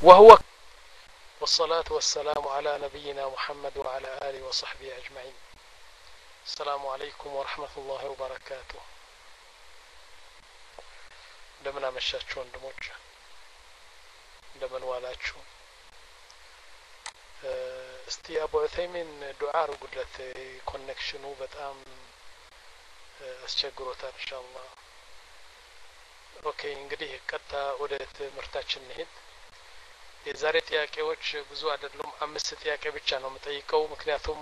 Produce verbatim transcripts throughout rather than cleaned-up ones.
وهو والصلاة والسلام على نبينا محمد وعلى آله وصحبه أجمعين. السلام عليكم ورحمة الله وبركاته. እንደምን አመሻችሁ ወንድሞች፣ እንደምን ዋላችሁ። እስቲ አቡ ዑሰይሚን ዱዓ አድርጉለት፣ ኮኔክሽኑ በጣም አስቸግሮታል ኢንሻአላህ። ኦኬ እንግዲህ ቀጥታ ወደ ትምህርታችን እንሂድ። የዛሬ ጥያቄዎች ብዙ አይደሉም፣ አምስት ጥያቄ ብቻ ነው የምጠይቀው። ምክንያቱም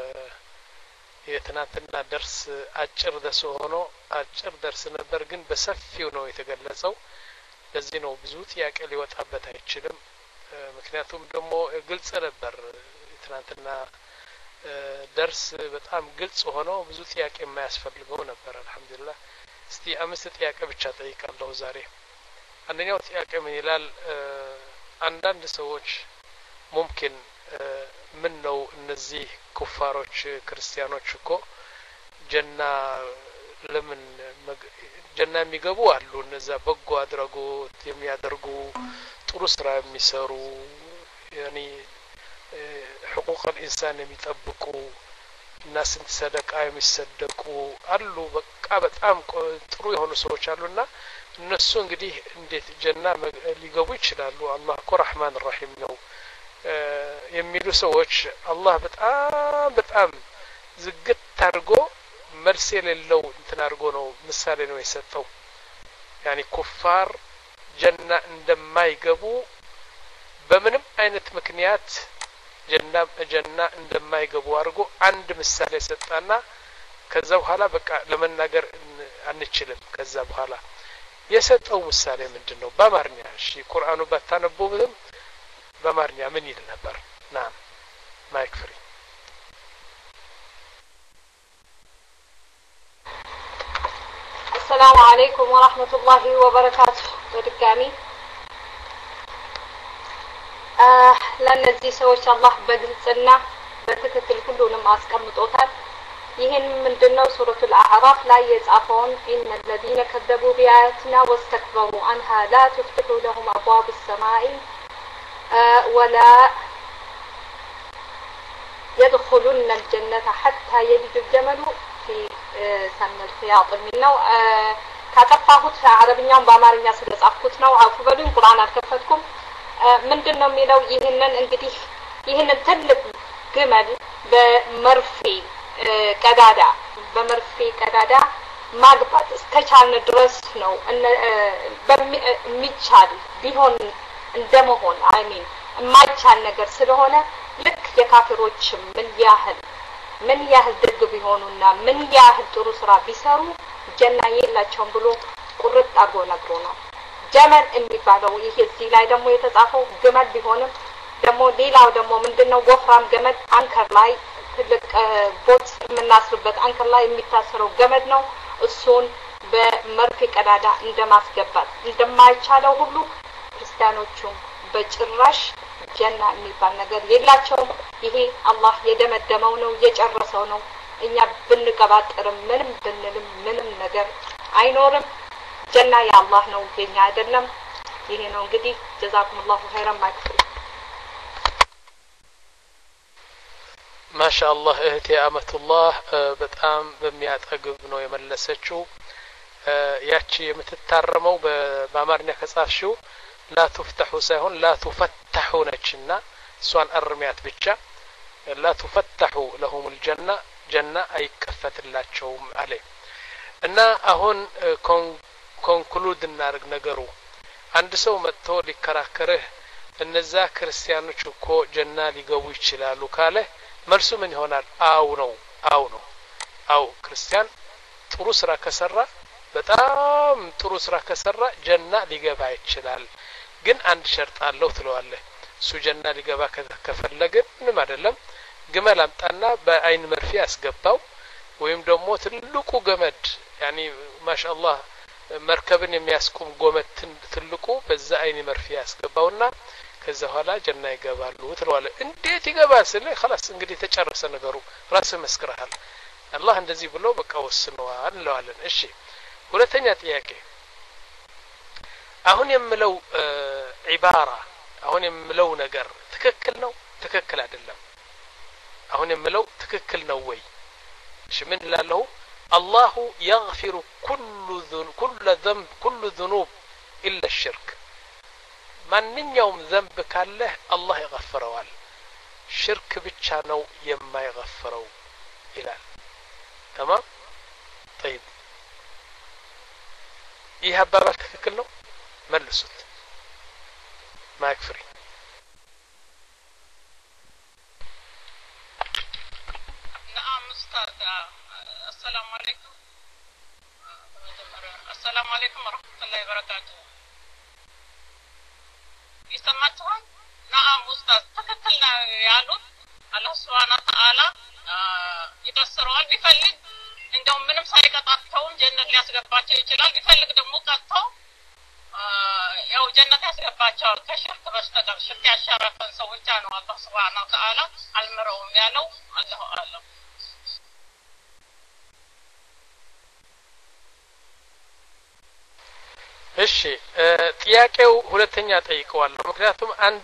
የትናንትና ደርስ አጭር ደርስ ሆኖ አጭር ደርስ ነበር፣ ግን በሰፊው ነው የተገለጸው። ለዚህ ነው ብዙ ጥያቄ ሊወጣበት አይችልም። ምክንያቱም ደግሞ ግልጽ ነበር የትናንትና ደርስ በጣም ግልጽ ሆኖ ብዙ ጥያቄ የማያስፈልገው ነበር። አልহামዱሊላህ። እስቲ አምስት ጥያቄ ብቻ ጠይቃለሁ ዛሬ። አንደኛው ጥያቄ ምን ይላል? አንዳንድ ሰዎች ሙምኪን ምን ነው እነዚህ ኩፋሮች ክርስቲያኖች እኮ ጀና ለምን ጀና የሚገቡ አሉ፣ እነዛ በጎ አድራጎት የሚያደርጉ ጥሩ ስራ የሚሰሩ ያኒ حقوق الانسان የሚጠብቁ እና ስንት ሰደቃ የሚሰደቁ አሉ። በቃ በጣም ጥሩ የሆኑ ሰዎች አሉና እነሱ እንግዲህ እንዴት ጀና ሊገቡ ይችላሉ? አላህ እኮ ረህማን ረሂም ነው የሚሉ ሰዎች አላህ በጣም በጣም ዝግት አድርጎ መልስ የሌለው እንትን አድርጎ ነው ምሳሌ ነው የሰጠው። ያኒ ኩፋር ጀና እንደማይገቡ በምንም አይነት ምክንያት ጀና ጀና እንደማይገቡ አድርጎ አንድ ምሳሌ ሰጣና ከዛ በኋላ በቃ ለመናገር አንችልም። ከዛ በኋላ የሰጠው ምሳሌ ምንድነው? በአማርኛ እሺ፣ ቁርአኑ ባታነቡብም በአማርኛ ምን ይል ነበር? ናም ማይክ ፍሪ። السلام عليكم ورحمة الله وبركاته. በድጋሚ ለነዚህ ሰዎች አላህ በግልጽና በትክክል ሁሉንም አስቀምጦታል። ይሄን ምንድነው? ሱረቱል አዕራፍ ላይ የጻፈውን إن الذين كذبوا بآياتنا واستكبروا عنها لا تفتح لهم أبواب السماء ولا يدخلون الجنة حتى يلج الجمل في سن الخياط منه ካጠፋሁት አረብኛውን በአማርኛ ስለጻፍኩት ነው። አፉ በሉኝ፣ ቁርአን አልከፈትኩም። ምንድነው የሚለው? ይሄንን እንግዲህ ይሄንን ትልቅ ግመል በመርፌ ቀዳዳ በመርፌ ቀዳዳ ማግባት እስከቻልን ድረስ ነው በሚቻል ቢሆን እንደመሆን አይሚን የማይቻል ነገር ስለሆነ ልክ የካፊሮች ምን ያህል ምን ያህል ደግ ቢሆኑና ምን ያህል ጥሩ ስራ ቢሰሩ ጀና የላቸውም ብሎ ቁርጥ አድርጎ ነግሮናል። ጀመል የሚባለው ይሄ እዚህ ላይ ደግሞ የተጻፈው ግመል ቢሆንም ደግሞ ሌላው ደግሞ ምንድነው? ወፍራም ገመድ አንከር ላይ ትልቅ ቦት የምናስርበት አንከር ላይ የሚታሰረው ገመድ ነው። እሱን በመርፌ ቀዳዳ እንደማስገባት እንደማይቻለው ሁሉ ክርስቲያኖቹም በጭራሽ ጀና የሚባል ነገር የላቸውም። ይሄ አላህ የደመደመው ነው፣ የጨረሰው ነው። እኛ ብንቀባጥርም ምንም ብንልም ምንም ነገር አይኖርም። ጀና የአላህ ነው፣ የኛ አይደለም። ይሄ ነው እንግዲህ። ጀዛኩሙላሁ ኸይራን ማክፍሪ። ማሻአላህ እህቴ አመቱላህ በጣም በሚያጠግብ ነው የመለሰችው። ያቺ የምትታረመው በአማርኛ ከጻፍሽው لا تفتحوا ሳይሆን لا تفتحوا ነችና እሷን አርሚያት ብቻ። لا تفتحوا لهم الجنة جنة አይከፈትላቸውም አለ እና አሁን ኮንክሉድ እናርግ ነገሩ። አንድ ሰው መጥቶ ሊከራከርህ እነዛ ክርስቲያኖች እኮ ጀና ሊገቡ ይችላሉ ካለ መልሱ ምን ይሆናል? አው ነው አው ነው አው ክርስቲያን ጥሩ ስራ ከሰራ በጣም ጥሩ ስራ ከሰራ ጀና ሊገባ ይችላል። ግን አንድ ሸርጥ አለው ትለዋለህ። እሱ ጀና ሊገባ ከፈለገ ምንም አይደለም፣ ግመል አምጣና በአይን መርፌ አስገባው፣ ወይም ደግሞ ትልቁ ገመድ ያኒ ማሻአላህ መርከብን የሚያስቆም ጎመት ትልቁ በዛ አይን መርፌ አስገባውና ከዛ ኋላ ጀና ይገባሉ ትለዋለህ። እንዴት ይገባል ስለ خلاص እንግዲህ ተጨረሰ ነገሩ፣ ራስ መስክረሃል፣ አላህ እንደዚህ ብሎ በቃ ወስኗል እንለዋለን። እሺ ሁለተኛ ጥያቄ አሁን የምለው ዒባራ አሁን የምለው ነገር ትክክል ነው ትክክል አይደለም አሁን የምለው ትክክል ነው ወይ እሺ ምን ላለው الله يغفر كل ذنب كل ذنب كل ذنوب الا الشرك ማንኛውም ذنب ካለ አላህ ይغفረዋል ሽርክ ብቻ ነው የማይغفረው ይላል تمام طيب ይህ አባባል ትክክል ነው መልሱት ማክፍሪ نعم استاذ السلام عليكم السلام عليكم ورحمة الله وبركاته يسمعتون نعم استاذ تكتلنا يالون الله سبحانه وتعالى يتسرون بيفلق عندهم منهم ሳይቀጣቸውም ጀነት ሊያስገባቸው ይችላል ቢፈልግ ደግሞ ቀጣው ያው ጀነት ያስገባቸዋል ከሽርክ በስተቀር ሽርክ ያሻረፈን ሰው ብቻ ነው አላህ Subhanahu Wa Ta'ala አልመረውም ያለው አላሁ አለም እሺ ጥያቄው ሁለተኛ ጠይቀዋለሁ ምክንያቱም አንድ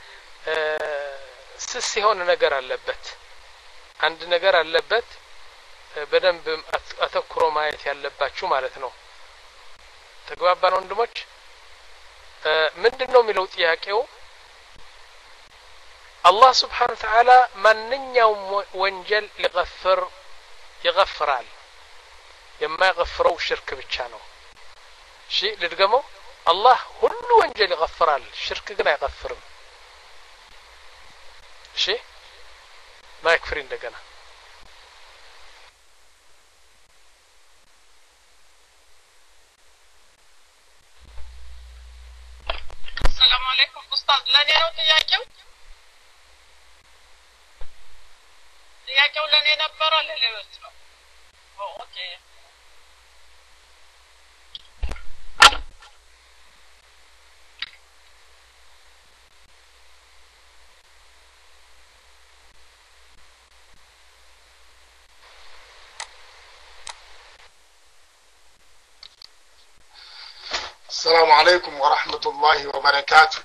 ስስ የሆነ ነገር አለበት አንድ ነገር አለበት በደንብ አተኩሮ ማየት ያለባችሁ ማለት ነው ተግባባን ወንድሞች ምንድነው የሚለው ጥያቄው አላህ Subhanahu Wa Ta'ala ማንኛውም ወንጀል ሊغفر ይغفራል የማይغفረው ሽርክ ብቻ ነው እሺ ልድገመው አላህ ሁሉ ወንጀል ይغفራል ሽርክ ግን አይغفርም እሺ ማይክፍሪ እንደገና السلام عليكم استاذ ለኔ ነው ጥያቄው ጥያቄው ለኔ ነበር ለሌሎች ነው ኦኬ السلام عليكم ورحمة الله وبركاته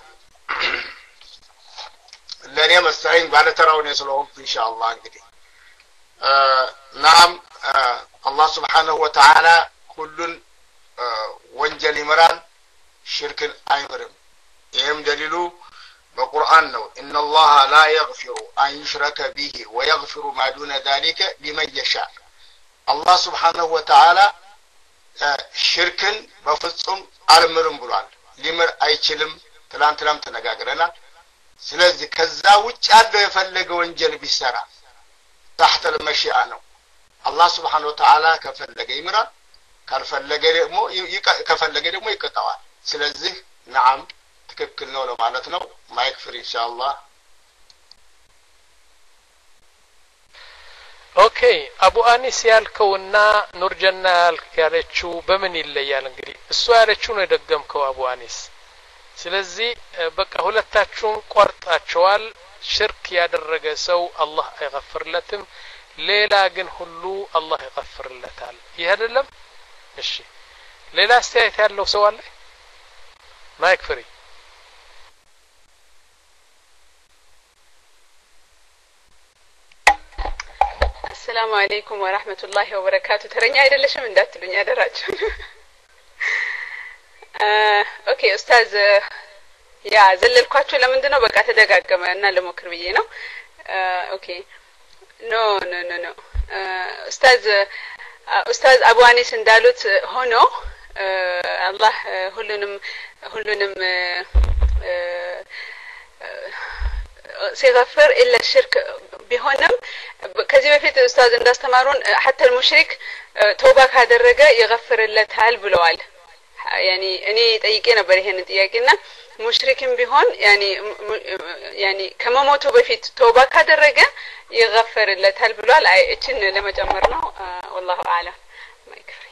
لن يمستعين بعد ترون يسلوهم إن شاء الله انقدي آه نعم آه الله سبحانه وتعالى كل آه وانجل مران شرك أيمرم يهم دليلو بقرآن نو إن الله لا يغفر أن يشرك به ويغفر ما دون ذلك لمن يشاء الله سبحانه وتعالى آه شركا بفصم አልምርም ብሏል ሊምር አይችልም ትላንትናም ተነጋግረናል ስለዚህ ከዛ ውጭ ያለው የፈለገ ወንጀል ቢሰራ تحت المشيئة ነው አላህ Subhanahu Wa Ta'ala ከፈለገ ይምራል ካልፈለገ ደግሞ ከፈለገ ደግሞ ይቀጣዋል ስለዚህ نعم ትክክል ነው ለማለት ነው ማይክ ፍሪ ኢንሻአላህ ኦኬ አቡ አኒስ ያልከውና ኑር ጀና ያልከው በምን ይለያል እንግዲህ እሱ ያለችው ነው የደገምከው አቡ አኒስ ስለዚህ በቃ ሁለታችሁም ቆርጣቸዋል ሽርክ ያደረገ ሰው አላህ አይغفርለትም ሌላ ግን ሁሉ አላህ ይغفርለታል ይሄ አይደለም እሺ ሌላ አስተያየት ያለው ሰው አለ ማይክ ፍሪ السلام عليكم ورحمة الله وبركاته ترني አይደለሽም እንዳትሉኝ አደራችሁ ኦኬ ኡስታዝ ያ ዘለልኳችሁ ለምንድነው በቃ ተደጋገመ እና ለሞክር ብዬ ነው ኦኬ ኖ ኖ ኖ ኖ ኡስታዝ ኡስታዝ አቡ አኒስ እንዳሉት ሆኖ አላህ ሁሉንም ሁሉንም ሲغفر الا الشرك ቢሆንም ከዚህ በፊት ኡስታዝ እንዳስተማሩን حتى المشرك ተውባ ካደረገ ይغفርለታል ብለዋል ያኒ እኔ ጠይቄ ነበር ይሄን ጥያቄና ሙሽሪክም ቢሆን ያኒ ያኒ ከመሞቱ በፊት ተውባ ካደረገ ይغفርለታል ብሏል አይ እቺን ለመጨመር ነው والله اعلم ማይክፍሪ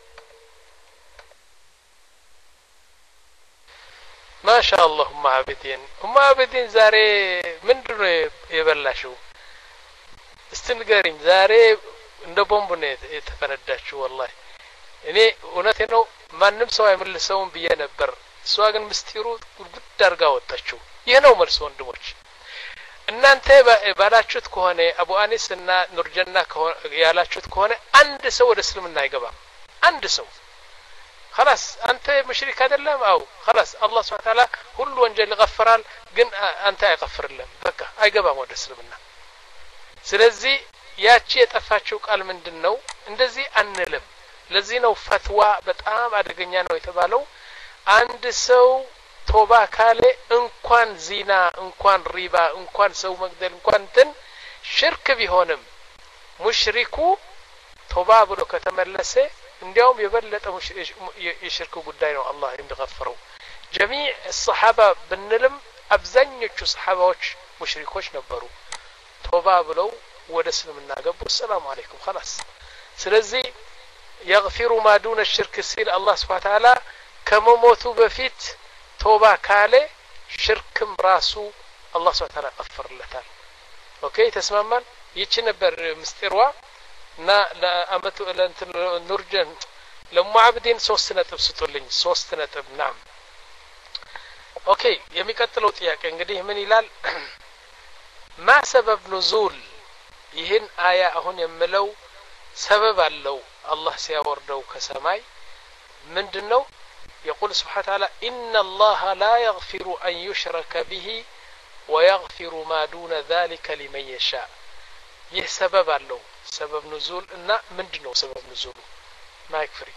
ما شاء الله هم عابدين هم عابدين ዛሬ ምንድነው የበላሽው استنقرين زاري እንደ ቦምብ ነው የተፈነዳችው والله እኔ እውነቴ ነው ማንንም ሰው አይመልሰውም ብዬ ነበር እሷ ግን ምስጢሩ ጉድ አድርጋ ወጣችው ይህ ነው መልስ ወንድሞች እናንተ ባላችሁት ከሆነ አቡ አኒስ እና ኑርጀና ያላችሁት ከሆነ አንድ ሰው ወደ እስልምና አይገባም አንድ ሰው خلاص አንተ ሙሽሪክ አይደለም አው خلاص አላህ Subhanahu Wa Ta'ala ሁሉ ወንጀል ይغفራል ግን አንተ አይغفርልም በቃ አይገባም ወደ እስልምና ስለዚህ ያቺ የጠፋችው ቃል ምንድነው እንደዚህ አንልም ለዚህ ነው ፈትዋ በጣም አደገኛ ነው የተባለው አንድ ሰው ቶባ ካለ እንኳን ዚና እንኳን ሪባ እንኳን ሰው መግደል እንኳን እንትን ሽርክ ቢሆንም ሙሽሪኩ ቶባ ብሎ ከተመለሰ እንዲያውም የበለጠ የሽርክ ጉዳይ ነው አላህ እንዲغفረው جميع الصحابه ብንልም አብዛኞቹ ሰሃባዎች ሙሽሪኮች ነበሩ ቶባ ብለው ወደ እስልምና ገቡ ሰላም አለይኩም خلاص ስለዚህ يغفر ما دون الشرك ሲል አላህ Subhanahu Wa Ta'ala ከመሞቱ በፊት ቶባ ካለ ሽርክም ራሱ አላህ Subhanahu Wa Ta'ala ይغفርለታል ኦኬ ተስማማን ይቺ ነበር ምስጢሯ እና ለአመቱ ለእንትን ኑርጀን ለሙዓብዲን ሶስት ነጥብ ስጡልኝ ሶስት ነጥብ ናም ኦኬ የሚቀጥለው ጥያቄ እንግዲህ ምን ይላል ما سبب نزول ይህን አያ አሁን የምለው ሰበብ አለው አላህ ሲያወርደው ከሰማይ ምንድነው يقول سبحانه وتعالى إن الله لا يغفر أن يشرك به ويغفر ما دون ذلك لمن يشاء ይህ ሰበብ አለው ሰበብ نزول እና ምንድነው ሰበብ نزول ما يكفري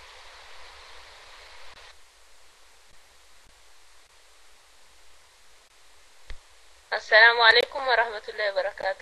السلام عليكم ورحمة الله وبركاته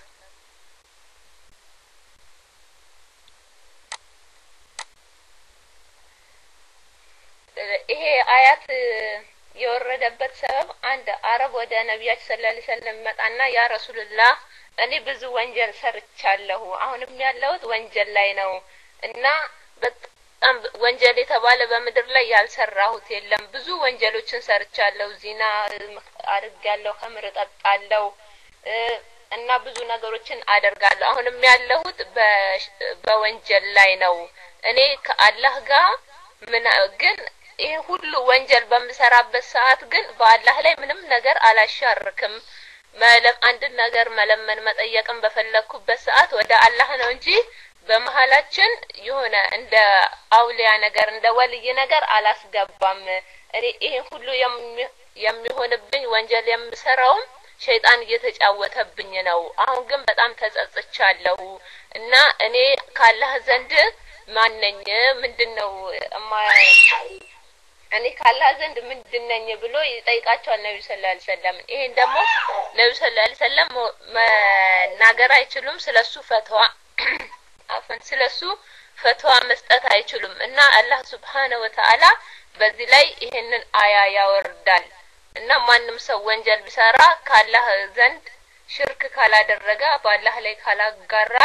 ይሄ አያት የወረደበት ሰበብ አንድ አረብ ወደ ነብያችን ሰለላሁ ዐለይሂ ወሰለም መጣና ያ ረሱላህ እኔ ብዙ ወንጀል ሰርቻለሁ አሁንም ያለሁት ወንጀል ላይ ነው እና በጣም ወንጀል የተባለ በመድር ላይ ያልሰራሁት የለም ብዙ ወንጀሎችን ሰርቻለሁ ዚና አድርጋለሁ ከምር ጠጣለሁ እና ብዙ ነገሮችን አደርጋለሁ አሁንም ያለሁት በወንጀል ላይ ነው እኔ ከአላህ ጋር ምን ግን ይሄ ሁሉ ወንጀል በመሰራበት ሰዓት ግን በአላህ ላይ ምንም ነገር አላሻርክም ማለም አንድ ነገር መለመን መጠየቅም በፈለኩበት ሰዓት ወደ አላህ ነው እንጂ በመሐላችን የሆነ እንደ አውሊያ ነገር እንደ ወልይ ነገር አላስገባም ይሄ ሁሉ የሚሆንብኝ ወንጀል የምሰራው ሸይጣን እየተጫወተብኝ ነው አሁን ግን በጣም ተጸጽቻለሁ እና እኔ ካላህ ዘንድ ማንነኝ ምንድነው እኔ ካላህ ዘንድ ምንድነኝ ብሎ ይጠይቃቸዋል ነብዩ ሰለላሁ ዐለይሂ ወሰለም ይሄን ደግሞ ነብዩ ሰለላሁ ዐለይሂ ወሰለም መናገር አይችሉም ስለሱ ፈትዋ አፈን ስለሱ ፈትዋ መስጠት አይችሉም እና አላህ Subhanahu Wa Ta'ala በዚህ ላይ ይሄንን አያ ያወርዳል እና ማንንም ሰው ወንጀል ቢሰራ ካላህ ዘንድ ሽርክ ካላደረገ በአላህ ላይ ካላጋራ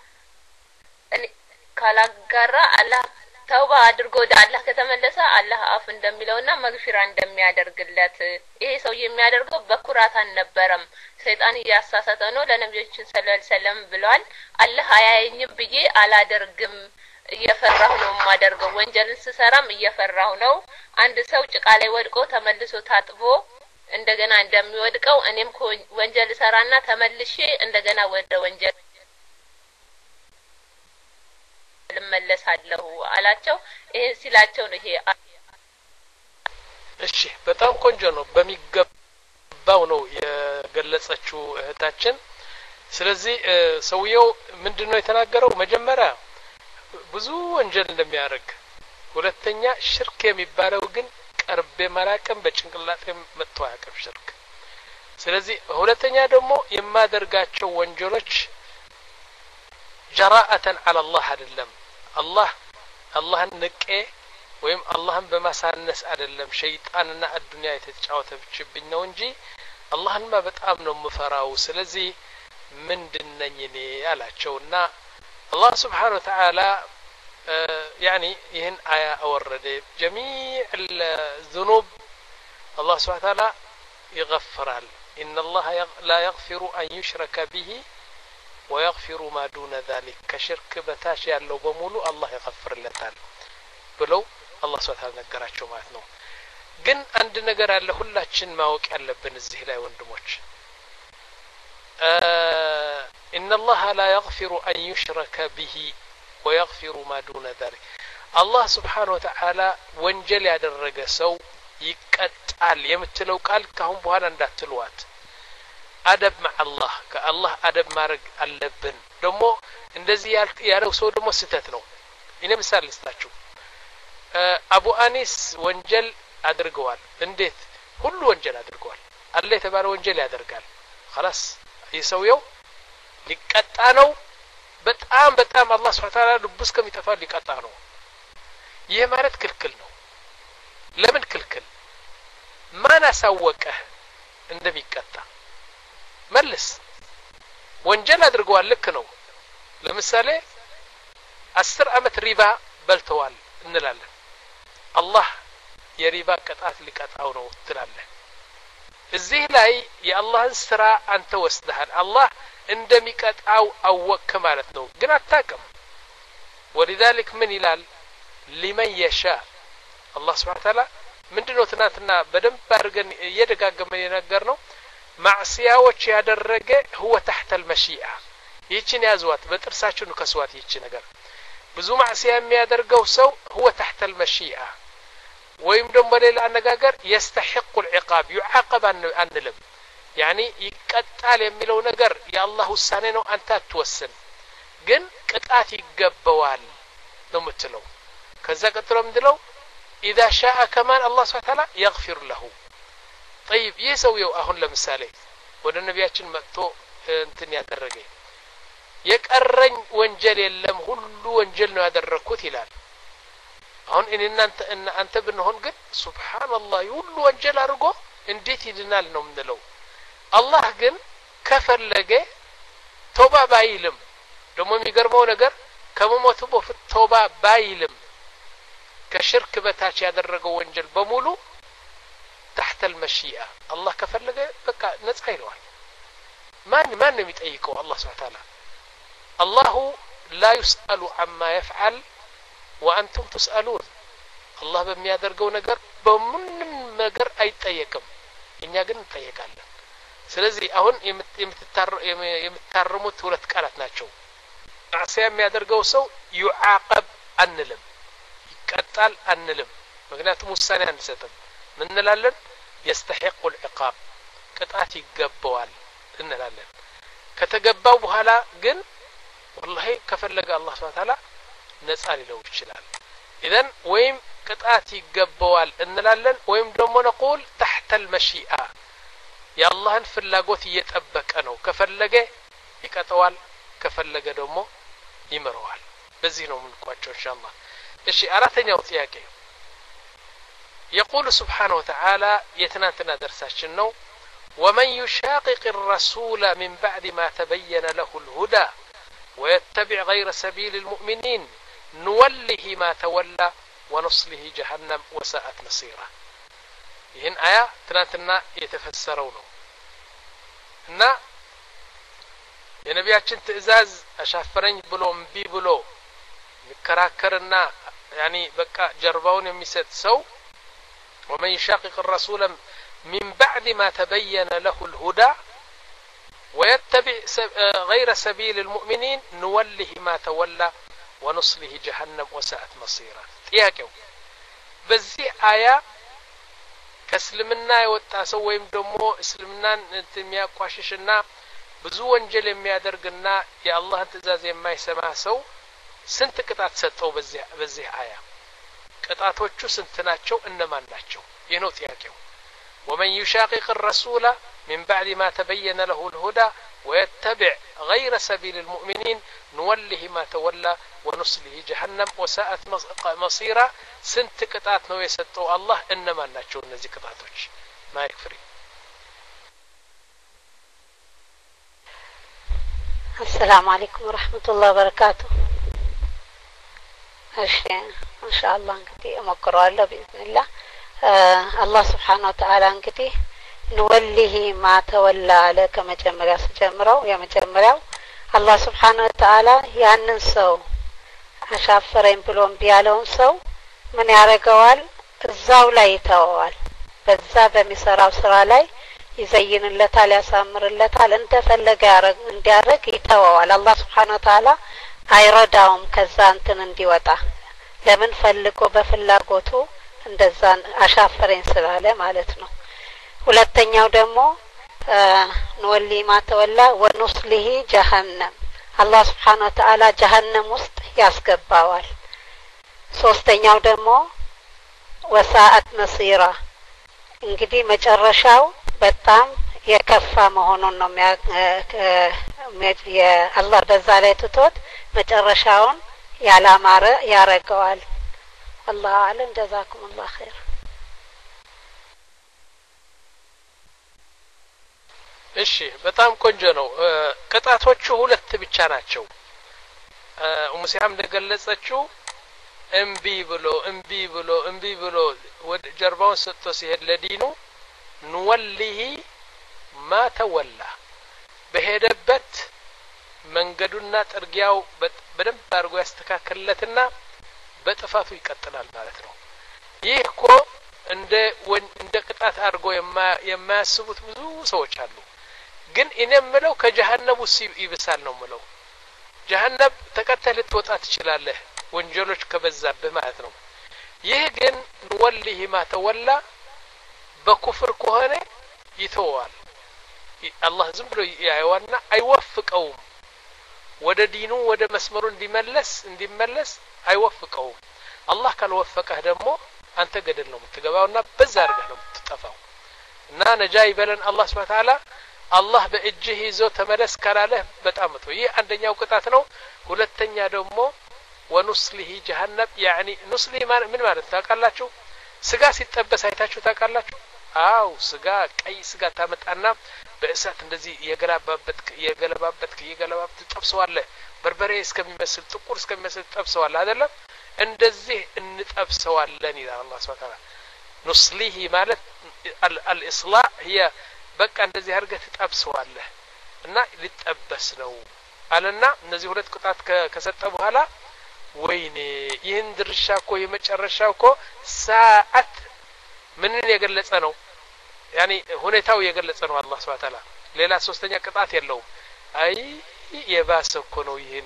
ካላጋራ አላህ ተውባ አድርጎ ወደ አላህ ከተመለሰ አላህ አፍ እንደሚለውና መግፊራ እንደሚያደርግለት ይሄ ሰው የሚያደርገው በኩራት አልነበረም ሰይጣን ያሳሳተ ነው ለነብያችን ሰለላሁ ዐለይሂ ወሰለም ብሏል አላህ አያየኝም ብዬ አላደርግም እየፈራሁ ነው ማደርገው ወንጀልን ስሰራም እየፈራሁ ነው አንድ ሰው ጭቃ ላይ ወድቆ ተመልሶ ታጥቦ እንደገና እንደሚወድቀው እኔም ወንጀል ሰራና ተመልሼ እንደገና ወደ ወንጀል ልመለሳለሁ አላቸው ይሄ ሲላቸው ነው ይሄ እሺ በጣም ቆንጆ ነው በሚገባው ነው የገለጸችው እህታችን ስለዚህ ሰውየው ምንድነው የተናገረው መጀመሪያ ብዙ ወንጀል እንደሚያደርግ ሁለተኛ ሽርክ የሚባለው ግን ቀርቤ ማራቀም በጭንቅላቴም መጥቶ ያቀም ሽርክ ስለዚህ ሁለተኛ ደግሞ የማደርጋቸው ወንጀሎች ጀራአተን على الله አይደለም አላህ አላህን ንቄ ወይም አላህን በማሳነስ አይደለም ሸይጣንና አዱንያ የተጫወተብኝ ነው እንጂ አላህንማ በጣም ነው መፈራው ስለዚህ ምንድነኝ እኔ ያላቸውና አላህ Subhanahu Wa Ta'ala يعني ይህን አያ አወረደ جميع الذنوب الله سبحانه وتعالى يغفرال إن الله لا يغفر أن يشرك به ويغفر ما دون ذلك كشرك بتاش ያለው በሙሉ አላህ ይغفርለታል ብለው አላህ Subhanahu Wa Ta'ala ነገራቸው ማለት ነው ግን አንድ ነገር አለ ሁላችን ማወቅ ያለብን እዚህ ላይ ወንድሞች إن الله لا يغفر أن يشرك به ويغفر ما دون ذلك الله سبحانه وتعالى ወንጀል ያደረገ ሰው ይቀጣል የምትለው ቃል ካሁን በኋላ እንዳትልዋት አደብ مع الله ከአላህ አደብ ማድረግ አለብን ደግሞ እንደዚህ ያለው ሰው ደግሞ ስተት ነው እኔ ምሳሌ ልስጣችሁ አቡ አኒስ ወንጀል አድርገዋል እንዴት ሁሉ ወንጀል አድርገዋል አለ የተባለ ወንጀል ያደርጋል خلاص ይሰውየው ሊቀጣ ነው በጣም በጣም አላህ Subhanahu Ta'ala ልቡስ ከሚጠፋ ሊቀጣ ነው ይሄ ማለት ክልክል ነው ለምን ክልክል ማን አሳወቀ እንደሚቀጣ መልስ ወንጀል አድርገዋል ልክ ነው ለምሳሌ አስር አመት ሪባ በልተዋል እንላለን አላህ የሪባ ቅጣት ሊቀጣው ነው ትላለህ እዚህ ላይ የአላህን ስራ አንተ ወስደሃል አላህ እንደሚቀጣው አወቅ ማለት ነው ግን አታቀም ولذلك ምን ይላል لمن يشاء الله سبحانه وتعالى ምንድነው ትናንትና በደንብ አድርገን እየደጋገመን የነገር ነው ማዕሲያዎች ያደረገ هو تحت المشيئة ይችን ያዟት በጥርሳችሁ ከስዋት ይች ነገር ብዙ ማዕሲያ የሚያደርገው ሰው هو تحت المشيئة ወይም ደግሞ ሌላ አነጋገር يستحق العقاب يعاقب አንልም يعني ይቀጣል የሚለው ነገር የአላህ ውሳኔ ነው አንተ አትወስን ግን ቅጣት ይገባዋል ነው የምትለው ከዛ ቀጥሎ ምንድነው اذا شاء كمان الله سبحانه وتعالى يغفر له طيب يسويው አሁን ለምሳሌ ወደ ነቢያችን መጥቶ እንትን ያደረገ የቀረኝ ወንጀል የለም ሁሉ ወንጀል ነው ያደረኩት ይላል አሁን እናንተ አንተ ብንሆን ግን ሱብሃንአላህ ሁሉ ወንጀል አድርጎ እንዴት ይድናል ነው ምንለው አላህ ግን ከፈለገ ቶባ ባይልም ደግሞ የሚገርመው ነገር ከመሞቱ በፊት ቶባ ባይልም ከሽርክ በታች ያደረገው ወንጀል በሙሉ تحت المشيئة الله ከፈለገ በቃ ነፃ ይለዋል ማን ማን የሚጠይቀው አላህ Subhanahu Wa Ta'ala الله لا يسأل عما يفعل وأنتم تسألون الله በሚያደርገው ነገር በምንም ነገር አይጠየቅም እኛ ግን እንጠየቃለን ስለዚህ አሁን የምትታረሙት ሁለት ቃላት ናቸው ማዕሲያ የሚያደርገው ሰው يعاقب አንልም ይቀጣል አንልም ምክንያቱም ውሳኔ አንሰጥም ምን እንላለን يستحق العقاب ቅጣት ይገባዋል እንላለን ከተገባው በኋላ ግን والله ከፈለገ አላህ Subhanahu Wa Ta'ala ነፃ ሊለው ይችላል اذا ወይም ቅጣት ይገባዋል እንላለን ወይም ደግሞ نقول تحت المشيئة የአላህን ፍላጎት እየጠበቀ ነው ከፈለገ ይቀጣዋል ከፈለገ ደግሞ ይመረዋል በዚህ ነው ምንቋጨው ኢንሻአላህ እሺ አራተኛው ጥያቄ يقول سبحانه وتعالى يتناتنا درساችን ነው ومن يشاقق الرسول من بعد ما تبين له الهدى ويتبع غير سبيل المؤمنين نوله ما تولى ونصله جهنم وساءت مصيره ይህን አያ ትናንትና የተፈሰረው ነው እና የነቢያችን ትእዛዝ አሻፈረኝ ብሎ እምቢ ብሎ ይከራከርና يعني በቃ ጀርባውን የሚሰጥ ሰው ومن يشاقق الرسول من بعد ما تبين له الهدى ويتبع غير سبيل المؤمنين نوله ما تولى ونصله جهنم وساءت مصيره ጥያቄው በዚህ አያ ከእስልምና የወጣ ሰው ወይም ደግሞ እስልምናን የሚያቋሽሽና ብዙ ወንጀል የሚያደርግና የአላህን ትእዛዝ የማይሰማ ሰው ስንት ቅጣት ሰጠው በዚህ በዚህ አያ ቅጣቶቹ ስንት ናቸው እነማን ናቸው ይህ ነው ጥያቄው ومن يشاقق الرسول من بعد ما تبين له الهدى ويتبع غير سبيل المؤمنين نوله ما تولى ونصله جهنم وساءت مصيره سنت ቅጣት ነው የሰጠው አላህ እነማን ናቸው እነዚህ ቅጣቶች ማይክፍሪ السلام عليكم ورحمة الله وبركاته እሺ ኢንሻአላህ እንግዲህ እሞክራለሁ باذن الله الله سبحانه وتعالى እንግዲህ نوله ما تولى አለ ከመጀመሪያ ሲጀምረው የመጀመሪያው الله سبحانه وتعالى ያንን ሰው አሻፈረኝ ብሎ ቢያለውን ሰው ምን ያረጋዋል እዛው ላይ ይተዋል በዛ በሚሰራው ስራ ላይ ይዘይንለታል ያሳምርለታል እንደፈለገ ያረግ እንዲያረግ ይተዋዋል አላህ Subhanahu Wa Ta'ala አይረዳውም ከዛ እንትን እንዲወጣ ለምን ፈልጎ በፍላጎቱ እንደዛ አሻፈረኝ ስላለ ማለት ነው ሁለተኛው ደግሞ ንወሊ ማተወላ ወኑስሊሂ ጀሃነም አላህ Subhanahu Wa Ta'ala ጀሃነም ውስጥ ያስገባዋል ሶስተኛው ደግሞ ወሳአት መሲራ እንግዲህ መጨረሻው በጣም የከፋ መሆኑን ነው የአላህ በዛ ላይ ትቶት መጨረሻውን ያላማረ ያረጋዋል والله اعلم جزاكم الله خير እሺ በጣም ቆንጆ ነው ቅጣቶቹ ሁለት ብቻ ናቸው ኡሙ ሲያም እንደገለጸችው እምቢ ብሎ እምቢ ብሎ እምቢ ብሎ ወደ ጀርባውን ሰጥቶ ሲሄድ ለዲኑ ንወሊሂ ማ ተወላ በሄደበት መንገዱና ጥርጊያው በደንብ አድርጎ ያስተካከለትና በጥፋቱ ይቀጥላል ማለት ነው ይህ እኮ እንደ እንደ ቅጣት አድርጎ የማያስቡት ብዙ ሰዎች አሉ ግን እኔ የምለው ከጀሃነም ውስጥ ይብሳል ነው የምለው ጀሃነም ተቀተህ ልትወጣ ትችላለህ ወንጀሎች ከበዛብህ ማለት ነው ይህ ግን ንወሊሂ ማ ተወላ በኩፍር ከሆነ ይተዋል አላህ ዝም ብሎ ያየዋልና አይወፍቀውም ወደ ዲኑ ወደ መስመሩ እንዲመለስ እንዲመለስ አይወፍቀውም አላህ ካልወፈቀህ ደግሞ አንተ ገደል ነው የምትገባውና በዛ አድርገህ ነው የምትጠፋው እና ነጃ ይበለን አላህ Subhanahu Wa Ta'ala አላህ በእጅህ ይዞ ተመለስ ካላለህ በጣም ነው ይህ አንደኛው ቅጣት ነው ሁለተኛ ደግሞ ወኑስሊሂ ጀሃነም يعني ኑስሊሂ ምን ማለት ታውቃላችሁ ስጋ ሲጠበስ አይታችሁ ታውቃላችሁ አው ስጋ ቀይ ስጋ ታመጣና በእሳት እንደዚህ የገላባበት የገለባበት የገለባበት ተጠብሰዋለህ በርበሬ እስከሚመስል ጥቁር እስከሚመስል ተጠብሰዋል አይደለም እንደዚህ እንጠብሰዋለን ይላል አላህ Subhanahu Wa Ta'ala ኑስሊሂ ማለት الإصلاح هي በቃ እንደዚህ አድርገህ ተጠብሰዋለህ እና ሊጠበስ ነው አለና እነዚህ ሁለት ቅጣት ከሰጠ በኋላ ወይኔ ይህን ድርሻ እኮ የመጨረሻው እኮ ሰዓት ምንን የገለጸ ነው يعني ሁኔታው የገለጸ ነው አላህ Subhanahu Wa Ta'ala ሌላ ሶስተኛ ቅጣት የለውም አይ የባሰ እኮ ነው ይህን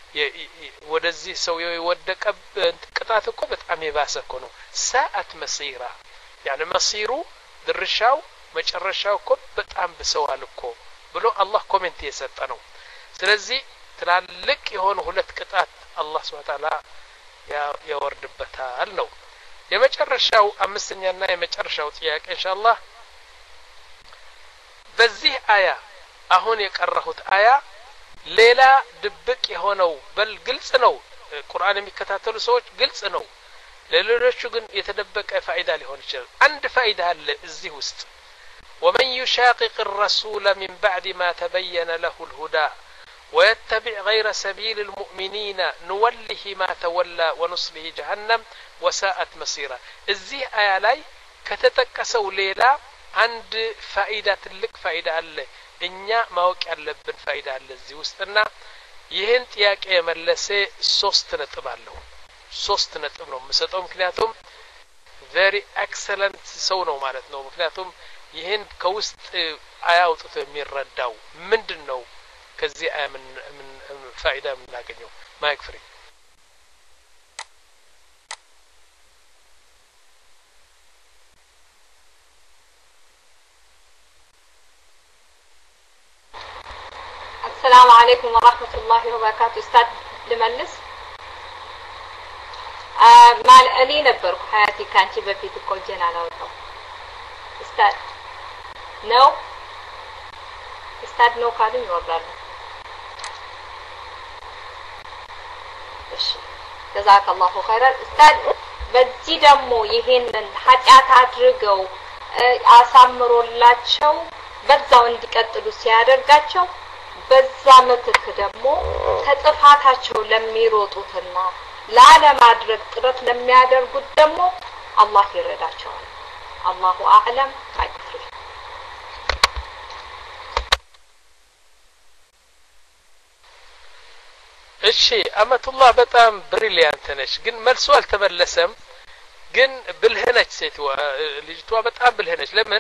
ወደዚህ ሰው የወደቀ ቅጣት እኮ በጣም የባሰ እኮ ነው ሰዓት መሲራ يعني መሲሩ ድርሻው መጨረሻው እኮ በጣም በሰዋል እኮ ብሎ አላህ ኮሜንት የሰጠ ነው ስለዚህ ትላልቅ የሆኑ ሁለት ቅጣት አላህ Subhanahu Wa Ta'ala ያወርድበታል ነው የመጨረሻው አምስተኛና የመጨረሻው ጥያቄ ኢንሻአላህ በዚህ አያ አሁን የቀረሁት አያ ሌላ ድብቅ የሆነው በል ግልጽ ነው ቁርአን የሚከታተሉ ሰዎች ግልጽ ነው ለሌሎቹ ግን የተደበቀ ፋይዳ ሊሆን ይችላል አንድ ፋይዳ አለ እዚህ ውስጥ ومن يشاقق الرسول من بعد ما تبين له الهدى ويتبع غير سبيل المؤمنين نوله ما تولى ونصله جهنم وساءت مصيرا እዚህ አያ ላይ ከተጠቀሰው ሌላ አንድ ፋይዳ ትልቅ ፋይዳ አለ እኛ ማወቅ ያለብን ፋይዳ አለ እዚህ ውስጥና ይህን ጥያቄ የመለሰ ሶስት ነጥብ አለው ሶስት ነጥብ ነው የምሰጠው ምክንያቱም very excellent ሰው ነው ማለት ነው ምክንያቱም ይህን ከውስጥ አያውጥቶ የሚረዳው ምንድነው ከዚህ አያ ምን ፋይዳ የምናገኘው ማይክ ፍሪ السلام عليكم ورحمة الله وبركاته استاذ لملس مال أني نبرك حياتي كانت بفيت كل جنان أوضو استاذ نو استاذ نو قادم يوردر جزاك الله خيرا استاذ በዚህ ደግሞ ይሄንን ኃጢአት አድርገው አሳምሮላቸው በዛው እንዲቀጥሉ ሲያደርጋቸው በዛ ምትክ ደግሞ ከጥፋታቸው ለሚሮጡትና ላለማድረግ ጥረት ለሚያደርጉት ደግሞ አላህ ይረዳቸዋል አላሁ አዕለም አይፍሪ እሺ አመቱላህ በጣም ብሪሊያንት ነሽ ግን መልሱ አልተመለሰም ግን ብልህነች ሴትዋ ልጅቷ በጣም ብልህነች ለምን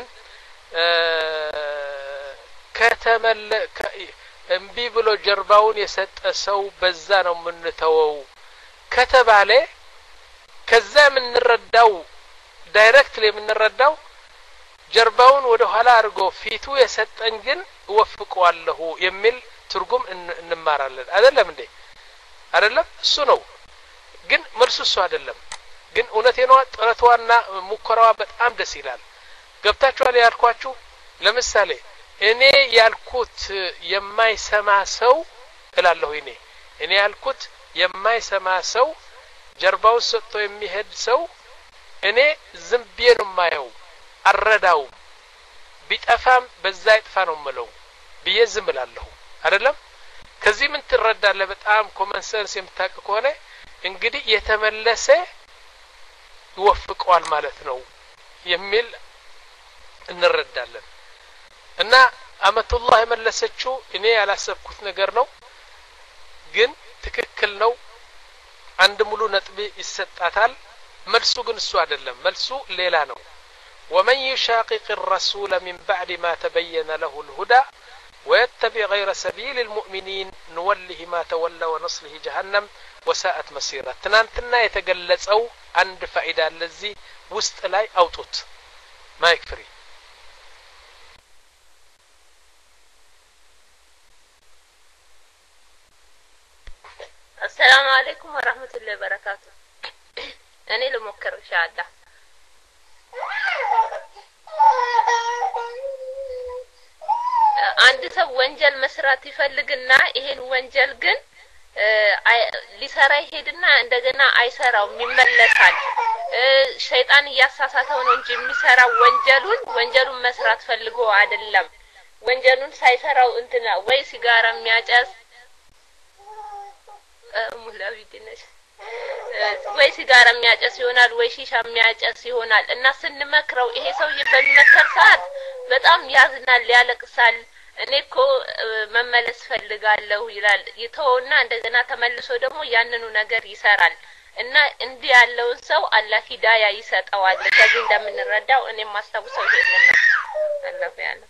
ከተመለ እምቢ ብሎ ጀርባውን የሰጠ ሰው በዛ ነው የምንተወው ከተባለ ከዛ የምንረዳው ዳይሬክትሊ የምንረዳው ጀርባውን ወደ ኋላ አድርጎ ፊቱ የሰጠን ግን ወፍቀዋለሁ የሚል ትርጉም እንማራለን አይደለም እንዴ አይደለም እሱ ነው ግን መልሱ እሱ አይደለም ግን እውነቴ ነው ጥረቷና ሙከራዋ በጣም ደስ ይላል ገብታችኋል ያልኳችሁ ለምሳሌ እኔ ያልኩት የማይሰማ ሰው እላለሁ እኔ እኔ ያልኩት የማይሰማ ሰው ጀርባው ሰጥቶ የሚሄድ ሰው እኔ ዝም ብዬ ነው የማየው አረዳው ቢጠፋም በዛ ይጥፋ ነው የምለው ብዬ ዝም እላለሁ አይደለም ከዚህ ምን ትረዳለህ በጣም ኮመን ሴንስ የምታውቅ ከሆነ እንግዲህ የተመለሰ ይወፍቀዋል ማለት ነው የሚል እንረዳለን እና አመቱላህ የመለሰችው እኔ ያላሰብኩት ነገር ነው ግን ትክክል ነው አንድ ሙሉ ነጥብ ይሰጣታል መልሱ ግን እሱ አይደለም መልሱ ሌላ ነው ومن يشاقق الرسول من بعد ما تبين له الهدى ويتبع غير سبيل المؤمنين نوله ما تولى ونصله جهنم وساءت مصيرا تنانتنا يتجلصው አንድ ፋይዳ ለዚህ ውስጥ ላይ አውጡት ማይክ ፍሪ السلام عليكم ورحمة الله وبركاته أنا لمكر إن شاء الله አንድ ሰው ወንጀል መስራት ይፈልግና ይሄን ወንጀል ግን ሊሰራ ይሄድና እንደገና አይሰራውም ይመለሳል ሸይጣን ያሳሳተው ነው እንጂ የሚሰራው ወንጀሉን ወንጀሉን መስራት ፈልጎ አይደለም ወንጀሉን ሳይሰራው እንትና ወይ ሲጋራ የሚያጨስ ሙላዊ ድነሽ ወይ ሲጋራ የሚያጨስ ይሆናል ወይ ሺሻ የሚያጨስ ይሆናል እና ስንመክረው ይሄ ሰውዬ በሚመከር ሰዓት በጣም ያዝናል ያለቅሳል እኔኮ መመለስ ፈልጋለሁ ይላል ይተውና እንደገና ተመልሶ ደግሞ ያንኑ ነገር ይሰራል እና እንዲህ ያለው ሰው አላህ ሂዳያ ይሰጠዋል ከዚህ እንደምንረዳው እኔም ማስተዋወሰው ይሄንን ነው አላህ ያለው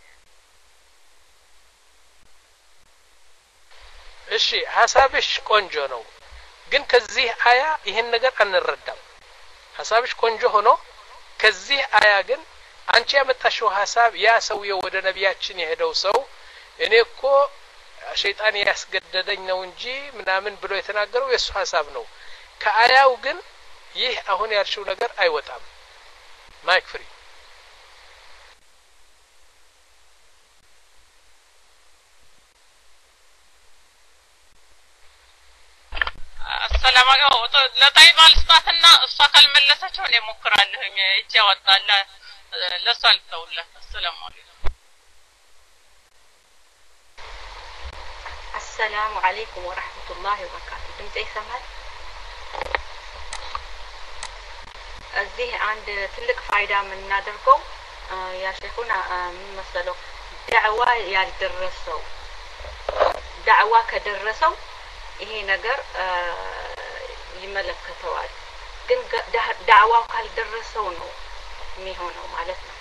እሺ ሐሳብሽ ቆንጆ ነው ግን ከዚህ አያ ይሄን ነገር አንረዳም ሐሳብሽ ቆንጆ ሆኖ ከዚህ አያ ግን አንቺ ያመጣሽው ሐሳብ ያ ሰውየው ወደ ነቢያችን የሄደው ሰው እኔኮ ሸይጣን ያስገደደኝ ነው እንጂ ምናምን ብሎ የተናገረው የሱ ሐሳብ ነው ከአያው ግን ይህ አሁን ያልሽው ነገር አይወጣም ማይክ ፍሪ السلام عليكم ለጣይባ ልስጣትና እሷ ካልመለሰችው እኔ ሞክራለሁኝ እጄ ወጣለ ለሷል ተውለ السلام عليكم السلام عليكم ورحمة الله وبركاته ድምጽ ይሰማል እዚህ አንድ ትልቅ ፋይዳ የምናደርገው ያ ሼኹና ምን መሰለው ዳዕዋ ያልደረሰው ዳዕዋ ከደረሰው ይሄ ነገር ይመለከተዋል ግን ዳዕዋው ካልደረሰው ነው የሚሆነው ማለት ነው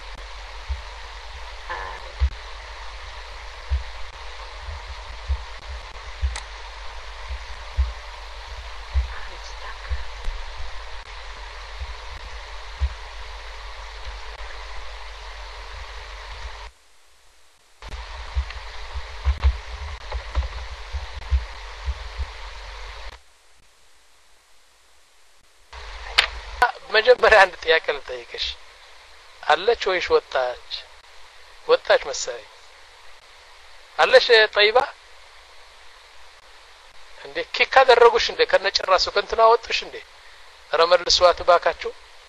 መጀመሪያ አንድ ጥያቄ ልጠይቅሽ አለች ወይስ ወጣች ወጣች መሰለኝ አለሽ ጠይባ እንዴ ኪክ አደረጉሽ እንዴ ከነጭራሱ ከንትና ወጥሽ እንዴ ረመልሷት ባካችሁ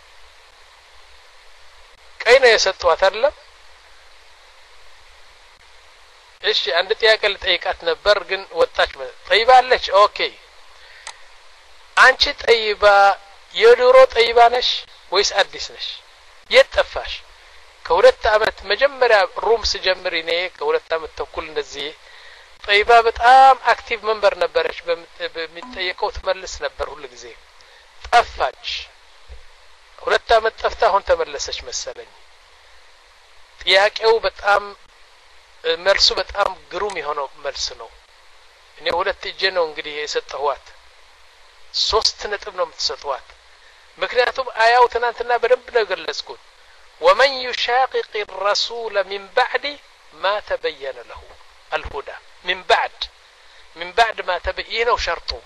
ቀይ ነው የሰጧት አይደለም እሺ አንድ ጥያቄ ልጠይቃት ነበር ግን ወጣች ጠይባ አለች ኦኬ አንቺ ጠይባ የድሮ ጠይባ ነሽ ወይስ አዲስ ነሽ የጠፋሽ ከሁለት አመት መጀመሪያ ሩም ስጀምር እኔ ከሁለት አመት ተኩል እንደዚህ ጠይባ በጣም አክቲቭ መንበር ነበረች በሚጠየቀው ትመልስ ነበር ሁሉ ጊዜ ጠፋች ሁለት አመት ጠፍታ አሁን ተመለሰች መሰለኝ። ጥያቄው በጣም መልሱ በጣም ግሩም የሆነው መልስ ነው። እኔ ሁለት እጄ ነው እንግዲህ የሰጠኋት ሶስት ነጥብ ነው የምትሰጧት። ምክንያቱም አያው ትናንትና በደንብ ነው ገለጽኩት። ومن يشاقق الرسول من بعد ما تبين له الهدى من بعد من بعد ما تبين شرطه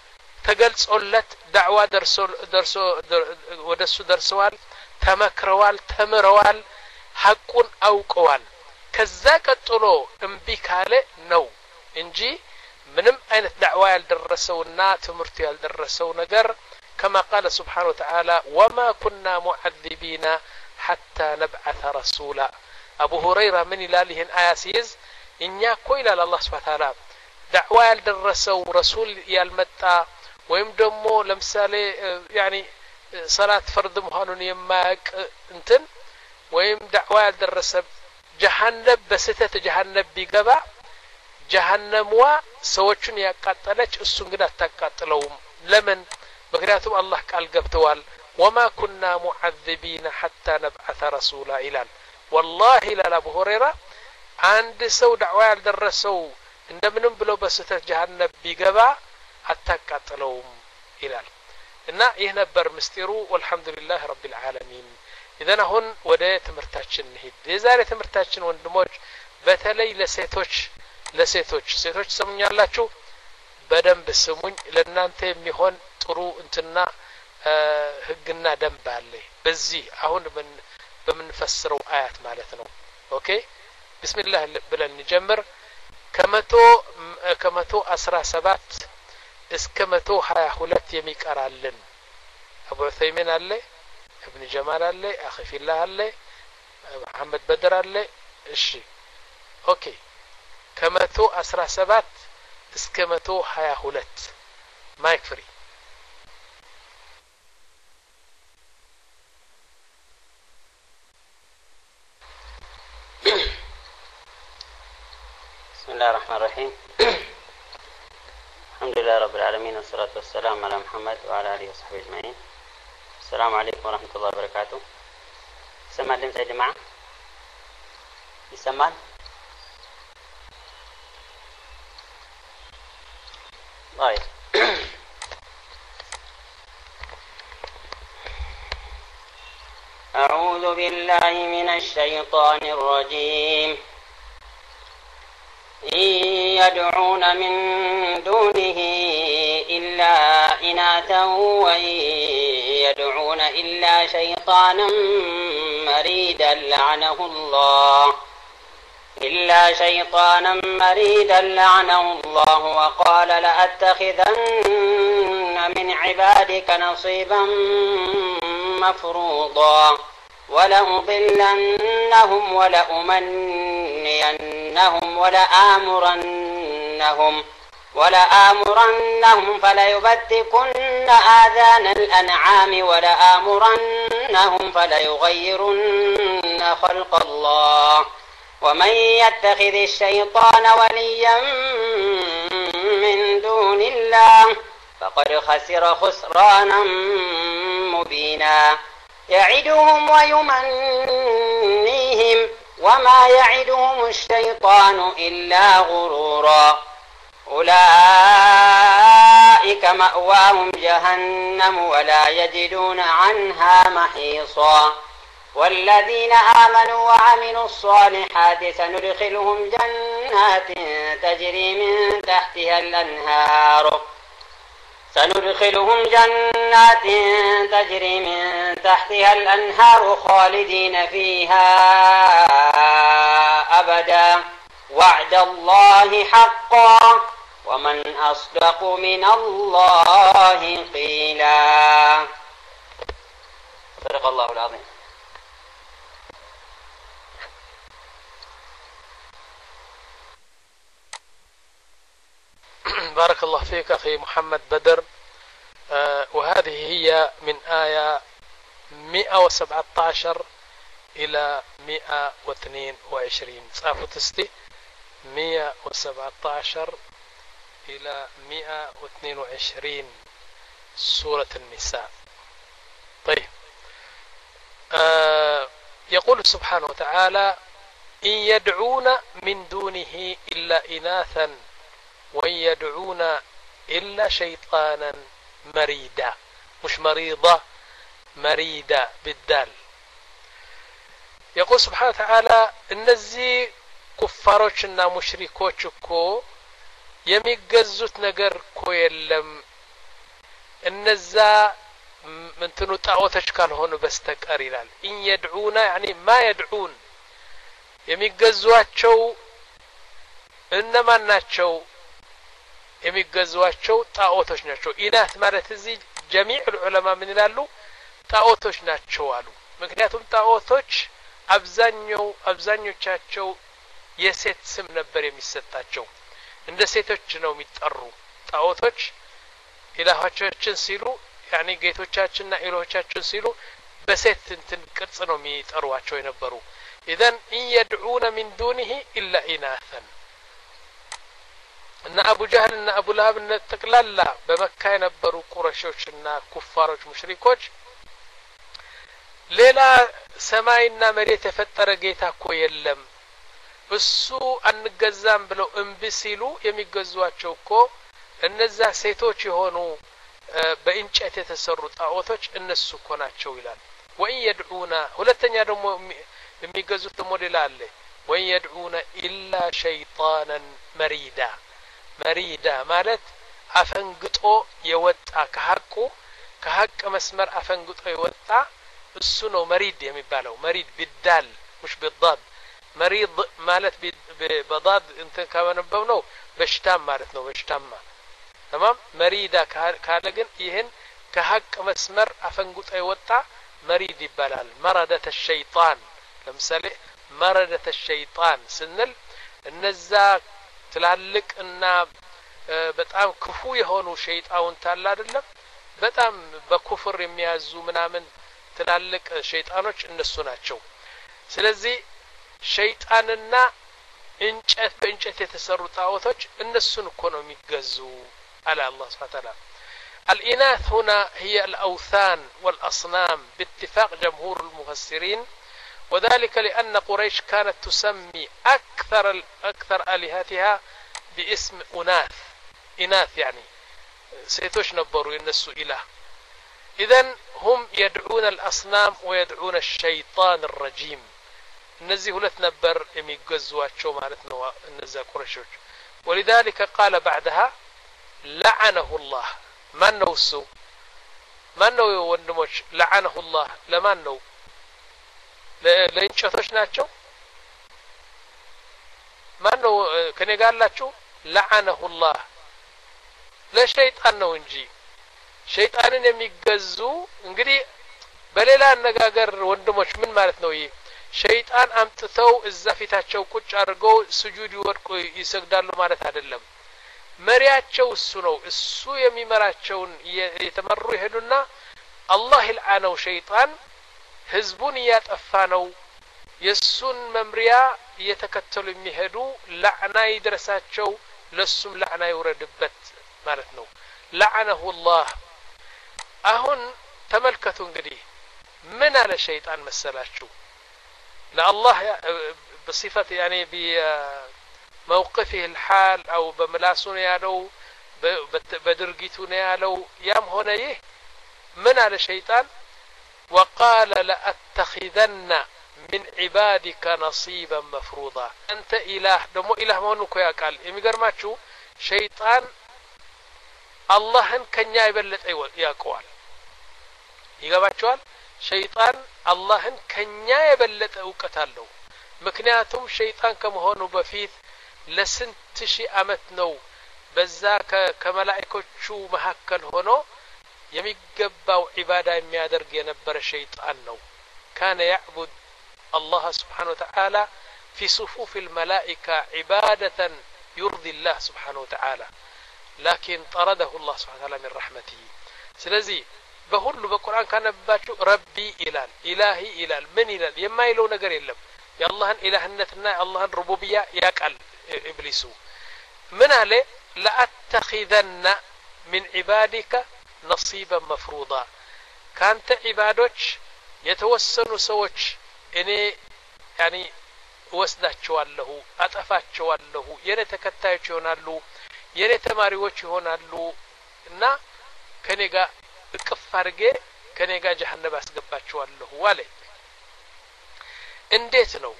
ተገልጾለት ዳዕዋ ደርሶ ደርሶ ወደሱ ደርሰዋል፣ ተመክረዋል፣ ተምረዋል፣ ሐቁን አውቀዋል። ከዛ ቀጥሎ እምቢ ካለ ነው እንጂ ምንም አይነት ዳዕዋ ያልደረሰውና ትምህርቱ ያልደረሰው ነገር كما قال سبحانه وتعالى وما كنا معذبين حتى نبعث رسولا. أبو هريرة من إلالهن آياسيز إنيا كويل الله سبحانه وتعالى دعوة يالدرسو رسول يالمتا ويم دمو لمثالي يعني صلاة فرض مهانون يماك انتن ويم دعوة يالدرسب جهنم بستة جهنم بيقبع جهنموا سوچن يقاتلچ እሱን ግን አታቃጥለውም። ለምን? ምክንያቱም አላህ ቃል ገብተዋል وما كنا معذبين حتى نبعث رسولا ይላል። والله لا ابو هريره አንድ ሰው ዳዕዋ ያልደረሰው እንደምንም ብለው በስተት ጀሃነም ቢገባ አታቃጥለውም ይላል። እና ይህ ነበር ምስጢሩ። والحمدلله رب العالمين። اذا አሁን ወደ ትምህርታችን እንሂድ። የዛሬ ትምህርታችን ወንድሞች በተለይ ለሴቶች ለሴቶች ሴቶች ሰሙኛላችሁ በደንብ ስሙኝ። ለእናንተ የሚሆን ጥሩ እንትና ህግና ደንብ አለ በዚህ አሁን በምንፈስረው አያት ማለት ነው። ኦኬ ቢስሚላህ ብለን እንጀምር። ከመቶ ከመቶ አስራ ሰባት እስከ መቶ ሀያ ሁለት የሚቀራልን አቡ ዑሰይሚን አለ፣ ኢብኑ ጀማል አለ፣ አኺ ፊላህ አለ፣ መሐመድ በድር አለ። እሺ ኦኬ ከመቶ አስራ ሰባት እስከ መቶ ሀያ ሁለት ማይክ ፍሪ። بسم الله الرحمن الرحيم. الحمد لله رب العالمين والصلاة والسلام على محمد وعلى آله وصحبه أجمعين. السلام عليكم ورحمة الله وبركاته. يسمع الدمس يا جماعة؟ يسمع؟ طيب أعوذ بالله من الشيطان الرجيم. إن يدعون من دونه إلا إناثا وإن يدعون إلا شيطانا مريدا لعنه الله إلا شيطانا مريدا لعنه الله وقال لأتخذن من عبادك نصيبا مفروضا ولأضلنهم ولأمنينهم ولآمرنهم ولآمرنهم فليبتكن آذان الأنعام ولآمرنهم فليغيرن خلق الله ومن يتخذ الشيطان وليا من دون الله فقد خسر خسرانا مبينا يعدهم ويمنيهم وما يعدهم الشيطان إلا غرورا أولئك مأواهم جهنم ولا يجدون عنها محيصا والذين آمنوا وعملوا الصالحات سندخلهم جنات تجري من تحتها الأنهار سندخلهم جنات تجري من تحتها الأنهار خالدين فيها أبدا وعد الله حقا ومن أصدق من الله قيلا. صدق الله العظيم. بارك الله فيك أخي محمد بدر. آه وهذه هي من آية مئة وسبعة عشر إلى مئة واثنين وعشرين. صافو تستي مئة وسبعة عشر إلى مئة واثنين وعشرين سورة النساء. طيب آه يقول سبحانه وتعالى إن يدعون من دونه إلا إناثا وإن يدعون إلا شيطانا مريدا مش مريضة مريدا بالدال يقول سبحانه وتعالى እነዚህ ኩፋሮችና ሙሽሪኮች እኮ የሚገዙት ነገር እኮ የለም እነዛ ምንትኑ ጣዖቶች ካልሆኑ በስተቀር ይላል إن يدعون يعني ما يدعون የሚገዟቸው እነማን ናቸው የሚገዟቸው ጣዖቶች ናቸው ኢናት ማለት እዚህ جميع العلماء ምን ይላሉ ጣዖቶች ናቸው አሉ ምክንያቱም ጣዖቶች አብዛኛው አብዛኞቻቸው የሴት ስም ነበር የሚሰጣቸው እንደ ሴቶች ነው የሚጠሩ ጣዖቶች ኢላሆቻችን ሲሉ يعني ጌቶቻችንና ኢላሆቻችን ሲሉ በሴት እንትን ቅርጽ ነው የሚጠሩዋቸው የነበሩ اذا ان يدعون من دونه الا اناثا እና አቡ ጀህል እና አቡ ለሀብ እና ተቅላላ በመካ የነበሩ ቁረሾችና ኩፋሮች ሙሽሪኮች ሌላ ሰማይና መሬት የፈጠረ ጌታ እኮ የለም እሱ አንገዛም ብለው እምቢ ሲሉ የሚገዟቸው እኮ እነዛ ሴቶች የሆኑ በእንጨት የተሰሩ ጣዖቶች እነሱ እኮ ናቸው ይላል ወይ يدعون ሁለተኛ ደግሞ የሚገዙት ደግሞ ሌላ አለ ወይ يدعون الا شيطانا مريدا مريدا ማለት አፈንግጦ የወጣ ከሐቁ ከሐቅ መስመር አፈንግጦ የወጣ እሱ ነው መሪድ የሚባለው መሪድ ቢዳል مش بالضاد مريض ማለት በضاد እንት ካመነበው ነው በሽታም ማለት ነው በሽታማ تمام مريدا ካለ ግን ይሄን ከሐቅ መስመር አፈንግጦ የወጣ መሪድ ይባላል مرده الشيطان ለምሳሌ مرده الشيطان ስንል እነዛ ትላልቅና በጣም ክፉ የሆኑ ሸይጣውን ታላ አይደለም በጣም በኩፍር የሚያዙ ምናምን ትላልቅ ሸይጣኖች እነሱ ናቸው ስለዚህ ሸይጣንና እንጨት በእንጨት የተሰሩ ጣዖቶች እነሱን እኮ ነው የሚገዙ አለ አላህ Subhanahu Wa Ta'ala الإناث هنا هي الأوثان والأصنام باتفاق جمهور المفسرين وذلك لأن قريش كانت تسمي أكثر أكثر آلهتها باسم أناث إناث يعني سيتوش نبروا ينسوا إله إذن هم يدعون الأصنام ويدعون الشيطان الرجيم نزيه لتنبر يميقزوا شو مالتنا النزا قريشوش ولذلك قال بعدها لعنه الله من نوسو من نو وندموش لعنه الله لمن نو لينشطوش ناتشو من نو كان يقال لاتشو لعنه الله لا شيطان نو انجي ሸይጣንን የሚገዙ እንግዲህ በሌላ አነጋገር ወንድሞች ምን ማለት ነው ይሄ ሸይጣን አምጥተው እዛ ፊታቸው ቁጭ አድርገው ስጁድ ይወድቁ ይሰግዳሉ ማለት አይደለም መሪያቸው እሱ ነው እሱ የሚመራቸውን የተመሩ ይሄዱና አላህ ይልዓነው ሸይጣን ህዝቡን ያጠፋ ነው የሱን መምሪያ እየተከተሉ የሚሄዱ ለዕና ይድረሳቸው ለሱም ለዕና ይወረድበት ማለት ነው لعنه الله አሁን ተመልከቱ እንግዲህ ምን አለ ሸይጣን መሰላችሁ ለአላህ بصفه يعني بموقفه الحال او بملاسون ያለው በድርጊቱ ነው ያለው ያም ሆነ ይህ ምን አለ ሸይጣን وقال لأتخذن من عبادك نصيبا مفروضا انت اله دمو اله መሆኑ እኮ ያውቃል የሚገርማችሁ ሸይጣን አላህን ከኛ ይበልጥ ያውቀዋል ይገባችኋል ሸይጣን አላህን ከኛ የበለጠ ዕውቀት አለው ምክንያቱም ሸይጣን ከመሆኑ በፊት ለስንት ሺህ አመት ነው በዛ ከመላእክቶቹ መሐከል ሆኖ የሚገባው ዒባዳ የሚያደርግ የነበረ ሸይጣን ነው كان يعبد الله سبحانه وتعالى في صفوف الملائكة عبادة يرضي الله سبحانه وتعالى لكن طرده الله سبحانه وتعالى من رحمته ስለዚህ በሁሉ በቁርአን ካነበባችሁ ረቢ ኢላል ኢላሂ ኢላል ምን ይላል የማይለው ነገር የለም የአላህን ኢላህነትና የአላህን ሩቡብያ ያቃል ኢብሊሱ ምን አለ ለአተኺዘና من عبادك نصيبا مفروضا كانت عبادوች የተወሰኑ ሰዎች እኔ ያኒ ወስዳቸዋለሁ አጠፋቸዋለሁ የኔ ተከታዮች ይሆናሉ የኔ ተማሪዎች ይሆናሉ እና ከኔ ጋር እቅፍ አድርጌ ከኔ ጋር ጀሃነም አስገባቸዋለሁ አለ እንዴት ነው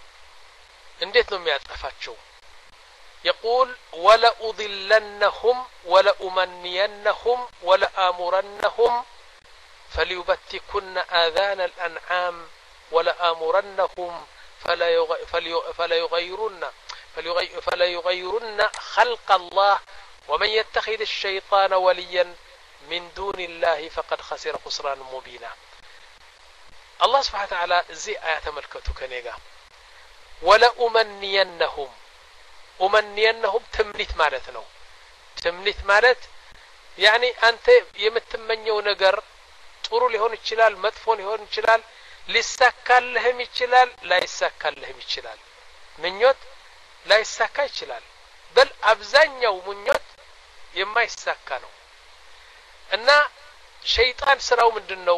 እንዴት ነው የሚያጠፋቸው يقول ولا اضلنهم ولا امنينهم ولا امرنهم فليبتكن آذان الأنعام ولا امرنهم فلا فلا يغيرن فلا يغيرن خلق الله ومن يتخذ الشيطان وليا من دون الله فقد خسر خسرانا مبينا الله سبحانه وتعالى زي آيات ملكته كنيغا ولا أمنينهم أمنينهم تمنيت مالتنا تمنيت مالت يعني أنت يمتمنيو نجر ጥሩ ሊሆን ይችላል መጥፎ ሊሆን ይችላል ሊሳካልህም ይችላል ላይሳካልህም ይችላል ምኞት ላይሳካ ይችላል በል አብዛኛው ምኞት የማይሳካ ነው እና ሸይጣን ስራው ምንድነው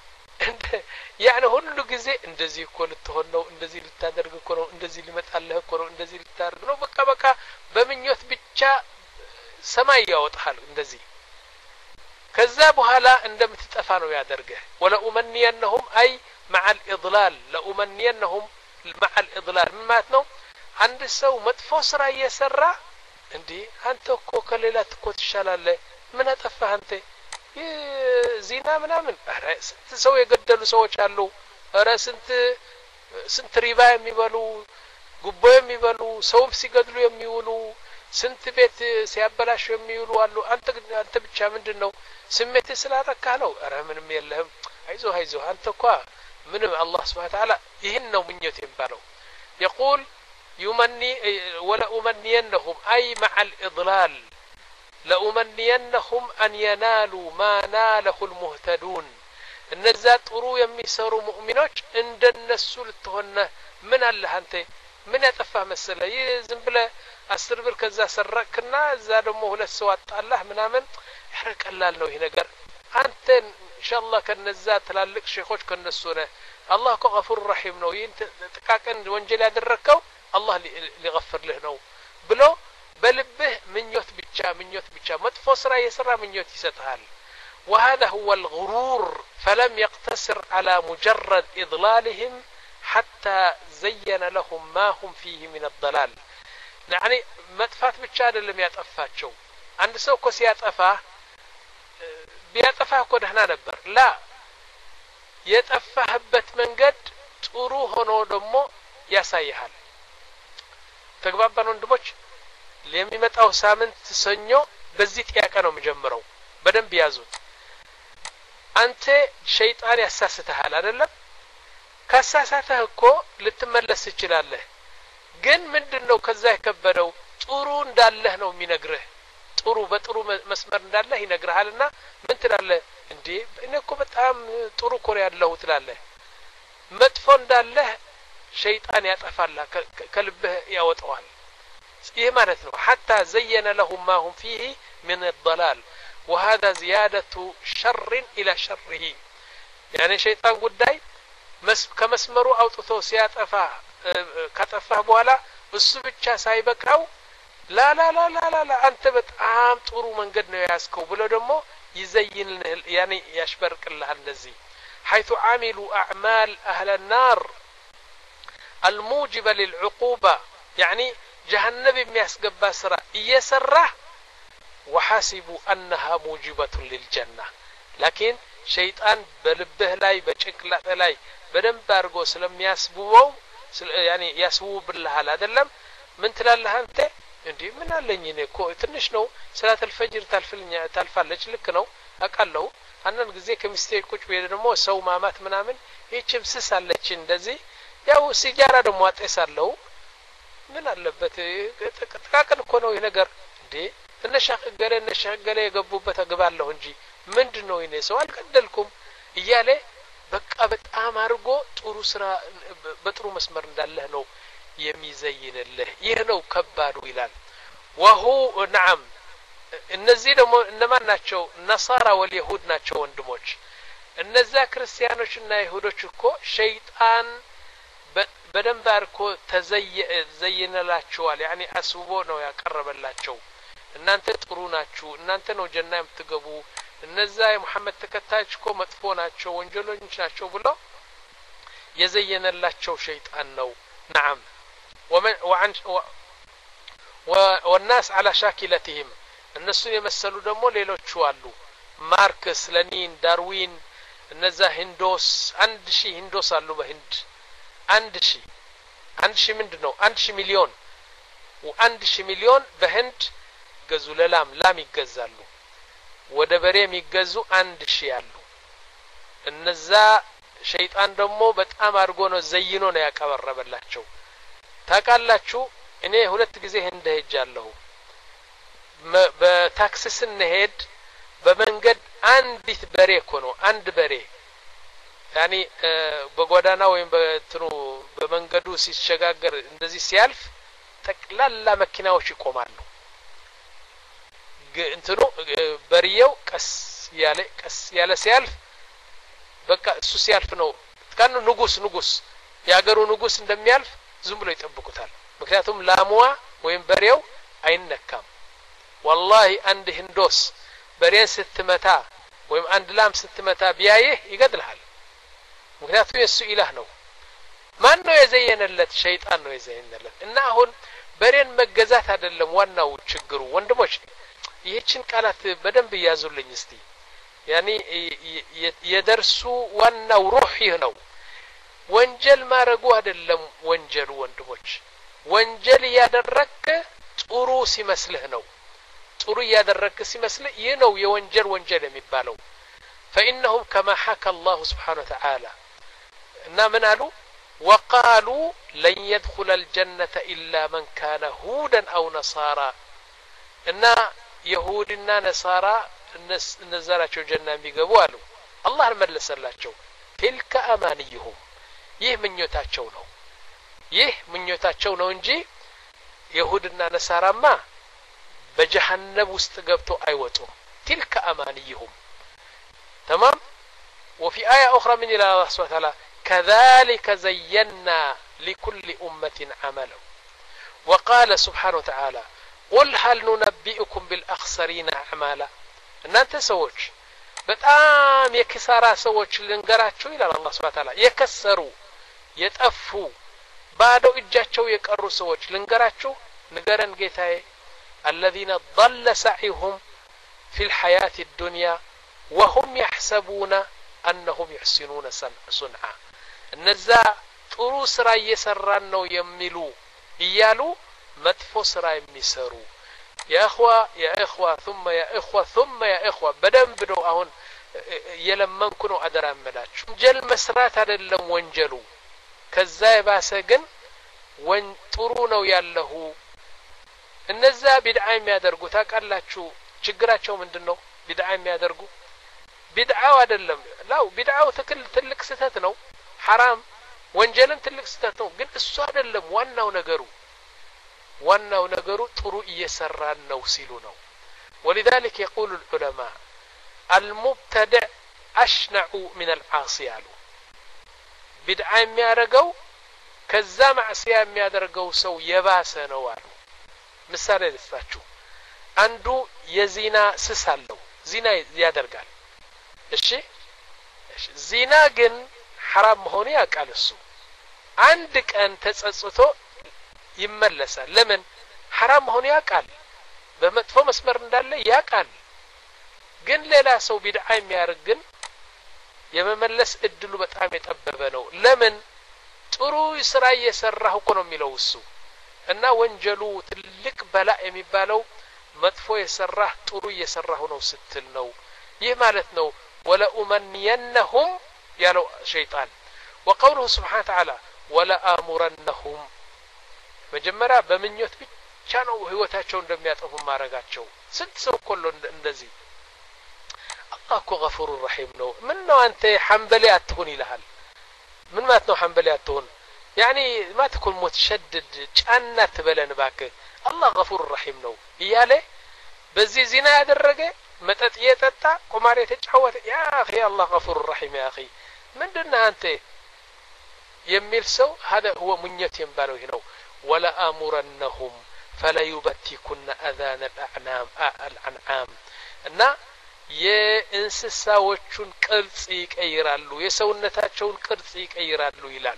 يعني ሁሉ ጊዜ እንደዚህ እኮ ልትሆን ነው እንደዚህ ልታደርግ እኮ ነው እንደዚህ ሊመጣልህ እኮ ነው እንደዚህ ልታደርግ ነው በቃ በቃ በምኞት ብቻ ሰማይ ያወጣል እንደዚህ ከዛ በኋላ እንደምትጠፋ ነው ያደርገህ ولا امنينهم اي مع الاضلال لا امنينهم مع الاضلال ማለት ነው አንድ ሰው መጥፎ ስራ እየሰራ እንዴ አንተ እኮ ከሌላ እኮ ትሻላለህ ምን አጠፋህ አንተ ዚና ምናምን አረ ስንት ሰው የገደሉ ሰዎች አሉ አረ ስንት ስንት ሪባ የሚበሉ ጉቦ የሚበሉ ሰው ሲገድሉ የሚውሉ ስንት ቤት ሲያበላሽ የሚውሉ አሉ አንተ አንተ ብቻ ምንድነው ስሜት ስላረካ ነው አረ ምንም የለህም አይዞ አይዞ አንተ እኮ ምንም አላህ Subhanahu Wa Ta'ala ይሄን ነው ምኞት የሚባለው يقول يمني ولا امنينهم اي مع الاضلال لا امنينهم ان ينالوا ما ناله المهتدون እነዛ ጥሩ የሚሰሩ ሙእሚኖች እንደነሱ ልትሆነ ምን አለ አንተ ምን ያጠፋህ መሰለ ዝም ብለህ አስር ብር ከዛ ሰረቅና እዛ ደግሞ ሁለት ሰው አጣላህ ምናምን ይረቀላል ነው ይሄ ነገር አንተ ኢንሻአላህ ከነዛ ትላልቅ ሼኾች ከነሱ ነህ አላህ እኮ ገፉር ረሂም ነው ይሄን ጥቃቅን ወንጀል ያደረከው አላህ ሊغفርልህ ነው ብሎ በልብህ ምኞት ብቻ ምኞት ብቻ መጥፎ ስራ የሰራ ምኞት ይሰጣል وهذا هو الغرور فلم يقتصر على مجرد إضلالهم حتى زين لهم ما هم فيه من الضلال يعني مطفات ብቻ አይደለም ያጠፋቸው አንድ ሰው እኮ ሲያጠፋ ቢያጠፋ እኮ ደህና ነበር ላ የጠፋህበት መንገድ ጥሩ ሆኖ ደግሞ ያሳይሃል ተግባባን ወንድሞች ለሚመጣው ሳምንት ሰኞ በዚህ ጥያቄ ነው የሚጀምረው በደንብ ያዙት አንተ ሸይጣን ያሳስተሃል አይደለም ካሳሳተህ እኮ ልትመለስ ይችላልህ ግን ምንድነው ከዛ የከበደው ጥሩ እንዳለህ ነው የሚነግርህ ጥሩ በጥሩ መስመር እንዳለህ ይነግርሃልና ምን ትላለህ እንዴ እኔ እኮ በጣም ጥሩ ኮር ያለው ትላለህ መጥፎ እንዳለህ ሸይጣን ያጠፋላ ከልብህ ያወጣዋል ይሄ ማለት ነው حتى زين لهم ما هم فيه من الضلال وهذا زيادة شر إلى شره يعني شيطان ጉዳይ ከመስመሩ አውጥቶ ሲያጠፋ ካጠፋ በኋላ እሱ ብቻ ሳይበቃው ላ ላ ላ ላ ላ አንተ በጣም ጥሩ መንገድ ነው ያስከው ብሎ ደግሞ ይዘይን يعني ያሽበርቅልሃል እንደዚህ حيث عملوا أعمال أهل النار الموجبة للعقوبة يعني جهنم የሚያስገባ ስራ እየሰራ وحاسبوا أنها موجبة للجنة لكن شيطان بلبه لاي بچنቅላት ላይ በደንብ አድርጎ ስለሚያስቡው يعني ያስቡ بالله አይደለም ምን ትላለህ አንተ እንዴ ምን አለኝ እኔ እኮ ትንሽ ነው ሰላት الفجر ታልፍልኛ ታልፋለች ልክ ነው አቃለው አንን ጊዜ ከሚስቴክ ቁጭ በይ ደግሞ ሰው ማማት ምናምን ይችም ስሳለች እንደዚህ ያው ሲጋራ ደግሞ አጤሳለው ምን አለበት ተቃቀን እኮ ነው ይሄ ነገር እንዴ እነሻገለ እነሻገለ የገቡበት አግባለሁ እንጂ ምንድነው ይኔ ሰው አልቀደልኩም እያለ በቃ በጣም አርጎ ጥሩ ስራ በጥሩ መስመር እንዳለህ ነው የሚዘይንልህ ይሄ ነው ከባዱ ይላል وهو نعم እነዚህ ደግሞ እነማን ናቸው ነሳራ ወልይሁድ ናቸው ወንድሞች እነዛ ክርስቲያኖችና ይሁዶች እኮ ሸይጣን በደንብ አርኮ ተዘየነላቸዋል ያኒ አስቦ ነው ያቀረበላቸው እናንተ ጥሩ ናችሁ እናንተ ነው ጀና የምትገቡ እነዛ የሙሐመድ ተከታዮች እኮ መጥፎ ናቸው ወንጀለኞች ናቸው ብሎ የዘየነላቸው ሸይጣን ነው نعم ومن وعن والناس على شاكلتهم እነሱ የመሰሉ ደግሞ ሌሎች አሉ ማርክስ ለኒን ዳርዊን እነዛ ሂንዶስ አንድ ሺህ ሂንዶስ አሉ በህንድ አንድ ሺህ አንድ ሺህ ምንድነው አንድ ሺህ ሚሊዮን ወአንድ ሺህ ሚሊዮን በህንድ ገዙ ለላም ላም ይገዛሉ ወደ በሬ የሚገዙ አንድ ሺህ አሉ እነዛ ሸይጣን ደግሞ በጣም አድርጎ ነው ዘይኖ ነው ያቀበረበላቸው ታቃላችሁ እኔ ሁለት ጊዜ ህንድ ሄጃለሁ በታክሲ ስንሄድ በመንገድ አንዲት በሬ እኮ ነው አንድ በሬ ያኒ በጎዳና ወይም በትኑ በመንገዱ ሲሸጋገር እንደዚህ ሲያልፍ ጠቅላላ መኪናዎች ይቆማሉ እንትኑ በሪየው ቀስ ያለ ቀስ ያለ ሲያልፍ በቃ እሱ ሲያልፍ ነው ካኑ ንጉስ ንጉስ ያገሩ ንጉስ እንደሚያልፍ ዝም ብሎ ይጠብቁታል ምክንያቱም ላሙዋ ወይም በሬው አይነካም والله አንድ ህንዶስ በሬን ስትመታ ወይም አንድ ላም ስትመታ ቢያይህ ይገድልሃል ምክንያቱም የሱ ኢላህ ነው ማን ነው የዘየነለት ሸይጣን ነው የዘየነለት እና አሁን በሬን መገዛት አይደለም ዋናው ችግሩ ወንድሞች ይህችን ቃላት በደንብ ያዙልኝ እስቲ ያኒ የደርሱ ዋናው ሩህ ይህ ነው ወንጀል ማረጉ አይደለም ወንጀሉ ወንድሞች ወንጀል ያደረከ ጥሩ ሲመስልህ ነው ጥሩ ያደረከ ሲመስልህ ይህ ነው የወንጀል ወንጀል የሚባለው فإنهم كما حكى الله سبحانه وتعالى إنما من قالوا وقالوا لن يدخل الجنة إلا من كان هودا أو نصارى إن يهودنا نصارى نزلاتشو جنة بيقبوا الله الملس اللاتشو تلك أمانيهم يه من يوتاتشو نو يه من يوتاتشو نو انجي يهودنا نصارى ما بجهنم واستقبتو أيوتو تلك أمانيهم تمام وفي آية أخرى من الله سبحانه وتعالى كذلك زينا لكل أمة عمله وقال سبحانه وتعالى قل هل ننبئكم بالأخسرين أعمالا إن أنت سوتش بتأم يكسرا سوتش لنقراتشو إلى الله سبحانه وتعالى يكسروا يتأفوا بعد إجاتشو يكروا سوتش لنقراتشو نقرن قيتاي الذين ضل سعيهم في الحياة الدنيا وهم يحسبون أنهم يحسنون صنعا النزا ጥሩ ስራ እየሰራን ነው የሚሉ እያሉ መጥፎ ስራ የሚሰሩ يا اخوه يا اخوه ثم يا اخوه ثم يا اخوه በደንብ ነው አሁን የለመንኩ ነው አደራመላችሁ ወንጀል መስራት አይደለም ወንጀሉ ከዛ የባሰ ግን ወን ጥሩ ነው ያለው እነዛ ቢድዓ የሚያደርጉ ታቃላችሁ ችግራቸው ምንድነው ቢድዓ የሚያደርጉ ቢድዓው አይደለም ላው ቢድዓው ትክል ትልቅ ስተት ነው حرام ወንጀልን ትልቅ ስተት ነው ግን እሱ አይደለም ዋናው ነገሩ ዋናው ነገሩ ጥሩ እየሰራን ነው ሲሉ ነው ولذلك يقول العلماء المبتدع أشنع من العاصي قالوا ቢድዓ የሚያደርገው ከዛ ማዕሲያ የሚያደርገው ሰው የባሰ ነው አሉ ምሳሌ ልስጣችሁ አንዱ የዚና ስስ አለው ዚና ያደርጋል እሺ ዚና ግን حرام መሆኑ ያውቃል እሱ አንድ ቀን ተጸጽቶ ይመለሳል ለምን حرام መሆኑ ያውቃል በመጥፎ መስመር እንዳለ ያውቃል ግን ሌላ ሰው ቢድዓ የሚያደርግ ግን የመመለስ እድሉ በጣም የጠበበ ነው ለምን ጥሩ ስራ እየሰራሁ እኮ ነው የሚለው እሱ እና ወንጀሉ ትልቅ በላ የሚባለው መጥፎ የሰራህ ጥሩ እየሰራሁ ነው ስትል ነው ይህ ማለት ነው ولا أمنينهم يالو شيطان وقوله سبحانه وتعالى ولا آمرنهم مجمرا بمنيوت ብቻ ነው ህይወታቸው እንደሚያጠፉ ማረጋቸው ስንት ሰው ሁሉ እንደዚህ አላህ እኮ ገፉር ረሂም ነው ምን ነው አንተ ሐንበሊ አትሁን ይልሃል ምን ማለት ነው ሐንበሊ አትሁን يعني ما تكون متشدد ጫና ትበለን ባክ አላህ ገፉር ረሂም ነው ይያለ በዚህ ዚና ያደረገ መጠጥ እየጠጣ ቁማር የተጫወተ ያ اخي الله غفور رحيم يا اخي ምንድነው አንተ የሚል ሰው هذا هو ሙኘት የሚባለው ይሄ ነው ولا امرنهم فلا يبتكن اذان الاعنام الانعام እና የእንስሳዎቹን ቅርጽ ይቀይራሉ የሰውነታቸውን ቅርጽ ይቀይራሉ ይላል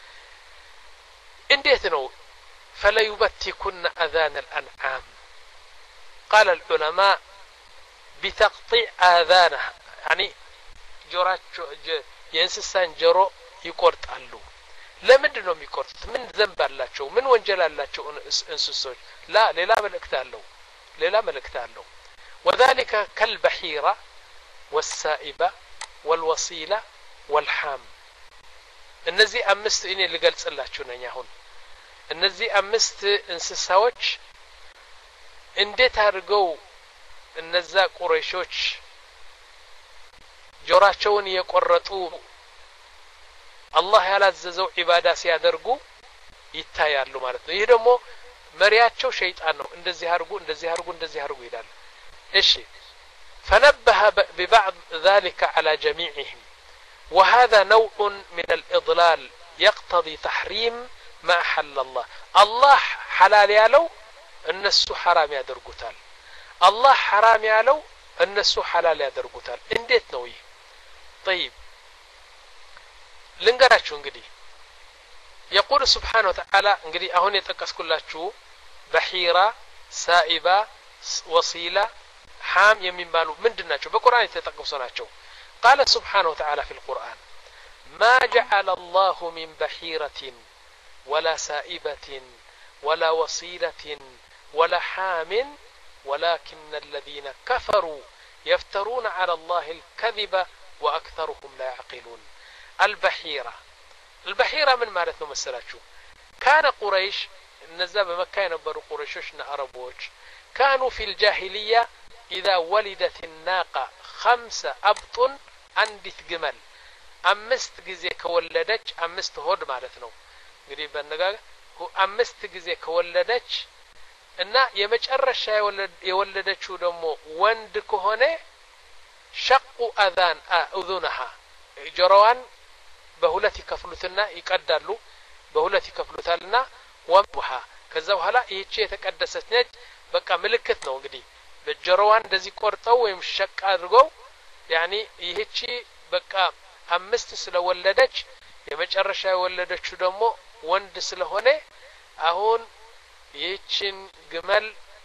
እንዴት ነው فلا يبتكن اذان الانعام قال العلماء بتقطيع آذانها يعني جوراتشو የእንስሳን ጆሮ ይቆርጣሉ ለምንድን ነው የሚቆርጡት ምን ዘንብ አላቸው ምን ወንጀል አላቸው እንስሶች ላ ሌላ መልእክት አለው ሌላ መልእክት አለው وذلك كالبحيرة والسائبة والوصيلة والحام እነዚህ አምስት እኔ ልገልጽላችሁ ነኝ አሁን እነዚህ አምስት እንስሳዎች እንዴት አድርገው እነዛ ቁረይሾች ጆራቸውን የቆረጡ አላህ ያላዘዘው ኢባዳ ሲያደርጉ ይታያሉ ማለት ነው ይሄ ደግሞ መሪያቸው ሸይጣን ነው እንደዚህ አድርጉ እንደዚህ አድርጉ እንደዚህ አድርጉ ይላል እሺ فنبه ببعض ذلك على جميعهم وهذا نوع من الإضلال يقتضي تحريم ما أحل الله الله حلال ያለው እነሱ حرام ያደርጉታል الله حرام ያለው እነሱ حلال ያደርጉታል እንዴት ነው ይሄ طيب ልንገራችሁ እንግዲህ يقول سبحانه وتعالى እንግዲህ አሁን የተቀስኩላችሁ بحيرة سائبة وصيلة حام የሚባሉ ምንድናቸው በቁርአን የተጠቀሱ ናቸው قال سبحانه وتعالى في القرآن ما جعل الله من بحيرة ولا سائبة ولا وصيلة ولا حام ولكن الذين كفروا يفترون على الله الكذب وأكثرهم لا يعقلون البحيرة البحيرة من مالتنا مسلاتشو كان قريش النزاب مكة ينبروا قريشوشنا عربوش كانوا في الجاهلية إذا ولدت الناقة خمسة أبطن عندت جمل أمست جزي كولدج أمست هود مالتنا قريبا نقال هو أمست جزي كولدج እና የመጨረሻ የወለደችው ደግሞ ወንድ ከሆነ ሸቁ አዛን አذنها ጆሮዋን በሁለት ይከፍሉትና ይቀዳሉ በሁለት ይከፍሉታልና ወምሃ ከዛ በኋላ ይህች የተቀደሰች ነች በቃ ምልክት ነው እንግዲህ በጆሮዋን እንደዚህ ቆርጠው ወይም ሸቅ አድርገው ያኒ ይህች በቃ አምስት ስለወለደች የመጨረሻ የወለደችው ደግሞ ወንድ ስለሆነ አሁን ይህችን ግመል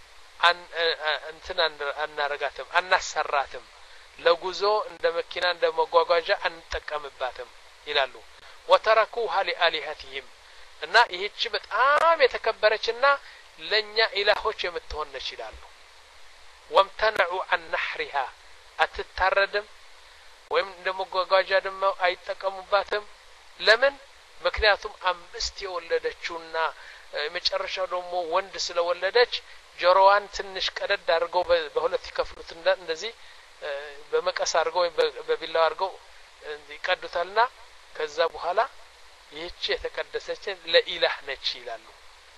እንትን አናረጋትም አናሰራትም ለጉዞ እንደ መኪና እንደ መጓጓዣ አንጠቀምባትም ይላሉ وتركوها لآلهتهم እና ይህች በጣም የተከበረችና ለኛ ኢላሆች የምትሆነች ይላሉ وامتنعوا عن نحرها አትታረድም ወይም እንደ መጓጓዣ ደግሞ አይጠቀሙባትም ለምን ምክንያቱም አምስት የወለደችውና መጨረሻው ደግሞ ወንድ ስለወለደች ጆሮዋን ትንሽ ቀደድ አድርገው በሁለት ይከፍሉት እንደዚህ በመቀስ አድርገው በቢላው አድርገው ይቀዱታልና ከዛ በኋላ ይህች የተቀደሰች ለኢላህ ነች ይላሉ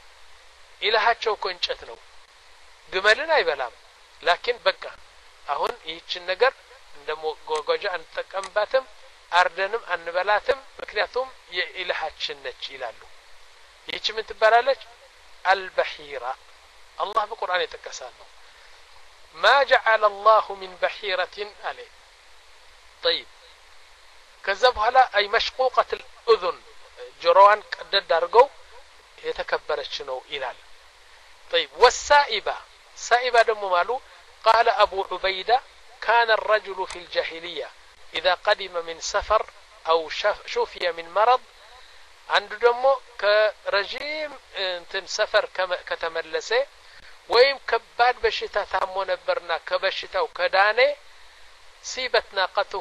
ኢላሃቸው እንጨት ነው ግመልን አይበላም ላኪን በቃ አሁን ይህችን ነገር እንደሞጓጓጃ አንጠቀምባትም አርደንም አንበላትም ምክንያቱም የኢላሃችን ነች ይላሉ ይህች ምን ትባላለች البحيرة الله بالقرآن يتكسانه ما جعل الله من بحيرة عليه طيب كذبها لا أي مشقوقة الأذن جروان قد درقوا يتكبرت شنو إلال طيب والسائبة سائبة دم مالو قال أبو عبيدة كان الرجل في الجاهلية إذا قدم من سفر أو شفي من مرض አንዱ ደግሞ ከረጂም እንትን ሰፈር ከተመለሰ ወይም ከባድ በሽታ ታሞ ነበርና ከበሽታው ከዳነ ሲበት ናቀቱ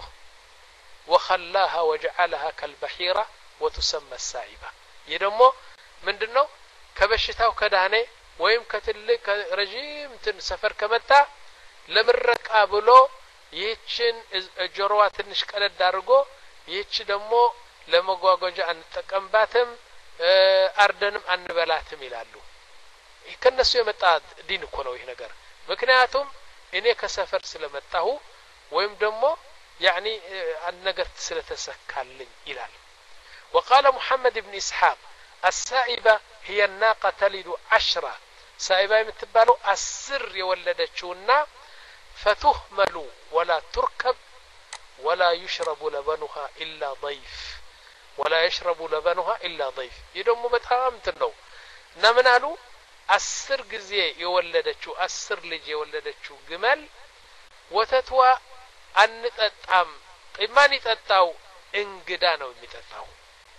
وخلاها وجعلها كالبحيرة وتسمى السائبة يدمو ምንድነው ከበሽታው ከዳነ ወይም ከትልቅ ረጂም እንትን ሰፈር ከመጣ ለምረቃ ብሎ ይህችን ጆሮዋ ትንሽ ቀለድ አድርጎ ይህች ደግሞ ለመጓጓዣ አንጠቀምባትም አርደንም አንበላትም ይላሉ ከነሱ የመጣ ዲን እኮ ነው ይሄ ነገር ምክንያቱም እኔ ከሰፈር ስለመጣሁ ወይም ደግሞ يعني አንድ ነገር ስለተሰካልኝ ይላል وقال محمد بن إسحاق السائبة هي الناقة تلد عشرة سائبة የምትባለው አስር የወለደችውና فتهمل ولا تركب ولا يشرب لبنها إلا ضيف ولا يشرب لبنها إلا ضيف ይደሞ በጣም እንትነው እና ምን አሉ አስር ጊዜ የወለደችው አስር ልጅ የወለደችው ግመል ወተቷ አንጠጣም ማን ይጠጣው እንግዳ ነው የሚጠጣው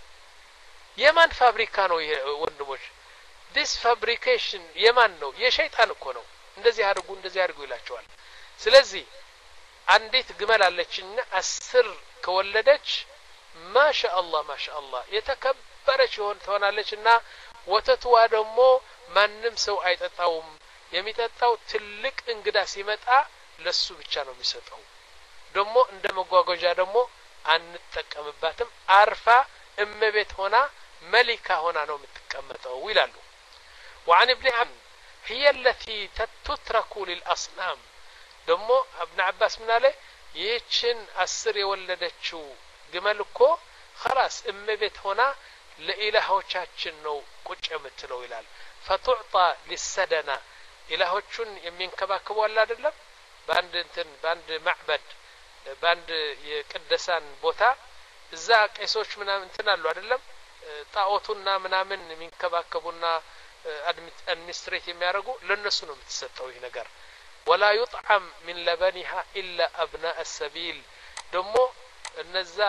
የማን ፋብሪካ ነው ይሄ ወንድሞች this fabrication የማን ነው የሸይጣን እኮ ነው እንደዚህ አድርጉ እንደዚህ አድርጉ ይላቸዋል ስለዚህ አንዲት ግመል አለችና አስር ከወለደች ማሻአላህ ማሻአላህ የተከበረች ሆን ትሆናለችና ወተቷ ደግሞ ማንም ሰው አይጠጣውም የሚጠጣው ትልቅ እንግዳ ሲመጣ ለሱ ብቻ ነው የሚሰጠው ደግሞ እንደ መጓጓዣ ደግሞ አንጠቀምባትም አርፋ እመቤት ሆና መሊካ ሆና ነው የምትቀመጠው ይላሉ وعن ابن عم هي التي تترك للأصنام ደግሞ ابن عباس ምን አለ ይህችን አስር የወለደችው ግመል እኮ خلاص እመቤት ሆና ለኢላሆቻችን ነው ቁጭ የምትለው ይላል فتعطى للسدنة ኢላሆቹን የሚንከባከቡ አለ አይደለም ባንድ እንትን ባንድ ማዕበድ ባንድ የቅደሳን ቦታ እዛ ቄሶች ምናምን እንትን አሉ አይደለም ጣዖቱና ምናምን የሚንከባከቡና አድሚኒስትሬት የሚያደርጉ ለነሱ ነው የምትሰጠው ይሄ ነገር ولا يطعم من لبنها الا ابناء السبيل ደግሞ እነዛ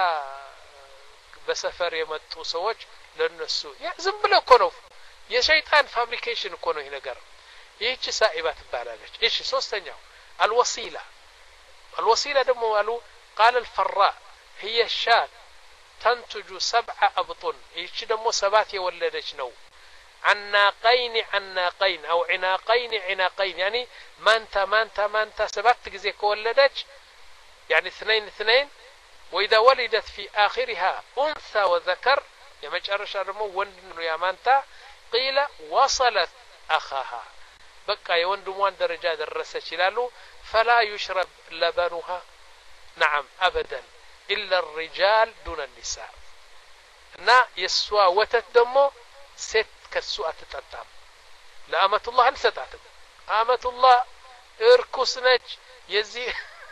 በሰፈር የመጡ ሰዎች ለነሱ ያ ዝም ብሎ እኮ ነው የሸይጣን ፋብሪኬሽን እኮ ነው ይሄ ነገር ይህች ሳኢባ ትባላለች እሺ ሶስተኛው الوسيله الوسيله دم قالوا قال الفراء هي الشاة تنتج سبع أبطن ايش دمو سبات يولدش نو عناقين عناقين او عناقين عناقين يعني مانتا مانتا مانتا سبات جزي كولدش يعني اثنين اثنين واذا ولدت في اخرها انثى وذكر يا مجرش دمو وند يا مانتا قيل وصلت اخاها بقى يوندموان درجه درسش يلالو فلا يشرب لبنها نعم ابدا الا الرجال دون النساء نا يسوا وتت دمو ست كسو اتططام لامه الله انسطاتم امه الله اركس ነች የዚህ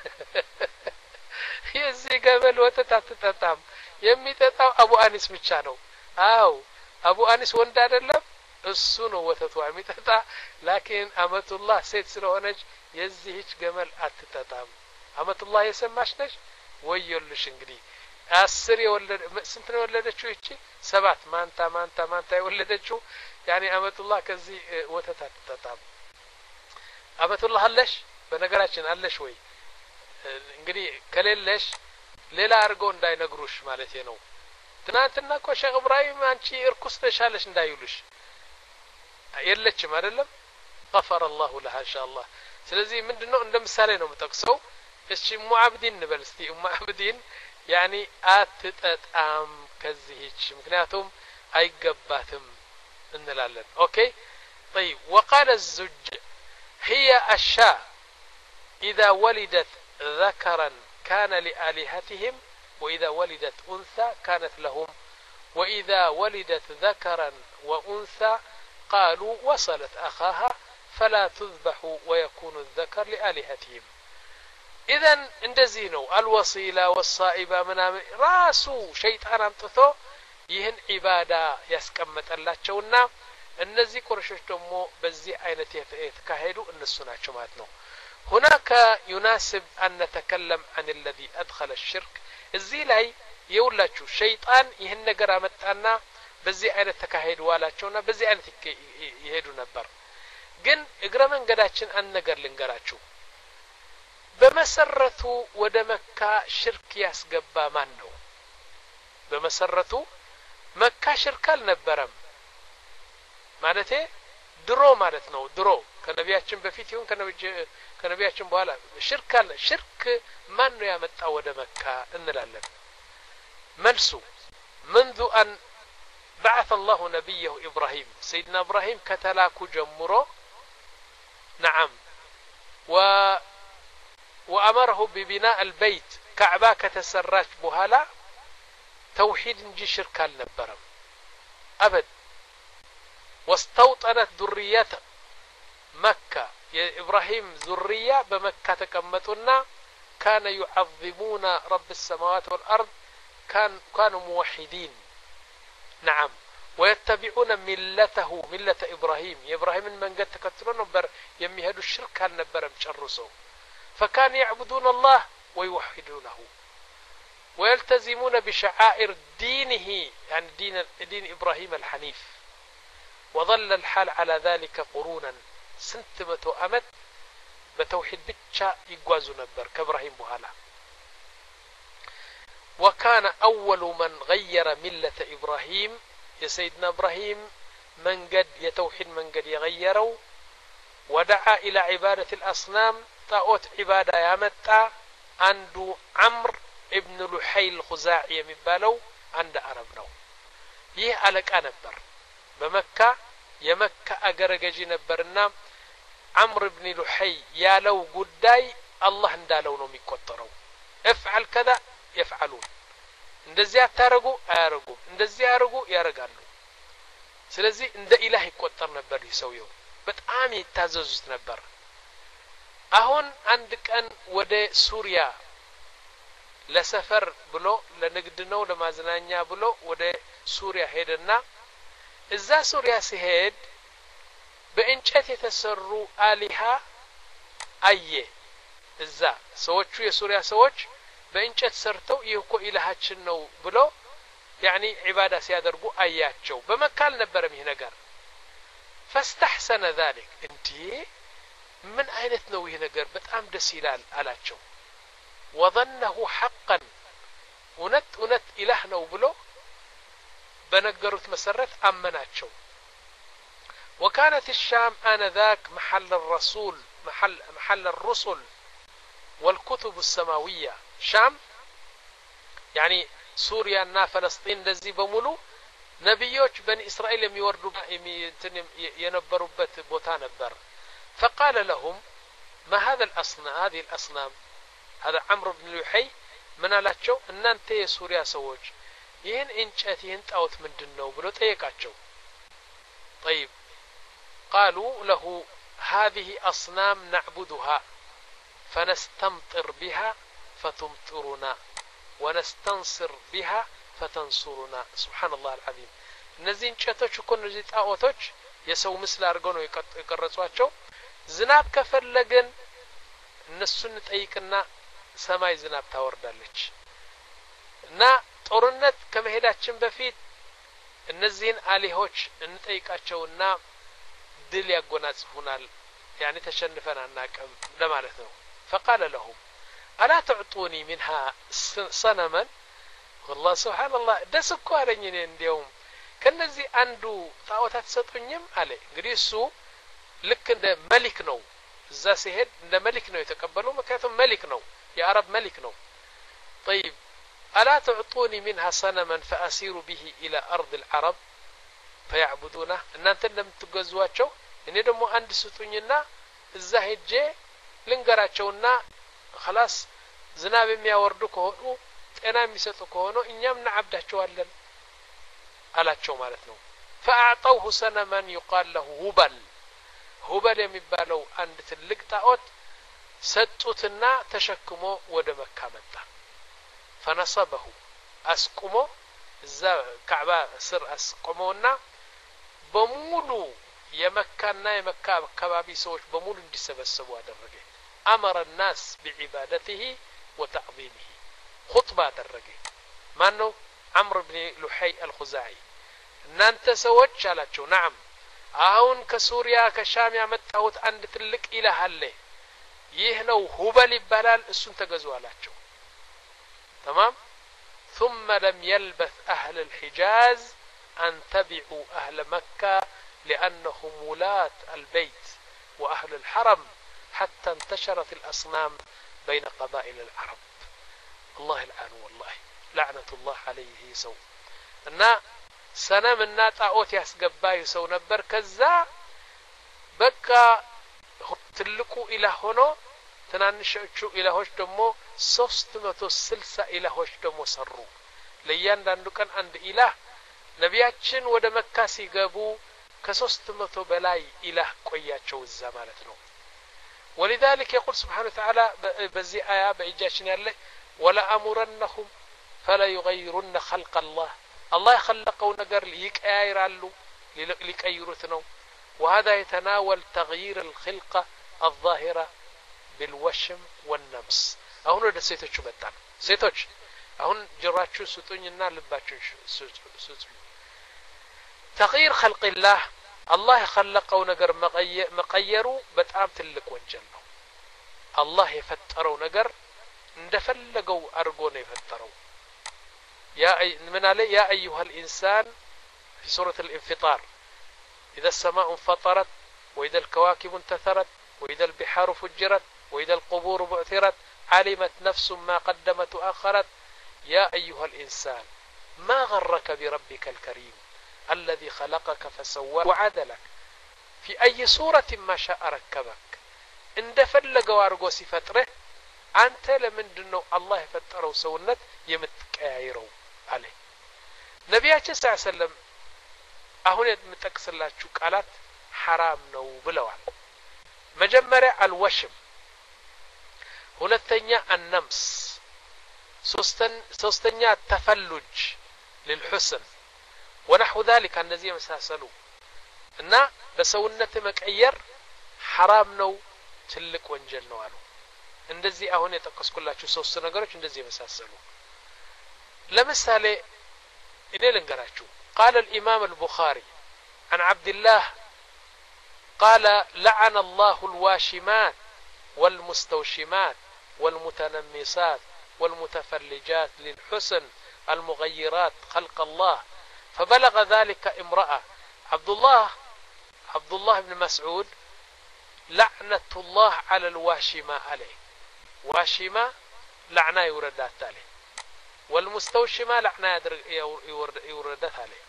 የዚህ ገበል ወተት አትጠጣም የሚጠጣው አቡ አኒስ ብቻ ነው አው አቡ አኒስ ወንድ አይደለም እሱ ነው ወተቷ የሚጠጣ ላኪን አመቱላህ ሴት ስለሆነች የዚህች ገመል አትጠጣም አመቱላህ የሰማሽ ነሽ ወይልሽ እንግዲህ አስር የወለደ ስንት ነው የወለደችው እቺ ሰባት ማንታ ማንታ ማንታ የወለደችው ያኒ አመቱላህ ከዚህ ወተት አትጠጣም አመቱላህ አለሽ በነገራችን አለሽ ወይ እንግዲህ ከሌለሽ ሌላ አርጎ እንዳይነግሩሽ ማለት ነው ትናንትና እኮ ሼክ ኢብራሂም አንቺ እርኩስ ተሻለሽ እንዳይሉሽ የለችም አይደለም غفر الله لها ان شاء الله ስለዚህ ምንድነው እንደምሳሌ ነው የምጠቅሰው እሺ ሙአብዲን ንበልስቲ ሙአብዲን يعني አትጠጣም ከዚህች ምክንያቱም አይገባትም እንላለን اوكي طيب وقال الزج هي الشاة اذا ولدت ذكرا كان لآلهتهم واذا ولدت انثى كانت لهم واذا ولدت ذكرا وانثى قالوا وصلت اخاها فلا تذبح ويكون الذكر لآلهتهم اذن እንደዚህ ነው الوصيله والصائبه ምናምን ራሱ ሸይጣን አምጥቶ ይህን ዒባዳ ያስቀመጠላቸውና እነዚህ ቁርሾች ደግሞ በዚህ አይነት የተካሄዱ እነሱ ናቸው ማለት ነው هناك يناسب ان نتكلم عن الذي ادخل الشرك እዚህ ላይ የውላችሁ ሸይጣን ይህን ነገር አመጣና በዚህ አይነት ተካሄዱ ዋላቸውና በዚህ አይነት ይሄዱ ነበር ግን እግረ መንገዳችን አንድ ነገር ልንገራችሁ በመሰረቱ ወደ መካ ሽርክ ያስገባ ማን ነው በመሰረቱ መካ ሽርክ አልነበረም ማለቴ ድሮ ማለት ነው ድሮ ከነቢያችን በፊት ይሁን ከነቢያችን በኋላ ሽርክ አለ ሽርክ ማን ነው ያመጣው ወደ መካ እንላለን መልሱ منذ أن بعث الله نبيه إبراهيم سيدنا إبراهيم كتلاكو جمرو نعم و وأمره ببناء البيت كعبة كتسرات بهالا توحيد انجي شرك النبرم أبد واستوطنت ذرية مكة يا إبراهيم ذرية بمكة تكمتنا كان يعظمون رب السماوات والأرض كان كانوا موحدين نعم ويتبعون ملته ملة إبراهيم يا إبراهيم من قد تكتلون نبر يميهدوا الشرك النبر مشرسوا فكان يعبدون الله ويوحدونه ويلتزمون بشعائر دينه يعني دين دين إبراهيم الحنيف وظل الحال على ذلك قرونا سنتمة أمد بتوحيد بتشا يقوازوا نبر كإبراهيم بهالا وكان أول من غير ملة إبراهيم يا سيدنا إبراهيم من قد يتوحيد من قد يغيروا ودعا إلى عبادة الأصنام طاوت عبادة يامتا عنده عمرو ابن لحي الخزاعي يمبالو عند عربنا يه ألك أنبر بمكة يمكة أجرجي نبرنا عمرو بن لحي يا لو قداي الله اندالو نو ميكوترو افعل كذا يفعلون እንደዚህ አታረጉ አያረጉ እንደዚህ ያረጉ ያረጋሉ ስለዚህ እንደ ኢላህ ይቆጠር ነበር ይሰውየው በጣም ይታዘዙት ነበር አሁን አንድ ቀን ወደ ሱሪያ ለሰፈር ብሎ ለንግድ ነው ለማዝናኛ ብሎ ወደ ሱሪያ ሄደና እዛ ሱሪያ ሲሄድ በእንጨት የተሰሩ አሊሃ አየ እዛ ሰዎቹ የሱሪያ ሰዎች በእንጨት ሰርተው ይህኮ ኢላሃችን ነው ብሎ يعني عبادة سيادرقو أياتشو بمكان نبرم هنا قر فاستحسن ذلك انتي من أين تنوي هنا قر بتأم دسيلال ألاتشو وظنه حقا ونت ونت إلهنا وبلو بنقرت مسرت أمناتشو وكانت الشام آنذاك محل الرسول محل محل الرسل والكتب السماوية شام يعني سوريا نا فلسطين لذي بمولو نبيوش بني إسرائيل يوردوا ينبروا بوتا نبر فقال لهم ما هذا الأصنام هذه الأصنام هذا عمرو بن لحي من ألاتشو أن أنت سوريا سووج يهن إنشأت يهن تأوت من دنو بلو تيكاتشو طيب قالوا له هذه أصنام نعبدها فنستمطر بها فتمطرنا ونستنصر بها فتنصرنا سبحان الله العظيم እነዚህ እንጨቶች እኮ እነዚህ ጣዖቶች የሰው ምስል አድርገው ነው የቀረጿቸው ዝናብ ከፈለገን እነሱን ጠይቅና ሰማይ ዝናብ ታወርዳለች እና ጦርነት ከመሄዳችን በፊት እነዚህን አሊሆች እንጠይቃቸውና ድል ያጎናጽፉናል يعني ተሸንፈን አናቀም ለማለት ነው فقال لهم ألا تعطوني منها صنما والله سبحان الله دسكو عليني اليوم كنزي عنده طاوتات تسطونيم عليه እንግዲህ እሱ ልክ እንደ መሊክ ነው እዛ ሲሄድ እንደ መሊክ ነው የተቀበለው ምክንያቱም መሊክ ነው የአረብ መሊክ ነው طيب ألا تعطوني منها صنما فأسير به إلى أرض العرب فيعبدونه እናንተ እንደምትገዟቸው እኔ ደግሞ አንድ ስጡኝና እዛ ሄጄ ልንገራቸውና خلاص ዝናብ የሚያወርዱ ከሆኑ ጤና የሚሰጡ ከሆኑ እኛም እናዓብዳቸዋለን አላቸው ማለት ነው فأعطوه سنما يقال له هبل هبل የሚባለው አንድ ትልቅ ጣዖት ሰጡትና ተሸክሞ ወደ መካ መጣ فنصبه አስቆሞ እዛ ካዕባ ስር አስቆመውና በሙሉ የመካና የመካ አካባቢ ሰዎች በሙሉ እንዲሰበሰቡ አደረገ أمر الناس بعبادته وتعظيمه خطبة درجة مانو عمرو بن لحي الخزاعي نانت سوتش على نعم አሁን ከሱሪያ ከሻም ያመጣሁት አንድ ትልቅ ኢላህ አለ ይህ ነው ሁበል ይባላል እሱን ተገዙ አላቸው تمام ثم لم يلبث أهل الحجاز أن تبعوا أهل مكة لأنهم ولاة البيت وأهل الحرم حتى انتشرت الأصنام بين قبائل العرب الله الآن والله لعنة الله عليه سو أن سنم النات أوت يسقبا يسو نبر كذا بقى تلقوا إلى هنا ትናንሾቹ ኢላሆች ደግሞ ሶስት መቶ ስልሳ ኢላሆች ደግሞ ሰሩ ለእያንዳንዱ ቀን አንድ ኢላህ ነቢያችን ወደ መካ ሲገቡ ከሶስት መቶ በላይ ኢላህ ቆያቸው እዛ ማለት ነው ولذلك يقول سبحانه وتعالى بزي آية بإجاشن ያለ ولا أمرنهم فلا يغيرن خلق الله الله يخلقوا ነገር ይቀያይራሉ ሊቀይሩት ነው وهذا يتناول تغيير الخلقة الظاهرة بالوشم والنمس አሁን ወደ ሴቶቹ መጣን ሴቶች አሁን ጅራችሁ ስጡኝና ልባችሁ ስጡኝ تغيير خلق الله الله خلقው ነገር መቀየሩ በጣም ትልቅ ወንጀል ነው الله የፈጠረው ነገር እንደፈለገው አድርጎ ነው የፈጠረው يا من عليه يا ايها الانسان في سورة الانفطار إذا السماء انفطرت وإذا الكواكب انتثرت وإذا البحار فجرت وإذا القبور بعثرت علمت نفس ما قدمت وأخرت يا أيها الإنسان ما غرك بربك الكريم الذي خلقك فسواك وعدلك في أي صورة ما شاء ركبك إن دفلق وارغو سفتره أنت لمن دنو الله فتره سونت يمتكايرو عليه نبياتي صلى الله عليه وسلم አሁን የምጠቅስላችሁ ቃላት حرام ነው ብለዋል መጀመሪያ አልወሽም ሁለተኛ النمس ሶስተኛ التفلج للحسن ونحو ذلك እነዚህ መሳሰሉ እና በሰውነት መቀየር حرام ነው ትልቅ ወንጀል ነው አሉ እንደዚህ አሁን የጠቀስኩላችሁ ሶስት ነገሮች እንደዚህ መሳሰሉ ለምሳሌ እኔ ልንገራችሁ قال الإمام البخاري عن عبد الله قال لعن الله الواشمات والمستوشمات والمتنمصات والمتفلجات للحسن المغيرات خلق الله فبلغ ذلك امرأة عبد الله عبد الله بن مسعود لعنة الله على الواشمة عليه واشمة لعنة يوردات عليه والمستوشمة لعنة يوردات عليه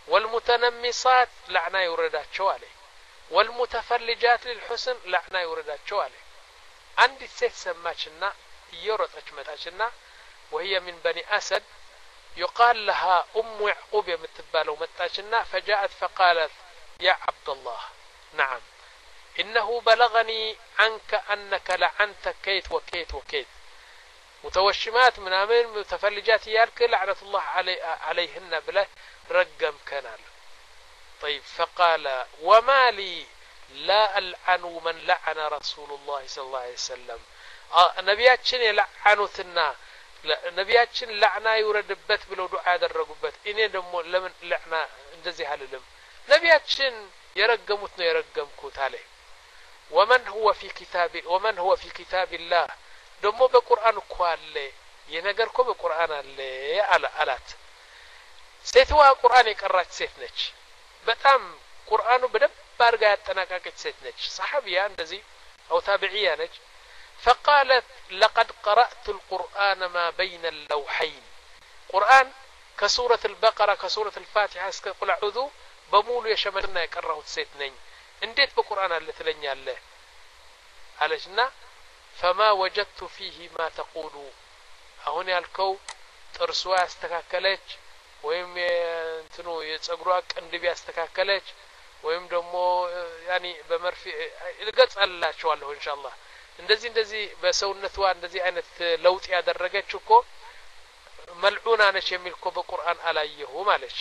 والمتنمصات لعنة يوردات شو عليه والمتفلجات للحسن لعنة يوردات شو عليه عندي ست سماتشنا يورط أجمتاشنا وهي من بني أسد يقال لها أم يعقوب يمتبالو متاشنا فجاءت فقالت يا عبد الله نعم إنه بلغني عنك أنك لعنت كيت وكيت وكيت متوشمات من أمين متفلجات يالك لعنة الله علي عليهن بله رقم كنال طيب فقال وما لي لا ألعن من لعن رسول الله صلى الله عليه وسلم نبياتشن يلعنوتنا نبياتشن لعنا يوردبت بلو دعاء درقبت إني دمو لمن لعنا اندزي هاللم نبياتشن يرقمتنا يرقمكوت عليه ومن هو في كتاب ومن هو في كتاب الله دمو بقرآن كوالي ينقركو بقرآن اللي على علات سيتوا قرآن يقرأت سيتنج بتام قرآنه بدب بارقا يتناقاكت سيتنج صحابية اندزي أو تابعية نج فقالت لقد قرأت القرآن ما بين اللوحين قرآن كسورة البقرة كسورة الفاتحة قل أعوذ بمولو يشملنا يقرأه سيتنين انديت بقرآن اللي تلنيا الله علشنا فما وجدت فيه ما تقولوا هوني الكو ترسوا استكاكلج ወይም እንትኑ የጸጉሯ ቅንድብ ያስተካከለች ወይም ደግሞ ያኒ በመርፊ ልገጻላችኋለሁ ኢንሻአላህ እንደዚህ እንደዚህ በሰውነቷ እንደዚህ አይነት ለውጥ ያደረገች እኮ መልዑና ነች የሚል እኮ በቁርአን አላየሁ ማለች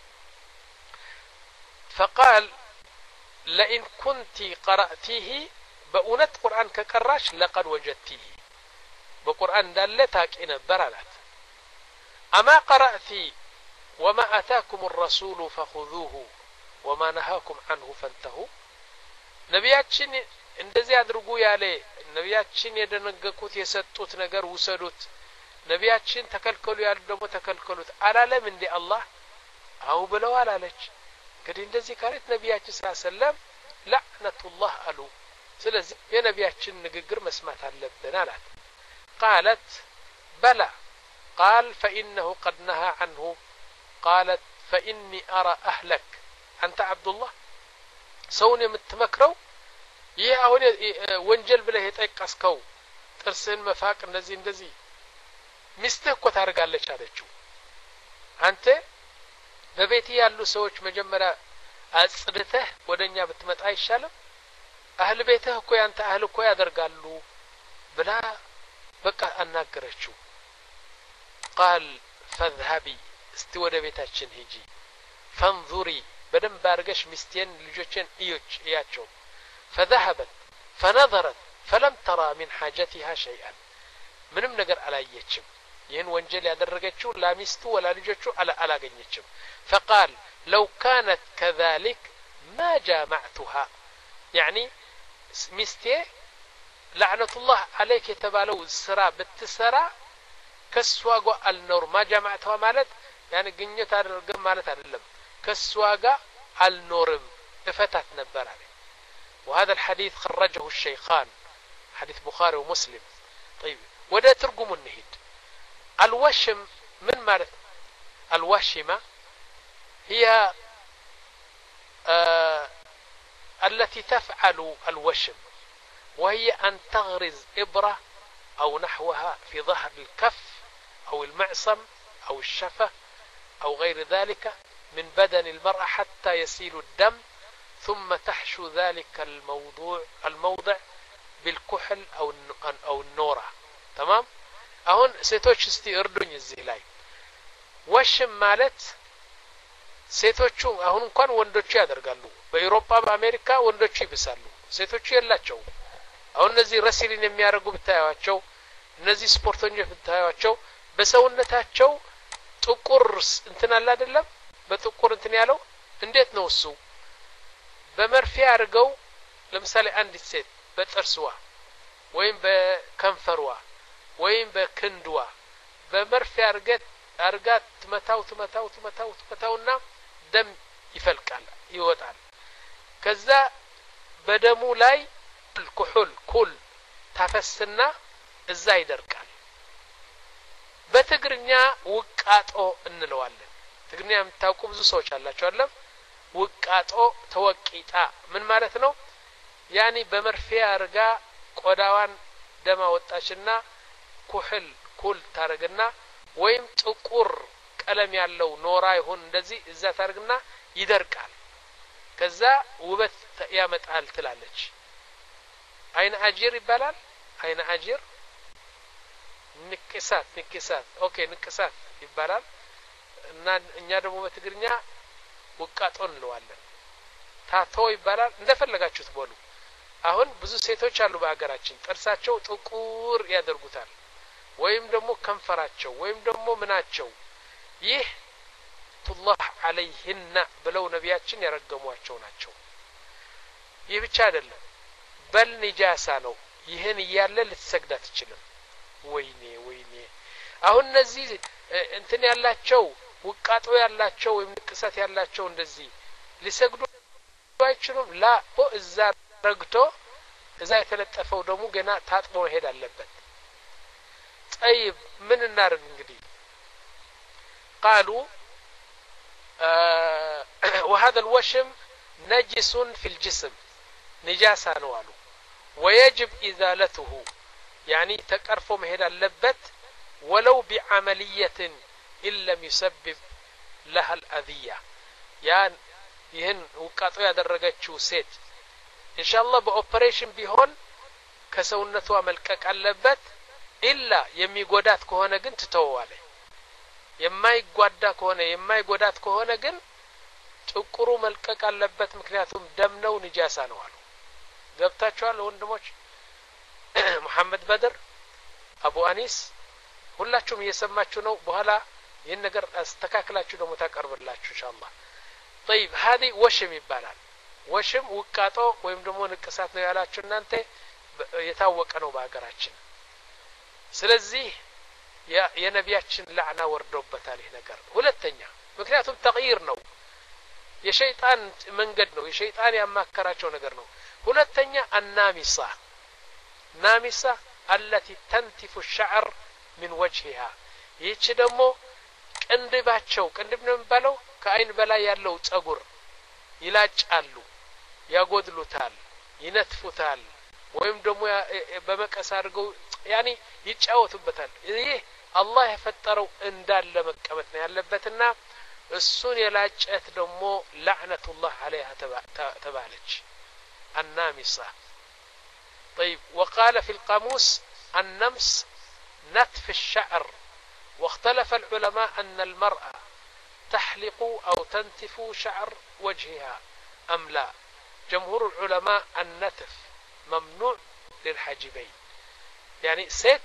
فقال لئن كنت قرأتيه بأونت قرآن كقراش لقد وجدتيه بقرآن دالة تاكي نبر علات أما قرأتي وما أتاكم الرسول فخذوه وما نهاكم عنه فانتهوا نبياتشن እንደዚህ አድርጉ ያለ ነቢያችን የደነገኩት የሰጡት ነገር ውሰዱት ነቢያችን ተከልከሉ ያሉ ደግሞ ተከልከሉት አላለም እንዴ አላህ አው ብለው አላለች እንግዲህ እንደዚህ ካለት ነቢያችን ሰለም ለዕነቱላህ አሉ ስለዚህ የነቢያችን ንግግር መስማት አለብን አላት قالت بلى قال فإنه قد نهى عنه قالت فإني أرى أهلك أنت عبد الله سوني متمكرو ይህ አሁን ወንጀል ብለህ የጠቀስከው ጥርስን መፋቅ እንደዚህ እንደዚህ ሚስትህ እኮ ታርጋለች አለችው አንተ በቤት ያሉ ሰዎች መጀመሪያ አጽድተህ ወደኛ ብትመጣ አይሻልም አህል ቤትህ እኮ ያንተ አህል እኮ ያደርጋሉ ብላ በቃ አናገረችው قال فاذهبي እስቲ ወደ ቤታችን ሂጂ فانظري بدم بارغش مستين ልጆችን እዩች እያቸው فذهبت فنظرت فلم ترى من حاجتها شيئا ምንም ነገር አላየችም ይህን ወንጀል ያደረገችው ላሚስቱ ወላ ልጆቹ አላገኘችም فقال لو كانت كذلك ما جامعتها يعني مستي لعنة الله عليك የተባለው ስራ ብትሰራ ከሷጋ አልኖር ما جامعتها ማለት يعني ግኝት አድርገም ማለት አይደለም ከሷጋ አልኖርም እፈታት ነበር አለ وهذا الحديث خرجه الشيخان حديث بخاري ومسلم طيب وده ترجم النهيد الوشم من مالت الوشمة هي آه التي تفعل الوشم وهي أن تغرز إبرة أو نحوها في ظهر الكف أو المعصم أو الشفة أو غير ذلك من بدن المرأة حتى يسيل الدم ثم تحشو ذلك الموضوع الموضع بالكحل أو أو النورة تمام አሁን ሴቶች እስቲ እርዱኝ እዚህ ላይ ወሽም ማለት ሴቶቹ አሁን እንኳን ወንዶቹ ያደርጋሉ በአውሮፓ በአሜሪካ ወንዶቹ ይብሳሉ ሴቶቹ የላቸው አሁን እነዚህ ረሲሊን የሚያደርጉ ብታያቸው እነዚህ ስፖርተኞች ብታያቸው በሰውነታቸው ጥቁር እንትን አለ አይደለም በጥቁር እንትን ያለው እንዴት ነው እሱ በመርፌ አድርገው ለምሳሌ አንድ ሴት በጥርስዋ ወይም በከንፈሯ ወይም በክንድዋ በመርፌ አርገት አርጋት መታው ተመታው ተመታው ተመታውና ደም ይፈልቃል ይወጣል ከዛ በደሙ ላይ الكحول ኩል ታፈስና እዛ ይደርቃል በትግርኛ ውቃጦ እንለዋለን ትግርኛ የምታውቁ ብዙ ሰዎች አላችሁ አይደል ውቃጦ ተወቂጣ ምን ማለት ነው ያኒ በመርፌ አርጋ ቆዳዋን ደማ ወጣችና ኩህል ኩል ታረግና ወይም ጥቁር ቀለም ያለው ኖራ ይሁን እንደዚህ እዛ ታርግና ይደርቃል ከዛ ውበት ያመጣል ትላለች አይን አጂር ይባላል አይን አጂር ንቅሳት ንቅሳት ኦኬ ንቅሳት ይባላል እና እኛ ደግሞ በትግርኛ ውቃጦ እንለዋለን ታቶ ይባላል እንደፈለጋችሁት በሉ አሁን ብዙ ሴቶች አሉ በአገራችን ጥርሳቸው ጥቁር ያደርጉታል ወይም ደግሞ ከንፈራቸው ወይም ደግሞ ምናቸው ይህ ቱላህ عليهن ብለው ነቢያችን ያረገሟቸው ናቸው ይህ ብቻ አይደለም በል ንጃሳ ነው ይህን ይያለ ልትሰግድ አትችልም ወይኔ ወይኔ አሁን እነዚህ እንትን ያላቸው ውቃጦ ያላቸው ወይም ንቅሳት ያላቸው እንደዚህ ሊሰግዱ አይችሉም ላ እዛ ረግቶ እዛ የተለጠፈው ደግሞ ገና ታጥቦ ሄድ አለበት طيب من النار እንግዲህ قالوا آه وهذا الوشم نجس في الجسم نجاسة نوالو ويجب إزالته يعني تقرفو مهد اللبت ولو بعملية إن لم يسبب لها الأذية يعني ይህን ውቃጦ ያደረገችው ሴት ኢንሻአላህ በኦፕሬሽን ቢሆን ከሰውነቷ መልቀቅ አለበት ኢላ የሚጎዳት ከሆነ ግን ትተዋለ የማይጓዳ ከሆነ የማይጎዳት ከሆነ ግን ጥቁሩ መልቀቅ አለበት ምክንያቱም ደም ነው ንጃሳ ነው አሉ ገብታችኋል ወንድሞች መሐመድ በድር አቡ አኒስ ሁላችሁም እየሰማችሁ ነው በኋላ ይህን ነገር አስተካክላችሁ ደግሞ ታቀርብላችሁ ኢንሻአላህ طيب هذه وشم ይባላል ወሽም ውቃጦ ወይም ደግሞ ንቅሳት ነው ያላችሁ እናንተ የታወቀ ነው በአገራችን ስለዚህ የነቢያችን ለዕና ወርዶበታል ይሄ ነገር ሁለተኛ ምክንያቱም ተግይር ነው የሸይጣን መንገድ ነው የሸይጣን ያማከራቸው ነገር ነው ሁለተኛ አናሚሳ ናሚሳ التي تنتف الشعر من وجهها ይህች ደግሞ ቅንድባቸው ቅንድብ ነው የሚባለው ከአይን በላይ ያለው ጸጉር ይላጫሉ ያጎድሉታል ይነትፉታል ወይም ደግሞ በመቀስ አድርገው ያኒ ይጫወቱበታል ይህ አላህ የፈጠረው እንዳለ መቀመጥ ነው ያለበትና እሱን የላጨት ደግሞ ለዕነቱላህ عليها ተባለች النامصة. طيب وقال في القاموس النمس نتف الشعر واختلف العلماء أن المرأة تحلق أو تنتف شعر وجهها أم لا. جمهور العلماء النتف ممنوع للحاجبين يعني ست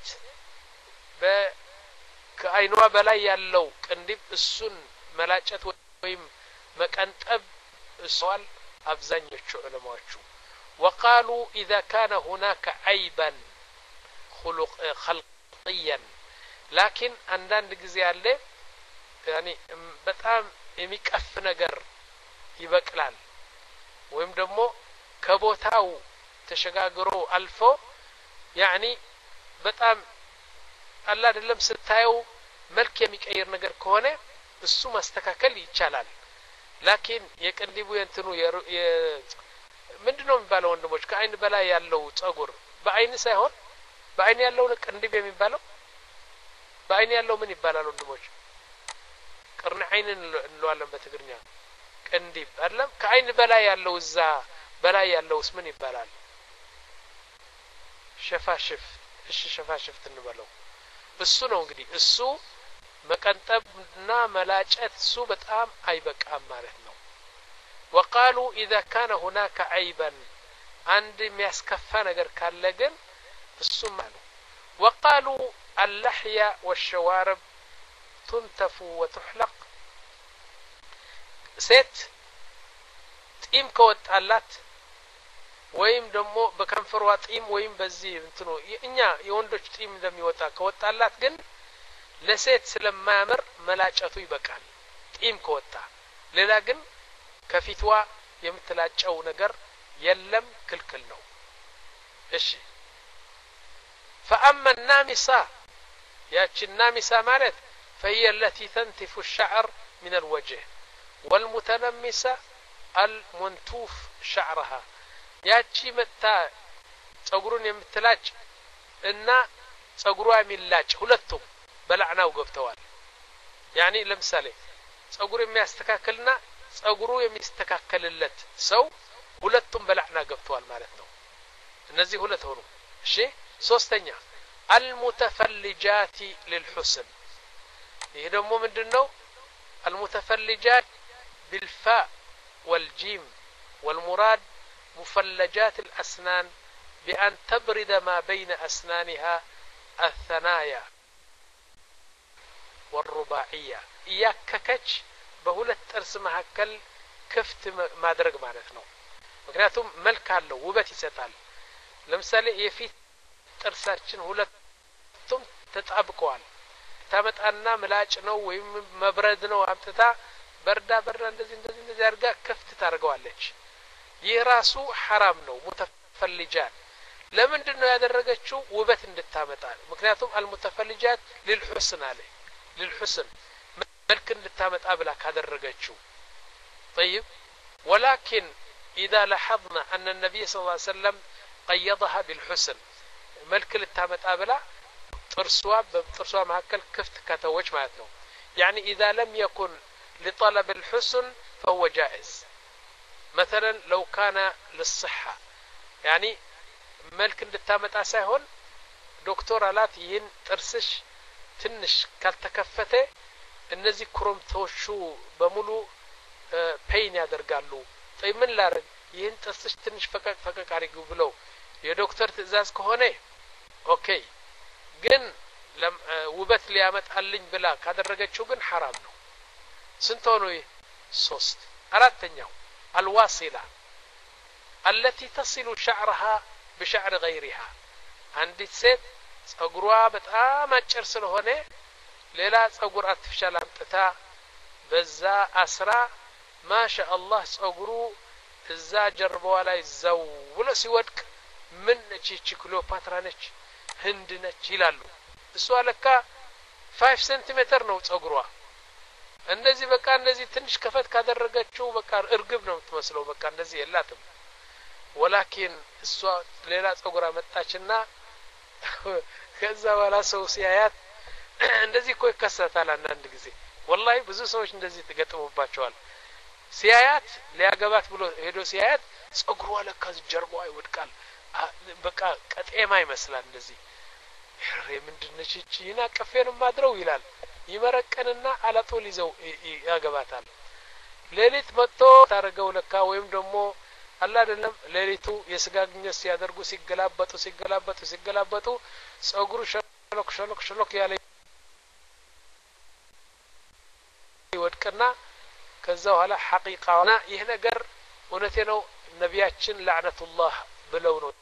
كأينوا بلا يالو كندب السن ملاجت ويم مكانتب السؤال أبزنيش علماء. وقالوا إذا كان هناك عيبا خلق خلقيا لكن عندنا جزيالة يعني بتأم يميكف نجر يبكلال ويم دمو كبوتاو تشجعرو ألفو يعني بتأم الله دلهم ستايو ملك يميكير نجر كونه السو مستكاكل يتشالال لكن يكندبو ينتنو ي ምንድነው የሚባለው ወንድሞች ከአይን በላይ ያለው ጸጉር በአይን ሳይሆን በአይን ያለው ቅንድብ የሚባለው በአይን ያለው ምን ይባላል ወንድሞች ቅርን አይን እንለዋለን በትግርኛ ቅንድብ አይደለም ከአይን በላይ ያለው እዛ በላይ ያለውስ ምን ይባላል ሸፋሽፍ እሺ ሸፋሽፍ እንበለው እሱ ነው እንግዲህ እሱ መቀንጠብና መላጨት እሱ በጣም አይበቃም ማለት ነው وقالوا إذا كان هناك عيبا عند مياسكفى نجر كاللجن السمان. وقالوا اللحية والشوارب تنتف وتحلق ست تيم كوت ألات ويم دمو بكنفر واتيم ويم بزي انتنو إنيا يوندوش تيم دم يوتا كوت ألات جن لست سلم مامر ملاجأتو يبكال تيم كوتا للا جن ከፊትዋ የምትላጨው ነገር የለም ክልክል ነው እሺ فأما النامسة ያቺ النامسة ማለት فهي التي تنتف الشعر من الوجه والمتنمسة المنتوف شعرها ያቺ መታ ጸጉሩን የምትላጭ እና ጸጉሯ የሚላጭ ሁለቱም በላዕናው ገብተዋል يعني ለምሳሌ ጸጉር የሚያስተካክልና ጸጉሩ የሚስተካከልለት ሰው ሁለቱም በላዕና ገብተዋል ማለት ነው እነዚህ ሁለት ሆኑ እሺ ሶስተኛ المتفلجات للحسن ይሄ ደግሞ ምንድነው المتفلجات بالفاء والجيم والمراد مفلجات الأسنان بأن تبرد ما بين أسنانها الثنايا والرباعية يككش በሁለት ጥርስ መካከል ክፍት ማድረግ ማለት ነው ምክንያቱም መልክ አለው ውበት ይሰጣል ለምሳሌ የፊት ጥርሳችን ሁለቱም ተጣብቀዋል ታመጣና ምላጭ ነው ወይም መብረድ ነው አምጥታ በርዳ በርዳ እንደዚህ እንደዚህ እንደዚህ አርጋ ክፍት ታርገዋለች ይህ ራሱ حرام ነው متفلجات ለምንድነው ያደረገችው ውበት እንድታመጣ ምክንያቱም المتفلجات للحسن عليه للحسن ملك እንድታመጣ ብላ ካደረገችው طيب ولكن إذا لاحظنا أن النبي صلى الله عليه وسلم قيضها بالحسن ملك ልታመጣ ብላ ጥርሷ በጥርሷ መካከል ክፍት ከተወች ማለት ነው يعني إذا لم يكن لطلب الحسن فهو جائز مثلا لو كان للصحة يعني ملك እንድታመጣ ሳይሆን ዶክተር አላት ይህን ጥርስሽ ትንሽ ካልተከፈተ እነዚህ ክሮምቶቹ በሙሉ ፔን ያደርጋሉ طيب ምን ላርግ ይህን ጥርስሽ ትንሽ ፈቀቅ ፈቀቅ አድርጉ ብለው የዶክተር ትዕዛዝ ከሆነ ኦኬ ግን ውበት ሊያመጣልኝ ብላ ካደረገችው ግን حرام ነው ስንት ሆኖ ሶስት አራተኛው الواصلة التي تصل شعرها بشعر غيرها አንዲት ሴት ጸጉሯ በጣም አጭር ስለሆነ ሌላ ጸጉር አርቲፊሻል አምጥታ በዛ አስራ ማሻአላህ ጸጉሩ እዛ ጀርባዋ ላይ ዘው ብሎ ሲወድቅ ምን እቺ ክሊዮፓትራ ነች ህንድ ነች ይላሉ እሷ ለካ አምስት ሴንቲሜትር ነው ጸጉሯ እንደዚህ በቃ እንደዚህ ትንሽ ከፈት ካደረገችው በቃ እርግብ ነው የምትመስለው በቃ እንደዚህ የላትም ولكن እሷ ሌላ ጸጉር አመጣችና ከዛ በኋላ ሰው ሲያያት እንደዚህ እኮ ይከሰታል አንዳንድ ጊዜ ወላሂ ብዙ ሰዎች እንደዚህ ተገጥሞባቸዋል ሲያያት ሊያገባት ብሎ ሄዶ ሲያያት ጸጉሯ ለካ ጀርባዋ ይወድቃል በቃ ቀጤማ ይመስላል እንደዚህ ኧረ ምንድነች እቺ ይናቀፈን ማድረው ይላል ይመረቀንና አላጦል ይዘው ያገባታል ሌሊት መጥቶ ታረገው ለካ ወይም ደግሞ አላ አይደለም ሌሊቱ የስጋ ግንኙነት ሲያደርጉ ሲገላበጡ ሲገላበጡ ሲገላበጡ ጸጉሩ ሸሎክ ሸሎክ ሸሎክ ያለ ይወድቅና ከዛ በኋላ ሐቂቃውና ይሄ ነገር እውነቴ ነው ነቢያችን ለዕነቱላህ ብለው ነው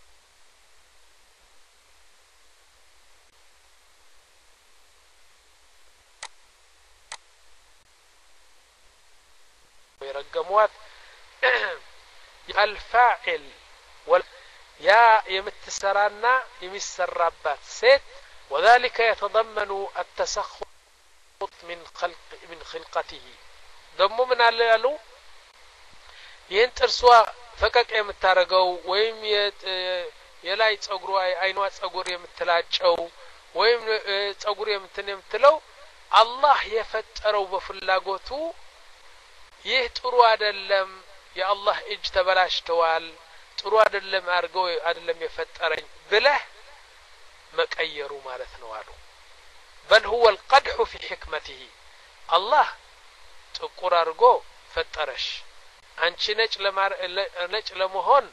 يرجموات الفاعل وال يا يمتسرانا يمسرابات ست وذلك يتضمن التسخط من خلق من خلقته دمو من علالو ينترسوا فكك يمتارغو ويم የላይ ጸጉሩ አይኗ ጸጉር የምትላጨው ወይም ጸጉር የምትን የምትለው አላህ የፈጠረው በፍላጎቱ ይህ ጥሩ አይደለም የአላህ እጅ ተበላሽተዋል ጥሩ አይደለም አርገው አይደለም የፈጠረኝ ብለህ መቀየሩ ማለት ነው አሉ بل هو القدح في حكمته الله ጥቁር አርጎ ፈጠረሽ አንቺ ነጭ ለማር ነጭ ለመሆን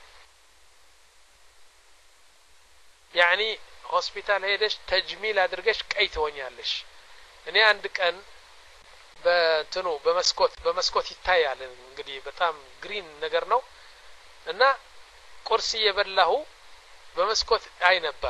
يعني ሆስፒታል ሄደሽ ተጅሚል አድርገሽ ቀይ ትሆኛለሽ እኔ አንድ ቀን በእንትኑ በመስኮት በመስኮት ይታያል እንግዲህ በጣም ግሪን ነገር ነው እና ቁርስ እየበላሁ በመስኮት አይ ነበር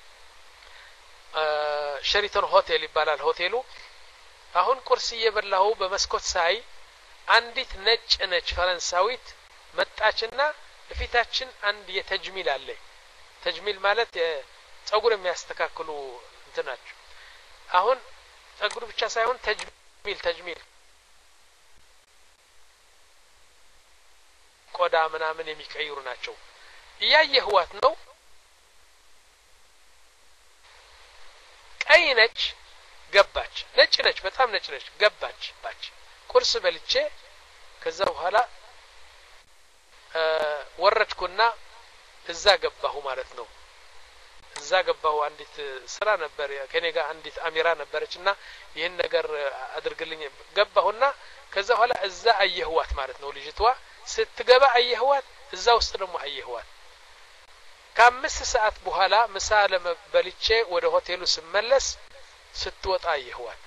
ሸሪተን ሆቴል ይባላል ሆቴሉ አሁን ቁርስ እየበላሁ በመስኮት ሳይ አንዲት ነጭ ነጭ ፈረንሳዊት መጣችና ለፊታችን አንድ የተጅሚል አለ ተጅሚል ማለት ጸጉር የሚያስተካክሉ እንትናቸው አሁን ጸጉር ብቻ ሳይሆን ተጅሚል ተጅሚል ቆዳ ምናምን የሚቀይሩ ናቸው እያየህዋት ነው ቀይ ነች ገባች ነጭ ነች በጣም ነጭ ነች ገባች ባች ቁርስ በልቼ ከዛ በኋላ ወረድኩና እዛ ገባሁ ማለት ነው እዛ ገባሁ አንዲት ስራ ነበር ከኔ ጋር አንዲት አሚራ ነበረችና ይሄን ነገር አድርግልኝ ገባሁና ከዛ በኋላ እዛ አየህዋት ማለት ነው ልጅቷ ስትገባ አየህዋት እዛ ውስጥ ደግሞ አየህዋት ከአምስት ሰዓት በኋላ ምሳ ለመበልቼ ወደ ሆቴሉ ስመለስ ስትወጣ አየህዋት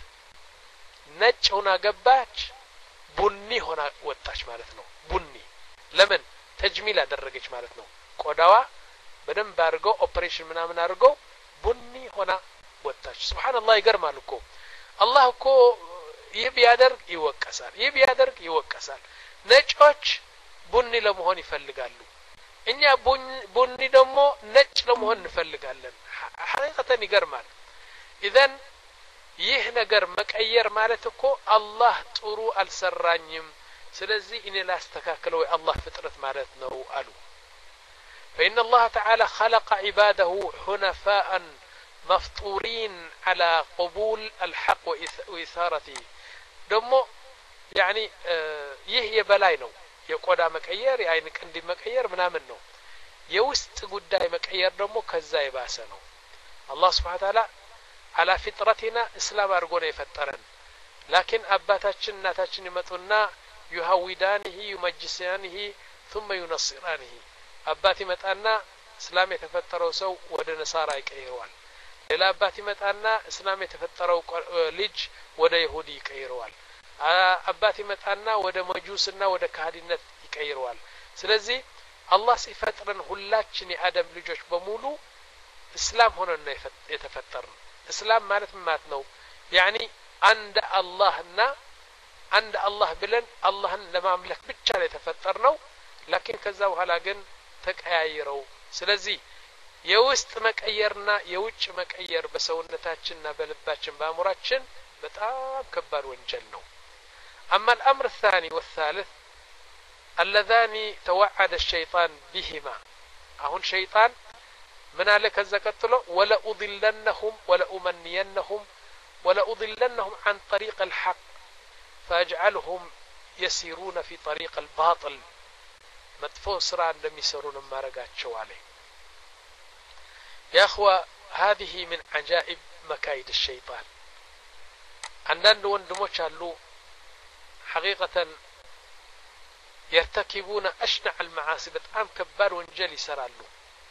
ነጭ ሆና ገባች ቡኒ ሆና ወጣች ማለት ነው ቡኒ ለምን ተጅሚል አደረገች ማለት ነው ቆዳዋ በደንብ አድርጎ ኦፕሬሽን ምናምን አድርጎ ቡኒ ሆና ወጣች ሱብሃንአላህ ይገርማል እኮ አላህ እኮ ይህ ቢያደርግ ይወቀሳል ይህ ቢያደርግ ይወቀሳል ነጮች ቡኒ ለመሆን ይፈልጋሉ እኛ ቡኒ ደግሞ ነጭ ለመሆን እንፈልጋለን ሐቂቀተን ይገርማል ኢዘን ይህ ነገር መቀየር ማለት እኮ አላህ ጥሩ አልሰራኝም ስለዚህ እኔ ላስተካክለው የአላህ ፍጥረት ማለት ነው አሉ فإن الله تعالى خلق عباده حنفاء مفطورين على قبول الحق وإثارته دمو يعني يهي بلاي ነው የቆዳ መቀየር የአይን ቀንዲ መቀየር ምናምን ነው የውስጥ ጉዳይ መቀየር ደግሞ ከዛ ይባሰ ነው አላህ Subhanahu Wa Ta'ala على فطرتنا اسلام አርጎ ነው የፈጠረን لكن አባታችን እናታችን ይመጡና يهودانه يمجسانه ثم ينصرانه አባት ይመጣና እስላም የተፈጠረው ሰው ወደ ነሳራ ይቀይረዋል ሌላ አባት ይመጣና እስላም የተፈጠረው ልጅ ወደ ይሁዲ ይቀይረዋል አባት ይመጣና ወደ መጁስና ወደ ካህዲነት ይቀይረዋል ስለዚህ አላህ ሲፈጥረን ሁላችን የአደም ልጆች በሙሉ እስላም ሆነን ነው የተፈጠርን እስላም ማለት ማለት ነው يعني عند اللهና عند الله ብለን አላህን ለማምለክ ብቻ ነው የተፈጠርነው لكن ከዛ በኋላ ግን ተቀያይረው ስለዚህ የውስጥ መቀየርና የውጭ መቀየር በሰውነታችንና በልባችን በአእምሮአችን በጣም ከባድ ወንጀል ነው اما الامر الثاني والثالث اللذان توعد الشيطان بهما አሁን ሸይጣን من على كذا قتلوا ولا أضلنهم ولا أمنينهم ولا أضلنهم عن طريق الحق فأجعلهم يسيرون في طريق الباطل مدفوع سرعا لم يسرون ما رقات شوالي. يا أخوة هذه من عجائب مكايد الشيطان. عندنا وندموش اللو حقيقة يرتكبون أشنع المعاصي بتأم كبار وانجلي سرالو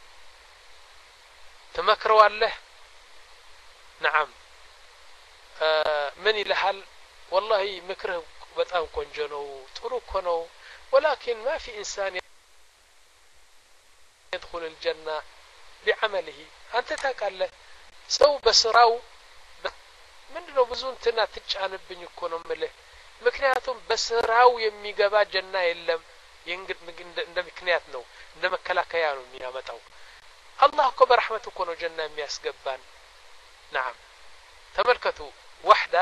تمكروا الله نعم آه من لحل والله مكره بتأم كونجنو طرقنو ولكن ما في إنسان يدخل الجنة بعمله أنت تقال سو بسراو ምንድነው ብዙ እንትና ትጫንብኝ እኮ ነው ማለት ምክንያቱም በስራው የሚገባ ጀና የለም እንደ ምክንያት ነው እንደ መከላከያ ነው የሚያመጣው አላህ እኮ በረህመቱ እኮ ነው ጀና የሚያስገባን نعم ተመልከቱ ወህዳ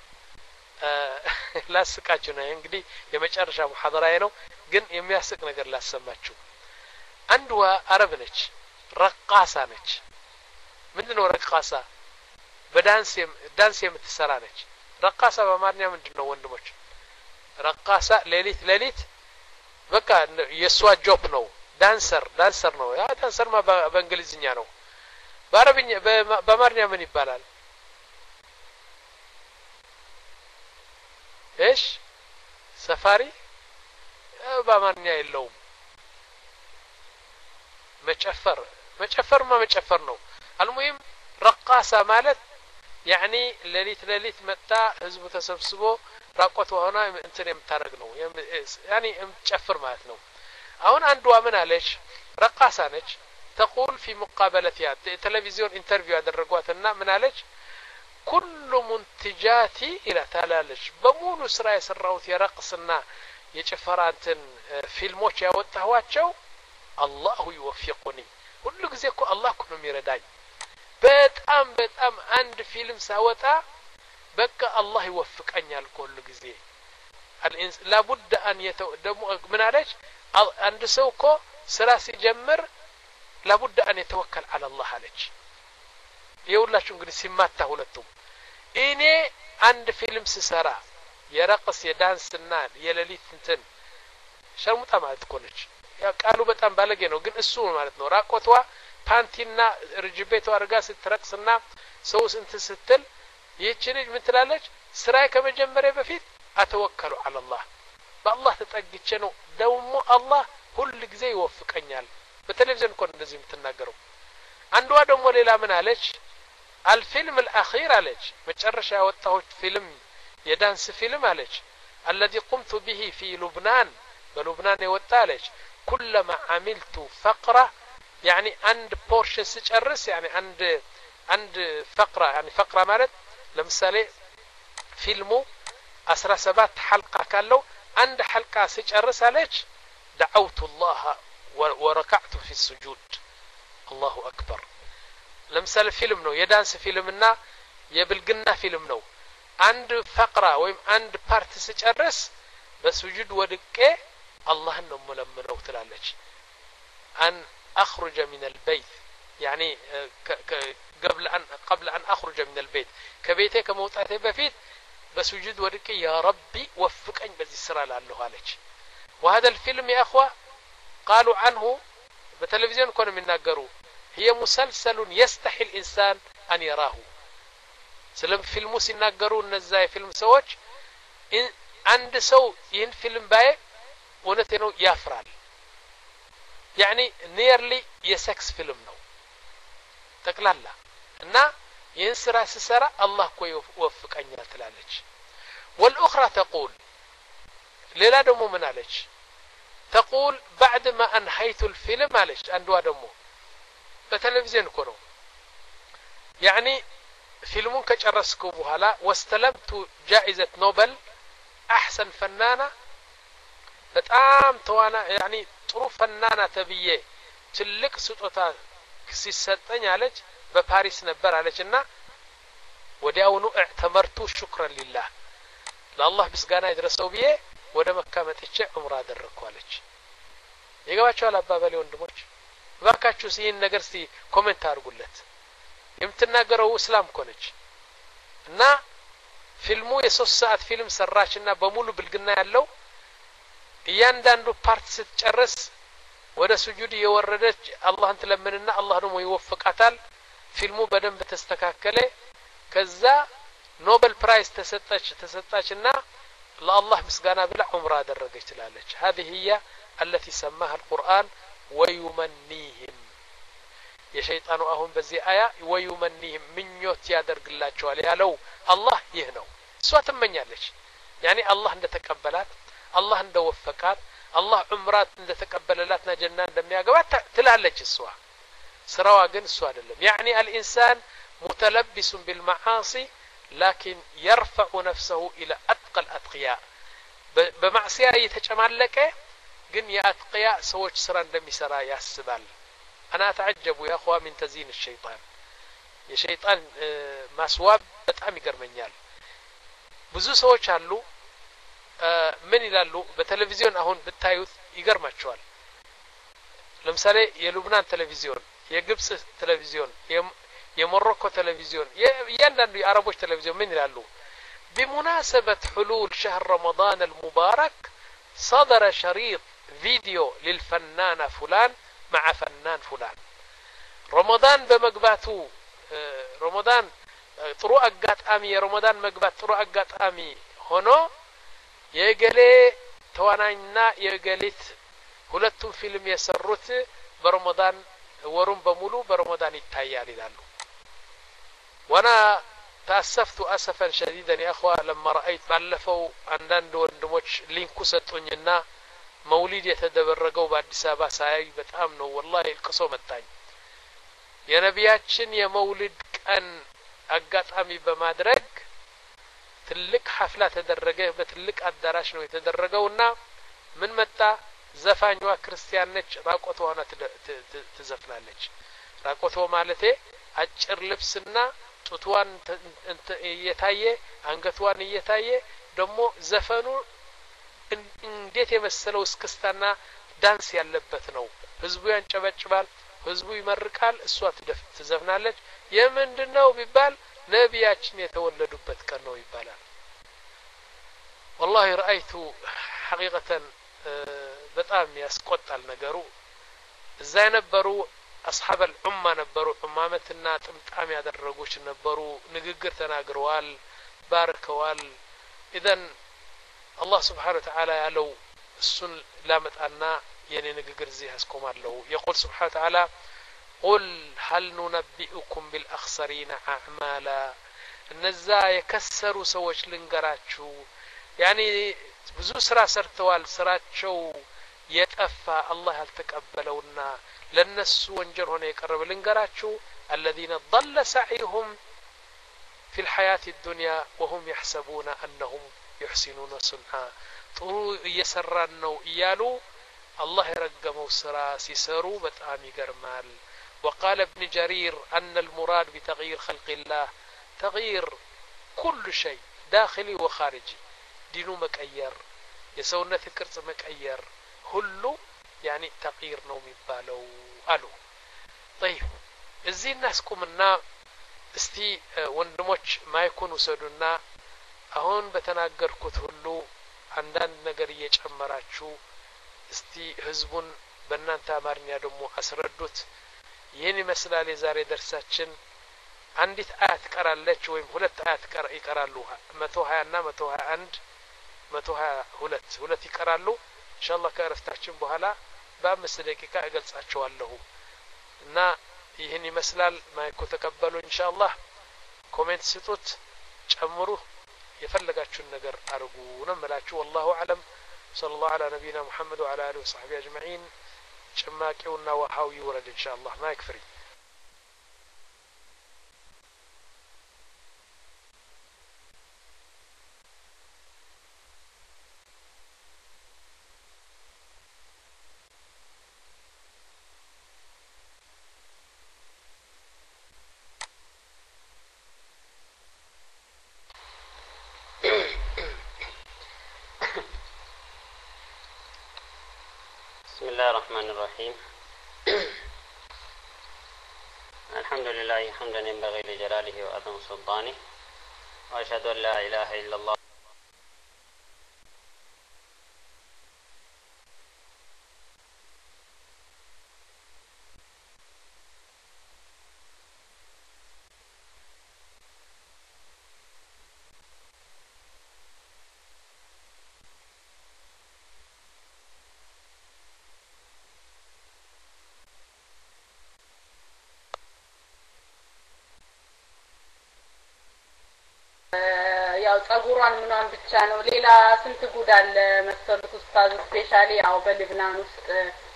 ላስቃችሁ ነው እንግዲህ የመጨረሻ ሙሐደራዬ ነው ግን የሚያስቅ ነገር ላሰማችሁ አንዷ አረብ ነች ረቃሳ ነች ምንድነው ረቃሳ በዳንስ ዳንስ የምትሰራ ነች ረቃሳ በአማርኛ ምንድነው ወንድሞች ረቃሳ ሌሊት ሌሊት በቃ የሷ ጆብ ነው ዳንሰር ዳንሰር ነው ያ ዳንሰር ማ በእንግሊዝኛ ነው በአረብኛ በአማርኛ ምን ይባላል ايش سفاري በአማርኛ የለውም መጨፈር መጨፈር ማ መጨፈር ነው المهم رقاصة ማለት يعني لليت لليت متى ህዝቡ ተሰብስቦ ራቆት ሆና እንትን የምታረግ ነው يعني የምትጨፍር ማለት ነው አሁን አንዷ ምን አለች ረቃሳ ነች تقول في مقابلتها تلفزيون انترفيو ያደረጓትና ምን አለች كل منتجاتي الى تلالش بمولو ስራ የሰራውት የረቅስና የጨፈራንትን ፊልሞች ያወጣኋቸው الله يوفقني ሁሉ ጊዜ እኮ አላህ እኮ ነው የሚረዳኝ በጣም በጣም አንድ ፊልም ሳወጣ በቃ አላህ ይወፍቀኛል ሁሉ ጊዜ لابد ان يتدم من عليك አንድ ሰው እኮ ስራ ሲጀምር لابد ان يتوكل على الله عليك ይውላችሁ እንግዲህ ሲማታ ሁለቱም እኔ አንድ ፊልም ስሰራ የረቅስ የዳንስና የሌሊት እንትን ሸርሙጣ ማለት እኮ ነች ያ ቃሉ በጣም ባለጌ ነው ግን እሱ ማለት ነው ራቆቷ ፓንቲና ርጅቤቷ አርጋ ስትረቅስና ሰውስ እንትን ስትል ይህች ልጅ ምን ትላለች ስራዬ ከመጀመሪያ በፊት አተወከሉ على الله በአላህ ተጠግቼ ነው ደግሞ አላህ ሁሉ ጊዜ ይወፍቀኛል በቴሌቪዥን እኮ እንደዚህ የምትናገረው አንዷ ደግሞ ሌላ ምን አለች الفيلم الاخير አለች መጨረሻ ያወጣው ፊልም የዳንስ ፊልም አለች الذي قمت به في لبنان بلبنان የወጣ አለች كلما عملت فقره يعني عند بورش سጨርስ يعني عند عند فقره يعني فقره ማለት ለምሳሌ ፊልሙ አስራ ሰባት حلقه ካለው አንድ حلقه ስጨርስ አለች دعوت الله وركعت في السجود الله اكبر ለምሳሌ ፊልም ነው የዳንስ ፊልምና የብልግና ፊልም ነው አንድ فقره ወይም አንድ ፓርት ስጨርስ በሱጁድ ወድቄ አላህን ነው መለመነው ትላለች አን اخرج من البيت يعني قبل ان قبل ان اخرج من البيت كبيتي كموطاتي بفيت بسجود ودك يا ربي وفقني بذي السرا لالله عليك وهذا الفيلم يا اخوه قالوا عنه بالتلفزيون كانوا يناغروا هي مسلسل يستحي الانسان ان يراه سلم فيلم سيناغروا النزاي فيلم سوچ عند سو ين فيلم باي ونته ነው ያፍራል يعني nearly የሴክስ ፊልም ነው ተክላላ እና ይህን ስራ ሲሰራ አላህ እኮ ይወፍቀኛል ትላለች والاخرى تقول ሌላ ደግሞ ምን አለች تقول بعد ما انهيت الفيلم አለች አንዷ ደግሞ በቴሌቪዥን እኮ ነው يعني ፊልሙን ከጨረስኩ በኋላ واستلمت جائزة نوبل احسن فنانة በጣም ተዋና يعني ጥሩ ፈናና ተብዬ ትልቅ ስጦታ ሲሰጠኝ አለች በፓሪስ ነበር አለችና ወዲያውኑ እዕተመርቱ شكرا لله ለአላህ ምስጋና ይድረሰው ብዬ ወደ መካ መጥቼ ዑምራ አደረኩ አለች ይገባችኋል አባባሌ ወንድሞች ባካችሁ ሲን ነገር ሲ ኮሜንት አድርጉለት የምትናገረው እስላም ኮነች እና ፊልሙ የሶስት ሰዓት ፊልም ሰራችና በሙሉ ብልግና ያለው እያንዳንዱ ፓርት ስትጨርስ ወደ ስጁድ የወረደች አላህን ትለምንና አላህ ደግሞ ይወፍቃታል ፊልሙ በደንብ ተስተካከለ ከዛ ኖቤል ፕራይስ ተሰጣች ተሰጣችና ለአላህ ምስጋና ብላ ዑምራ አደረገች ትላለች هذه هي التي سماها القرآن ويمنيهم የሸይጣኑ አሁን በዚህ አያ ويمنيهم ምኞት ያደርግላቸዋል ያለው አላህ ይህ ነው እሷ ትመኛለች يعني الله እንደተቀበላት አላህ እንደወፈቃት አላህ ዑምራት እንደተቀበለላትና ጀና እንደሚያገባት ትላለች እሷ ስራዋ ግን እሷ አይደለም يعني الانسان متلبس بالمعاصي لكن يرفع نفسه الى اتقى الاتقياء بمعصيه يتጨማለቀ ግን የአትቂያ ሰዎች ስራ እንደሚሰራ ያስባል انا اتعجب يا اخوان من تزيين الشيطان የሸይጣን ማስዋብ በጣም ይገርመኛል ብዙ ሰዎች አሉ ምን ይላሉ በቴሌቪዥን አሁን ብታዩት ይገርማቸዋል ለምሳሌ የሉብናን ቴሌቪዥን የግብጽ ቴሌቪዥን የሞሮኮ ቴሌቪዥን ያንዳንዱ የአረቦች ቴሌቪዥን ምን ይላሉ بمناسبة حلول شهر رمضان المبارك صدر شريط فيديو للفنان فلان مع فنان فلان رمضان بمقباتو رمضان ጥሩ አጋጣሚ የረመዳን መግባት ጥሩ አጋጣሚ ሆኖ የገሌ ተዋናኝና የገሊት ሁለቱም ፊልም የሰሩት በረመዳን ወሩን በሙሉ በረመዳን ይታያል ይላሉ وانا تاسفت اسفا شديدا يا اخوه لما رايت ባለፈው አንዳንድ ወንድሞች ሊንኩ ሰጡኝና መውሊድ የተደረገው በአዲስ አበባ ሳይ በጣም ነው والله ልቅሶ መጣኝ የነቢያችን የመውሊድ ቀን አጋጣሚ በማድረግ ትልቅ ሐፍላ ተደረገ በትልቅ አዳራሽ ነው የተደረገውና ምን መጣ ዘፋኛዋ ክርስቲያን ነች ራቆቷ ሆና ትዘፍናለች ራቆቷ ማለቴ አጭር ልብስና ጡቷን እየታየ አንገቷን እየታየ ደሞ ዘፈኑ እንዴት የመሰለው እስክስታና ዳንስ ያለበት ነው ህዝቡ ያንጨበጭባል ህዝቡ ይመርቃል እሷ ትዘፍናለች የምንድነው ቢባል ነቢያችን የተወለዱበት ቀን ነው ይባላል والله رايت حقيقه በጣም ያስቆጣል ነገሩ እዛ የነበሩ اصحاب الامه ነበሩ ኡማመትና ጥምጣም ያደረጉች ነበሩ ንግግር ተናግረዋል ባርከዋል اذا الله سبحانه وتعالى ያለው እሱን ላመጣና የኔ ንግግር እዚህ ያስቆማለሁ يقول سبحانه وتعالى قل هل ننبئكم بالاخسرين اعمالا እነዛ የከሰሩ ሰዎች ልንገራችሁ يعني ብዙ ስራ ሰርተዋል ስራቸው የጠፋ አላህ ያልተቀበለውና ለነሱ ወንጀል ሆነ የቀረበ ልንገራችሁ الذين ضل سعيهم في الحياة الدنيا وهم يحسبون انهم يحسنون صنعا ጥሩ እየሰራን ነው እያሉ الله يرجمው ስራ ሲሰሩ በጣም ይገርማል وقال ابن جرير أن المراد بتغيير خلق الله تغيير كل شيء داخلي وخارجي دينو مكير يسونت الكرس مكير هلو يعني تغيير نو ميبالو قالوا طيب እዚህ እናስቁምና እስቲ ወንድሞች ማይኩን ወሰዱና አሁን በተናገርኩት ሁሉ አንዳንድ ነገር እየጨመራችሁ እስቲ ህዝቡን በእናንተ አማርኛ ደግሞ አስረዱት ይሄን ይመስላል የዛሬ ደርሳችን አንዲት አያት ቀራለች ወይም ሁለት አያት ቀር ይቀራሉ መቶ ሀያ እና መቶ ሀያ አንድ መቶ ሀያ ሁለት ሁለት ይቀራሉ ኢንሻአላህ ከረፍታችን በኋላ በአምስት ደቂቃ እገልጻቸዋለሁ እና ይሄን ይመስላል ማይኩ ተቀበሉ ኢንሻአላህ ኮሜንት ስጡት ጨምሩ የፈለጋችሁን ነገር አርጉ ነው መላችሁ والله اعلم صلى الله على نبينا محمد وعلى اله وصحبه اجمعين ጭማቂውና ውሃው ይወረድ ኢንሻአላህ ማይክ ፍሪ بسم الله الرحمن الرحيم الحمد لله حمدا ينبغي لجلاله وعظم سلطانه وأشهد أن لا إله إلا الله ያው ጸጉሯን ምኗን ብቻ ነው ሌላ ስንት ጉድ አለ መሰሉት ኡስታዝ ስፔሻሊ ያው በሊብናን ውስጥ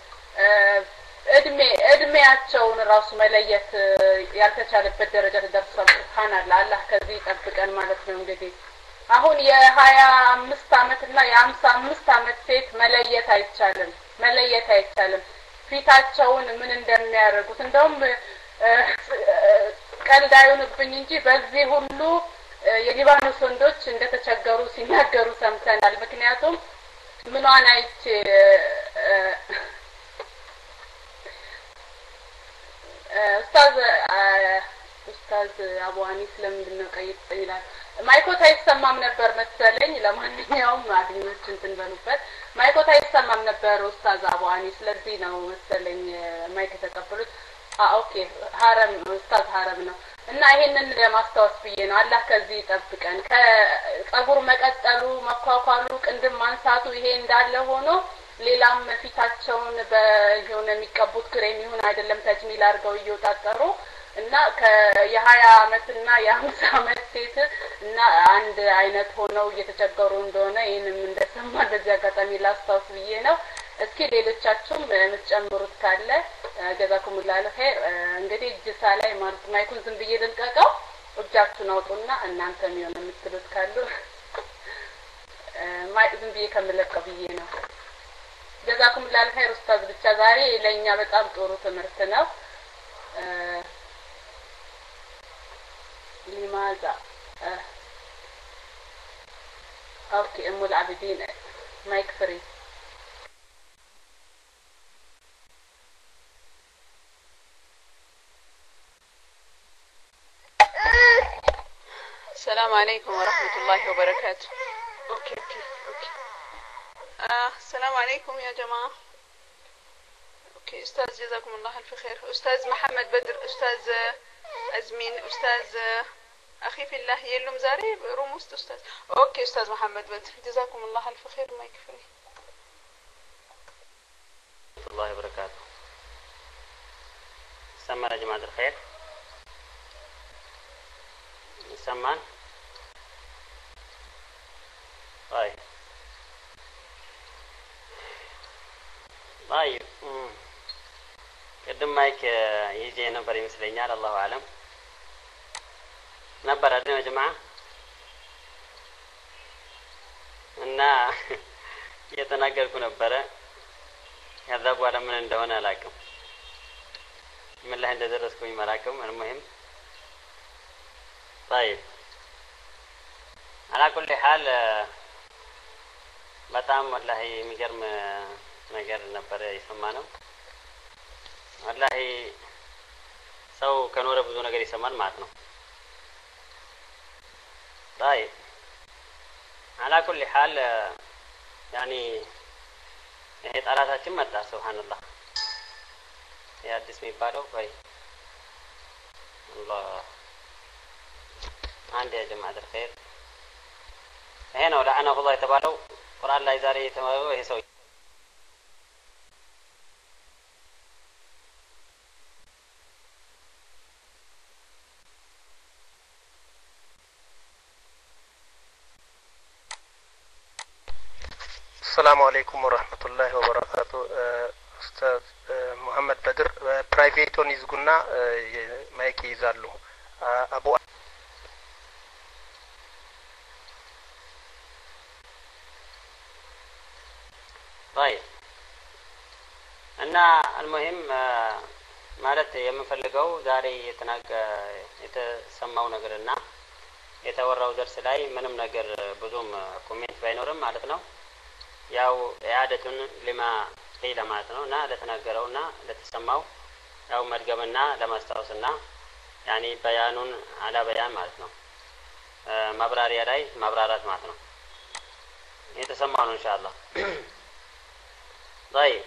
እድሜ እድሜያቸውን ራሱ መለየት ያልተቻለበት ደረጃ ተደርሷል። ሱብሃንአላህ አላህ ከዚህ ይጠብቀን ማለት ነው። እንግዲህ አሁን የሀያ አምስት አመት እና የሀምሳ አምስት አመት ሴት መለየት አይቻልም መለየት አይቻልም ፊታቸውን ምን እንደሚያደርጉት እንደውም ቀልድ አይሆንብኝ እንጂ በዚህ ሁሉ የሊባኖስ ወንዶች እንደተቸገሩ ሲናገሩ ሰምተናል። ምክንያቱም ምኗን አይቼ ኡስታዝ ኡስታዝ አቡ አኒስ ለምንድን ነው ቀይጥ ይላል? ማይኮት አይሰማም ነበር መሰለኝ። ለማንኛውም አድኞች እንትን በሉበት ማይኮት አይሰማም ነበር ኡስታዝ አቡ አኒስ። ስለዚህ ነው መሰለኝ ማይክ ተቀበሉት። አ ኦኬ ሀረም ኡስታዝ ሀረም ነው እና ይሄንን ለማስታወስ ብዬ ነው። አላህ ከዚህ ይጠብቀን። ከጸጉር መቀጠሉ መኳኳሉ ቅንድም ማንሳቱ ይሄ እንዳለ ሆኖ ሌላም ፊታቸውን በየሆነ የሚቀቡት ክሬም ይሁን አይደለም ተጅሚል አድርገው እየወጣጠሩ እና ከየሀያ አመትና የሀምሳ አመት ሴት እና አንድ አይነት ሆነው እየተቸገሩ እንደሆነ ይሄንም እንደሰማ በዚህ አጋጣሚ ላስታውስ ብዬ ነው። እስኪ ሌሎቻችሁም የምትጨምሩት ካለ ጀዛኩሙላህ ኸይር። እንግዲህ እጅሳ ላይ ማለት ማይኩን ዝም ብዬ ልልቀቀው እጃችሁን አውጡና እናንተ የሚሆን የምትሉት ካሉ ማይክ ዝም ብዬ ከምለቀው ብዬ ነው። ጀዛኩሙላህ ኸይር ኡስታዝ። ብቻ ዛሬ ለኛ በጣም ጥሩ ትምህርት ነው። لماذا اوكي ام العابدين مايك فري. السلام عليكم ورحمة الله وبركاته. اوكي اوكي اوكي آه السلام عليكم يا جماعة. اوكي استاذ جزاكم الله الف خير. استاذ محمد بدر استاذ أزمين أستاذ أخي في الله يلوم زاري روم أستاذ. أوكي أستاذ محمد بدر جزاكم الله ألف خير ما يكفي. ورحمة الله وبركاته. سمعنا يا جماعة الخير. سمعنا. طيب. طيب. ቅድም ማይክ ይዤ ነበር ይመስለኛል አላሁ አለም ነበር አይደል ያ ጀማዓ እና እየተናገርኩ ነበረ ከዛ በኋላ ምን እንደሆነ አላውቅም ምን ላይ እንደደረስኩኝ አላውቅም المهم طيب على كل حال በጣም والله የሚገርም ነገር ነበር የሰማነው والله ሰው ከኖረ ብዙ ነገር ይሰማል ማለት ነው። طيب على كل حال يعني ይሄ ጣላታችን መጣ ሱብሃንአላህ የአዲስ የሚባለው ወይ አላህ አንድ ያ ጀማዓ الخير ይሄ ነው ለአነሁ الله የተባለው ቁርአን ላይ ዛሬ የተማረው ይሄ ሰው السلام عليكم ورحمة الله وبركاته. أستاذ محمد بدر برايفيتون يزقنا مايك يزالو أبو طيب እና المهم ማለት የምፈልገው ዛሬ የተናገ የተሰማው ነገርና የተወራው ደርስ ላይ ምንም ነገር ብዙም ኮሜንት ባይኖርም ማለት ነው ያው ኢዓደቱን ለማ ቂለ ማለት ነውና ለተናገረውና ለተሰማው ያው መድገምና ለማስታወስና يعني بيان على بيان معناتنا ማብራሪያ ላይ ማብራራት ማለት ነው የተሰማው ነው ኢንሻአላህ طيب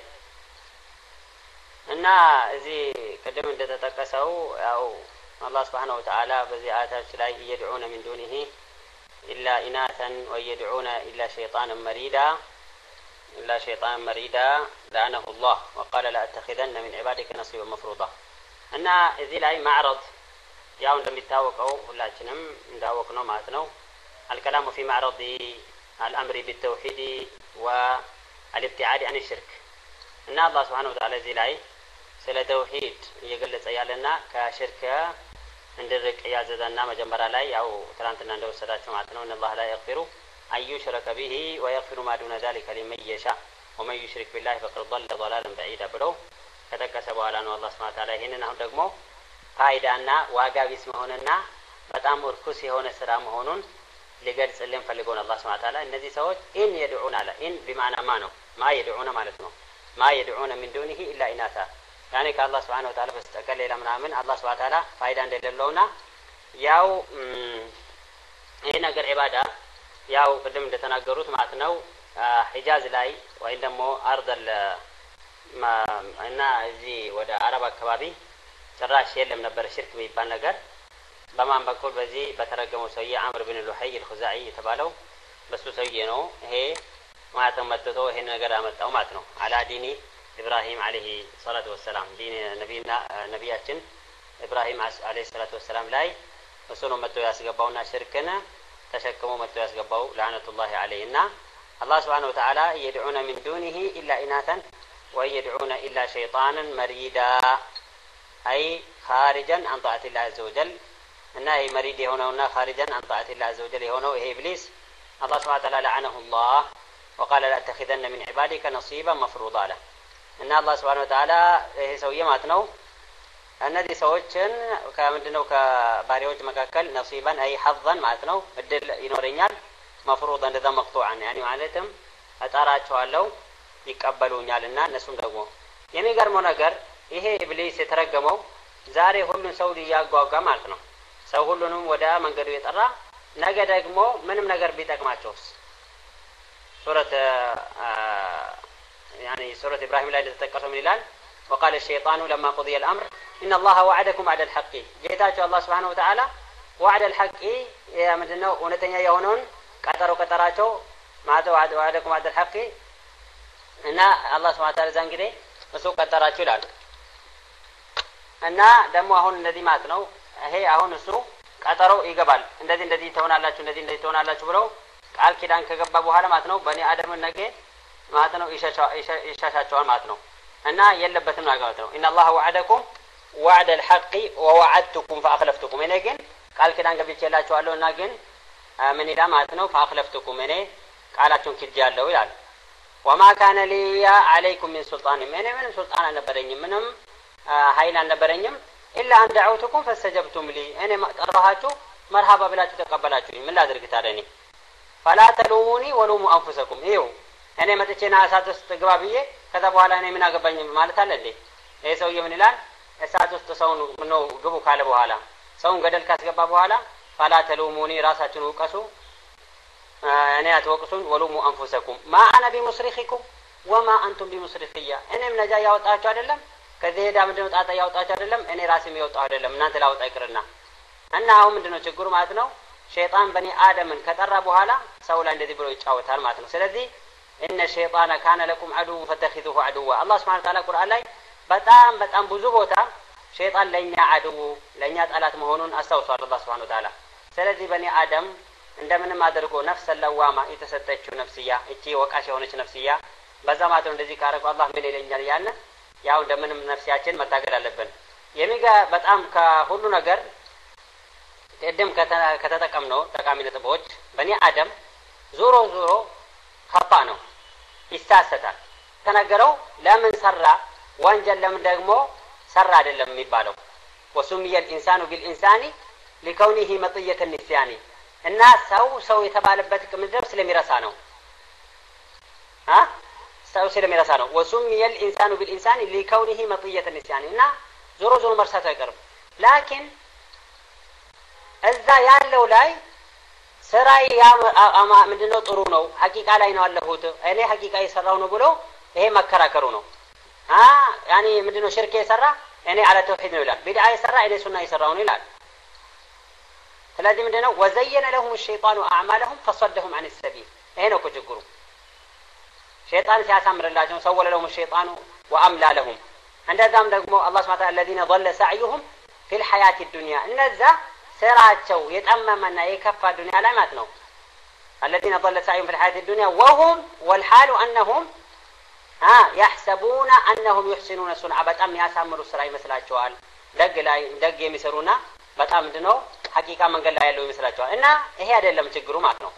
እና እዚህ ቀደም እንደተጠቀሰው ያው አላህ Subhanahu Wa Ta'ala በዚህ አያታች ላይ يدعون من دونه إلا إناثا ويدعون إلا شيطانا مريدا إلا شيطانا مريدا لعنه الله وقال لا أتخذن من عبادك نصيبا مفروضا እና እዚህ ላይ معرض ያው እንደሚታወቀው ሁላችንም እንዳወቅነው ማለት ነው الكلام في معرض الأمر بالتوحيد والابتعاد عن الشرك እና አላህ Subhanahu Wa Ta'ala እዚህ ላይ ስለ ተውሂድ እየገለጸ ያለና ከሽርክ እንድርቅ ያዘዘና መጀመሪያ ላይ ያው ትናንትና እንደወሰዳችሁ ማለት ነው الله لا يغفر أن يشرك به ويغفر ما دون ذلك لمن يشاء ومن يشرك بالله فقد ضل ضلالا بعيدا ብሎ ከተቀሰ በኋላ ነው አላህ Subhanahu Wa Ta'ala ይሄንን አሁን ደግሞ ፋይዳና ዋጋ ቢስ መሆንና በጣም እርኩስ የሆነ ስራ መሆኑን ሊገልጽልን ፈልጎን አላህ Subhanahu Wa Ta'ala እነዚህ ሰዎች ኢን يدعون على ኢን بمعنى ما ነው ማ يدعون ማለት ነው ማ يدعون من دونه إلا إناثا يعني ከአላህ Subhanahu Wa Ta'ala በስተቀር ሌላ ምናምን አላህ Subhanahu Wa Ta'ala ፋይዳ እንደሌለውና ያው ይሄ ነገር ኢባዳ ያው ቅድም እንደተናገሩት ማለት ነው ሒጃዝ ላይ ወይ ደግሞ አርደል እና እዚህ ወደ አረብ አካባቢ ጭራሽ የለም ነበር ሽርክ የሚባል ነገር በማን በኩል በዚህ በተረገመው ሰውዬ አምር ብን ሉሐይ الخزاعي የተባለው በሱ ሰውዬ ነው ይሄ ማለት መጥቶ ይሄ ነገር አመጣው ማለት ነው አላ ዲኒ ኢብራሂም አለይሂ ሰላቱ ወሰላም ዲን ነብይና ነብያችን ኢብራሂም አለይሂ ሰላቱ ወሰላም ላይ እሱ ነው መጥቶ ያስገባውና ሽርክን ተሸክሞ መጥቶ ያስገባው ለعنቱላሂ አለይሂና አላህ Subhanahu Wa Ta'ala يدعون من دونه إلا إناثا ويدعون إلا شيطانا مريدا أي خارجا عن طاعة الله عز وجل إنه مريد هنا خارجا عن طاعة الله عز وجل هنا وهي إبليس الله سبحانه وتعالى لعنه الله وقال لا أتخذن من عبادك نصيبا مفروضا له إن الله سبحانه وتعالى سوية ماتنو الذي سوتشن كمدنو كباريوج مكاكل نصيبا أي حظا ماتنو الدل ينورينيال مفروضا لذا مقطوعا يعني معناتهم أتارات شوالو ይቀበሉኛልና እነሱም ደግሞ የሚገርመው ነገር ይሄ ኢብሊስ የተረገመው ዛሬ ሁሉን ሰው ሊያጓጓ ማለት ነው ሰው ሁሉንም ወደ መንገዱ የጠራ ነገ ደግሞ ምንም ነገር ቢጠቅማቸውስ ሱረት يعني سورة إبراهيم لا تتذكروا من الآن وقال الشيطان لما قضي الأمر إن الله وعدكم وعد الحق جيتاችሁ الله سبحانه وتعالى وعد الحق يا ምንድነው እውነተኛ የሆነውን ቀጠሮ ቀጠራቸው ማለት وعدكم وعد الحق እና አላህ Subhanahu Wa Ta'ala ዘንግዴ እሱ ቀጠራችሁ ይላል እና ደግሞ አሁን እንደዚህ ማለት ነው ይሄ አሁን እሱ ቀጠሮ ይገባል እንደዚህ እንደዚህ ተሆናላችሁ እንደዚህ እንደዚህ ተሆናላችሁ ብለው ቃል ኪዳን ከገባ በኋላ ማለት ነው በኔ አደም ነገ ማለት ነው ይሻሻቸዋል ማለት ነው እና የለበትም ማለት ነው ان الله وعدكم وعد الحق ووعدتكم فاخلفتكم እኔ ግን ቃል ኪዳን ገብቼላችኋለሁ እና ግን ምን ይላል ማለት ነው فاخلفتكم እኔ ቃላችሁን ክጄያለሁ ይላል وما كان لي عليكم من سلطان من من سلطان النبرنيم منهم ኃይል አልነበረኝም إلا أن دعوتكم فاستجبتم لي እኔ ጠራኋችሁ مرحبا ብላችሁ ተቀበላችሁኝ ምን ላድርግ ታዲያ እኔ فلا تلوموني ولوموا أنفسكم ይው እኔ መጥቼና እሳት ውስጥ ግባ ብዬ ከዛ በኋላ እኔ ምን አገባኝ ማለት አለ እንዴ ይሄ ሰውዬ ምን ይላል እሳት ውስጥ ሰውን ነው ግቡ ካለ በኋላ ሰውን ገደል ካስገባ በኋላ فلا تلوموني ራሳችሁን ውቀሱ እኔ አትወቅሱኝ ወሉሙ አንፉሰኩም ما انا بمصرخكم وما انتم بمصرخيا እኔም ነጃ ያወጣችሁ አይደለም ከዚህ ሄዳ ምንድነው ጣጣ ያወጣችሁ አይደለም እኔ ራሴም ያወጣው አይደለም እናንተ ላወጣ ይቅርና እና አሁን ምንድነው ችግሩ ማለት ነው ሸይጣን በኒ አደምን ከጠራ በኋላ ሰው ላይ እንደዚህ ብሎ ይጫወታል ማለት ነው ስለዚህ ان الشيطان كان لكم عدو فاتخذوه عدوا الله سبحانه وتعالى ቁርአን ላይ በጣም በጣም ብዙ ቦታ ሸይጣን ለኛ አድው ለኛ ጠላት መሆኑን አስተውሷል አላህ Subhanahu Wa Ta'ala ስለዚህ በኒ አደም እንደምንም አድርጎ ነፍስ ለዋማ የተሰጠችው ነፍስያ እቺ ወቃሽ የሆነች ነፍስያ በዛ ማለት ነው እንደዚህ ካረቁ አላህ ምን ይለኛል ያለ ያው እንደምንም ነፍሲያችን መታገል አለብን የሚጋ በጣም ከሁሉ ነገር ቀደም ከተጠቀምነው ጠቃሚ ነጥቦች በኒ አደም ዞሮ ዞሮ ኸጣ ነው ይሳሰታል ተነገረው ለምን ሰራ ወንጀል ለምን ደግሞ ሰራ አይደለም የሚባለው وسمي الانسان بالانسان لكونه مطيه النسيان እና ሰው ሰው የተባለበት ምድብ ስለሚረሳ ነው አ ሰው ስለሚረሳ ነው وسمي الانسان بالانسان لكونه مطيه النسيان እና ዞሮ ዞሮ መርሳት አይቀርም ላኪን እዛ ያለው ላይ ስራይ ያ ምንድነው ጥሩ ነው ሐቂቃ ላይ ነው አለሁት እኔ ሐቂቃ የሰራው ነው ብሎ ይሄ መከራከሩ ነው አ ያኒ ምንድነው ሽርክ የሰራ እኔ አለ ተውሂድ ነው ይላል ቢድዓ የሰራ እኔ ሱና የሰራው ነው ይላል ስለዚህ ምንድነው ወዘየነ ለሁም الشيطان اعمالهم فصدهم عن السبيل ይሄ ነው ችግሩ ሸይጣን ሲያሳምርላቸው ሰወለ ለሁም الشيطان واملا لهم እንደዛም ደግሞ አላህ Subhanahu Wa Ta'ala الذين ضل سعيهم في الحياة الدنيا እነዛ ስራቸው የጠመመና የከፋ ዱንያ ላይ ማለት ነው الذين ضل سعيهم في الحياة الدنيا وهم والحال انهم ها يحسبون انهم يحسنون صنعا በጣም ያሳምሩ ስራ ይመስላቸዋል ደግ ላይ ደግ የሚሰሩና በጣም ምንድነው ሐቂቃ መንገድ ላይ ያለው ይመስላቸዋል እና ይሄ አይደለም ችግሩ ማለት ነው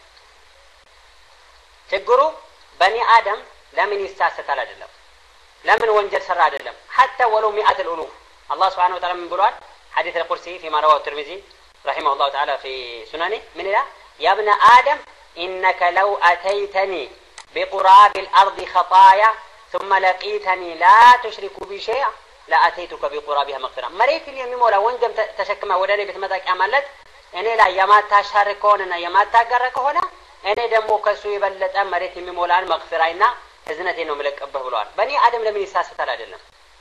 ችግሩ በኒ አደም ለምን ይሳሳታል አይደለም ለምን ወንጀል ሰራ አይደለም حتى ولو مئات الالوف الله سبحانه وتعالى من بلوال حديث القدسي فيما رواه الترمذي رحمه الله تعالى في سننه من لا يا ابن ادم انك لو اتيتني بقراب الارض خطايا ثم لقيتني لا تشرك بي شيئا لاتيتك بقرابها مغفرة مريت የሚሞላ ወንጀል ተሸክማ ወደኔ ብትመጣ ማለት እኔ ላይ የማታሻርክ ከሆነና የማታጋራ ከሆነ እኔ ደግሞ ከሱ የበለጠ መሬት የሚሞላን መግፍራይና እዝነቴ ነው መለቀበህ ብለዋል በኒ አደም ለምን ይሳሳታል አይደለም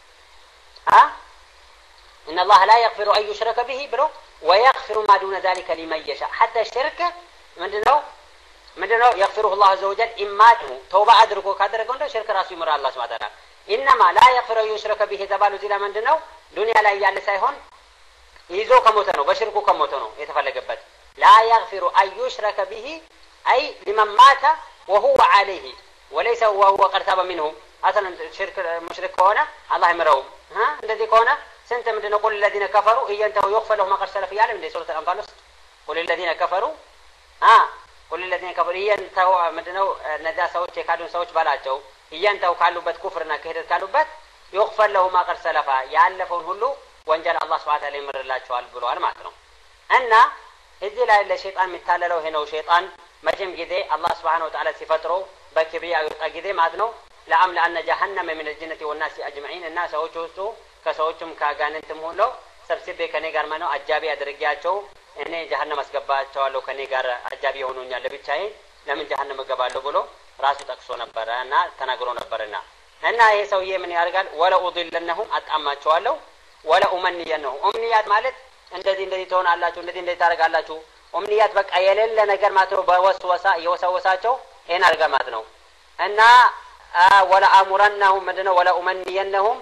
አ ان الله لا يغفر ان يشرك به ብሎ ويغفر ما دون ذلك لمن يشاء حتى الشرك ምንድነው ምንድነው يغفره الله عز وجل ኢማቱ ተውባ አድርጎ ካደረገው እንደ ሽርክ ራሱ ይምራል አላህ Subhanahu Wa Ta'ala انما لا يغفر ان يشرك به ተባሉ ዚላ ምንድነው ዱንያ ላይ ያለ ሳይሆን ይዞ ከሞተ ነው በሽርኩ ከሞተ ነው የተፈለገበት لا يغفر ان يشرك به اي لمن مات وهو عليه وليس وهو قد تاب منه اصلا شرك مشرك هنا الله يمرهم ها እንደዚህ ከሆነ سنت ምንድነው قل الذين كفروا ينتهوا يغفر لهم ما قد سلف ያለ እንደ ሱረቱ አንፋል ውስጥ قل الذين كفروا ها قل الذين كفروا ينتهوا ምንድነው እነዛ ሰዎች የካዱን ሰዎች ባላቸው ينتهوا ካሉበት ኩፍርና ክህደት ካሉበት يغفر لهم ما قد سلف ያለፈውን ሁሉ ወንጀል አላህ Subhanahu Wa Ta'ala ይምርላቸዋል ብለዋል ማለት ነው እና እዚህ ላይ ለሸይጣን የሚታለለው ይሄ ነው ሸይጣን መቼም ጊዜ አላህ Subhanahu Wa Ta'ala ሲፈጥረው በክብሪያ ይወጣ ጊዜ ማለት ነው ለአምላ አነ ጀሃነም من الجنة والناس اجمعين እና ሰዎች ውስጡ ከሰዎችም ካጋንንትም ሁሉ ሰብስቤ ከኔ ጋር ማነው አጃቢ አድርጌያቸው እኔ ጀሃነም አስገባቸዋለሁ ከኔ ጋር አጃቢ ሆኖኛል ለብቻዬ ለምን ጀሃነም እገባለሁ ብሎ ራሱ ጠቅሶ ነበርና ተናግሮ ነበርና እና ይሄ ሰውዬ ምን ያርጋል ወላ ኡድለነሁም አጣማቸዋለሁ ወላ ኡመንየነሁ ኡምኒያት ማለት እንደዚህ እንደዚህ ትሆናላችሁ እንደዚህ እንደዚህ ታረጋላችሁ ኡምኒያት በቃ የሌለ ነገር ማለት ነው በወስወሳ የወሰወሳቸው ይሄን አርጋ ማለት ነው እና ወላ አሙረነሁም ምንድነው ወላ ኡመንየነሁም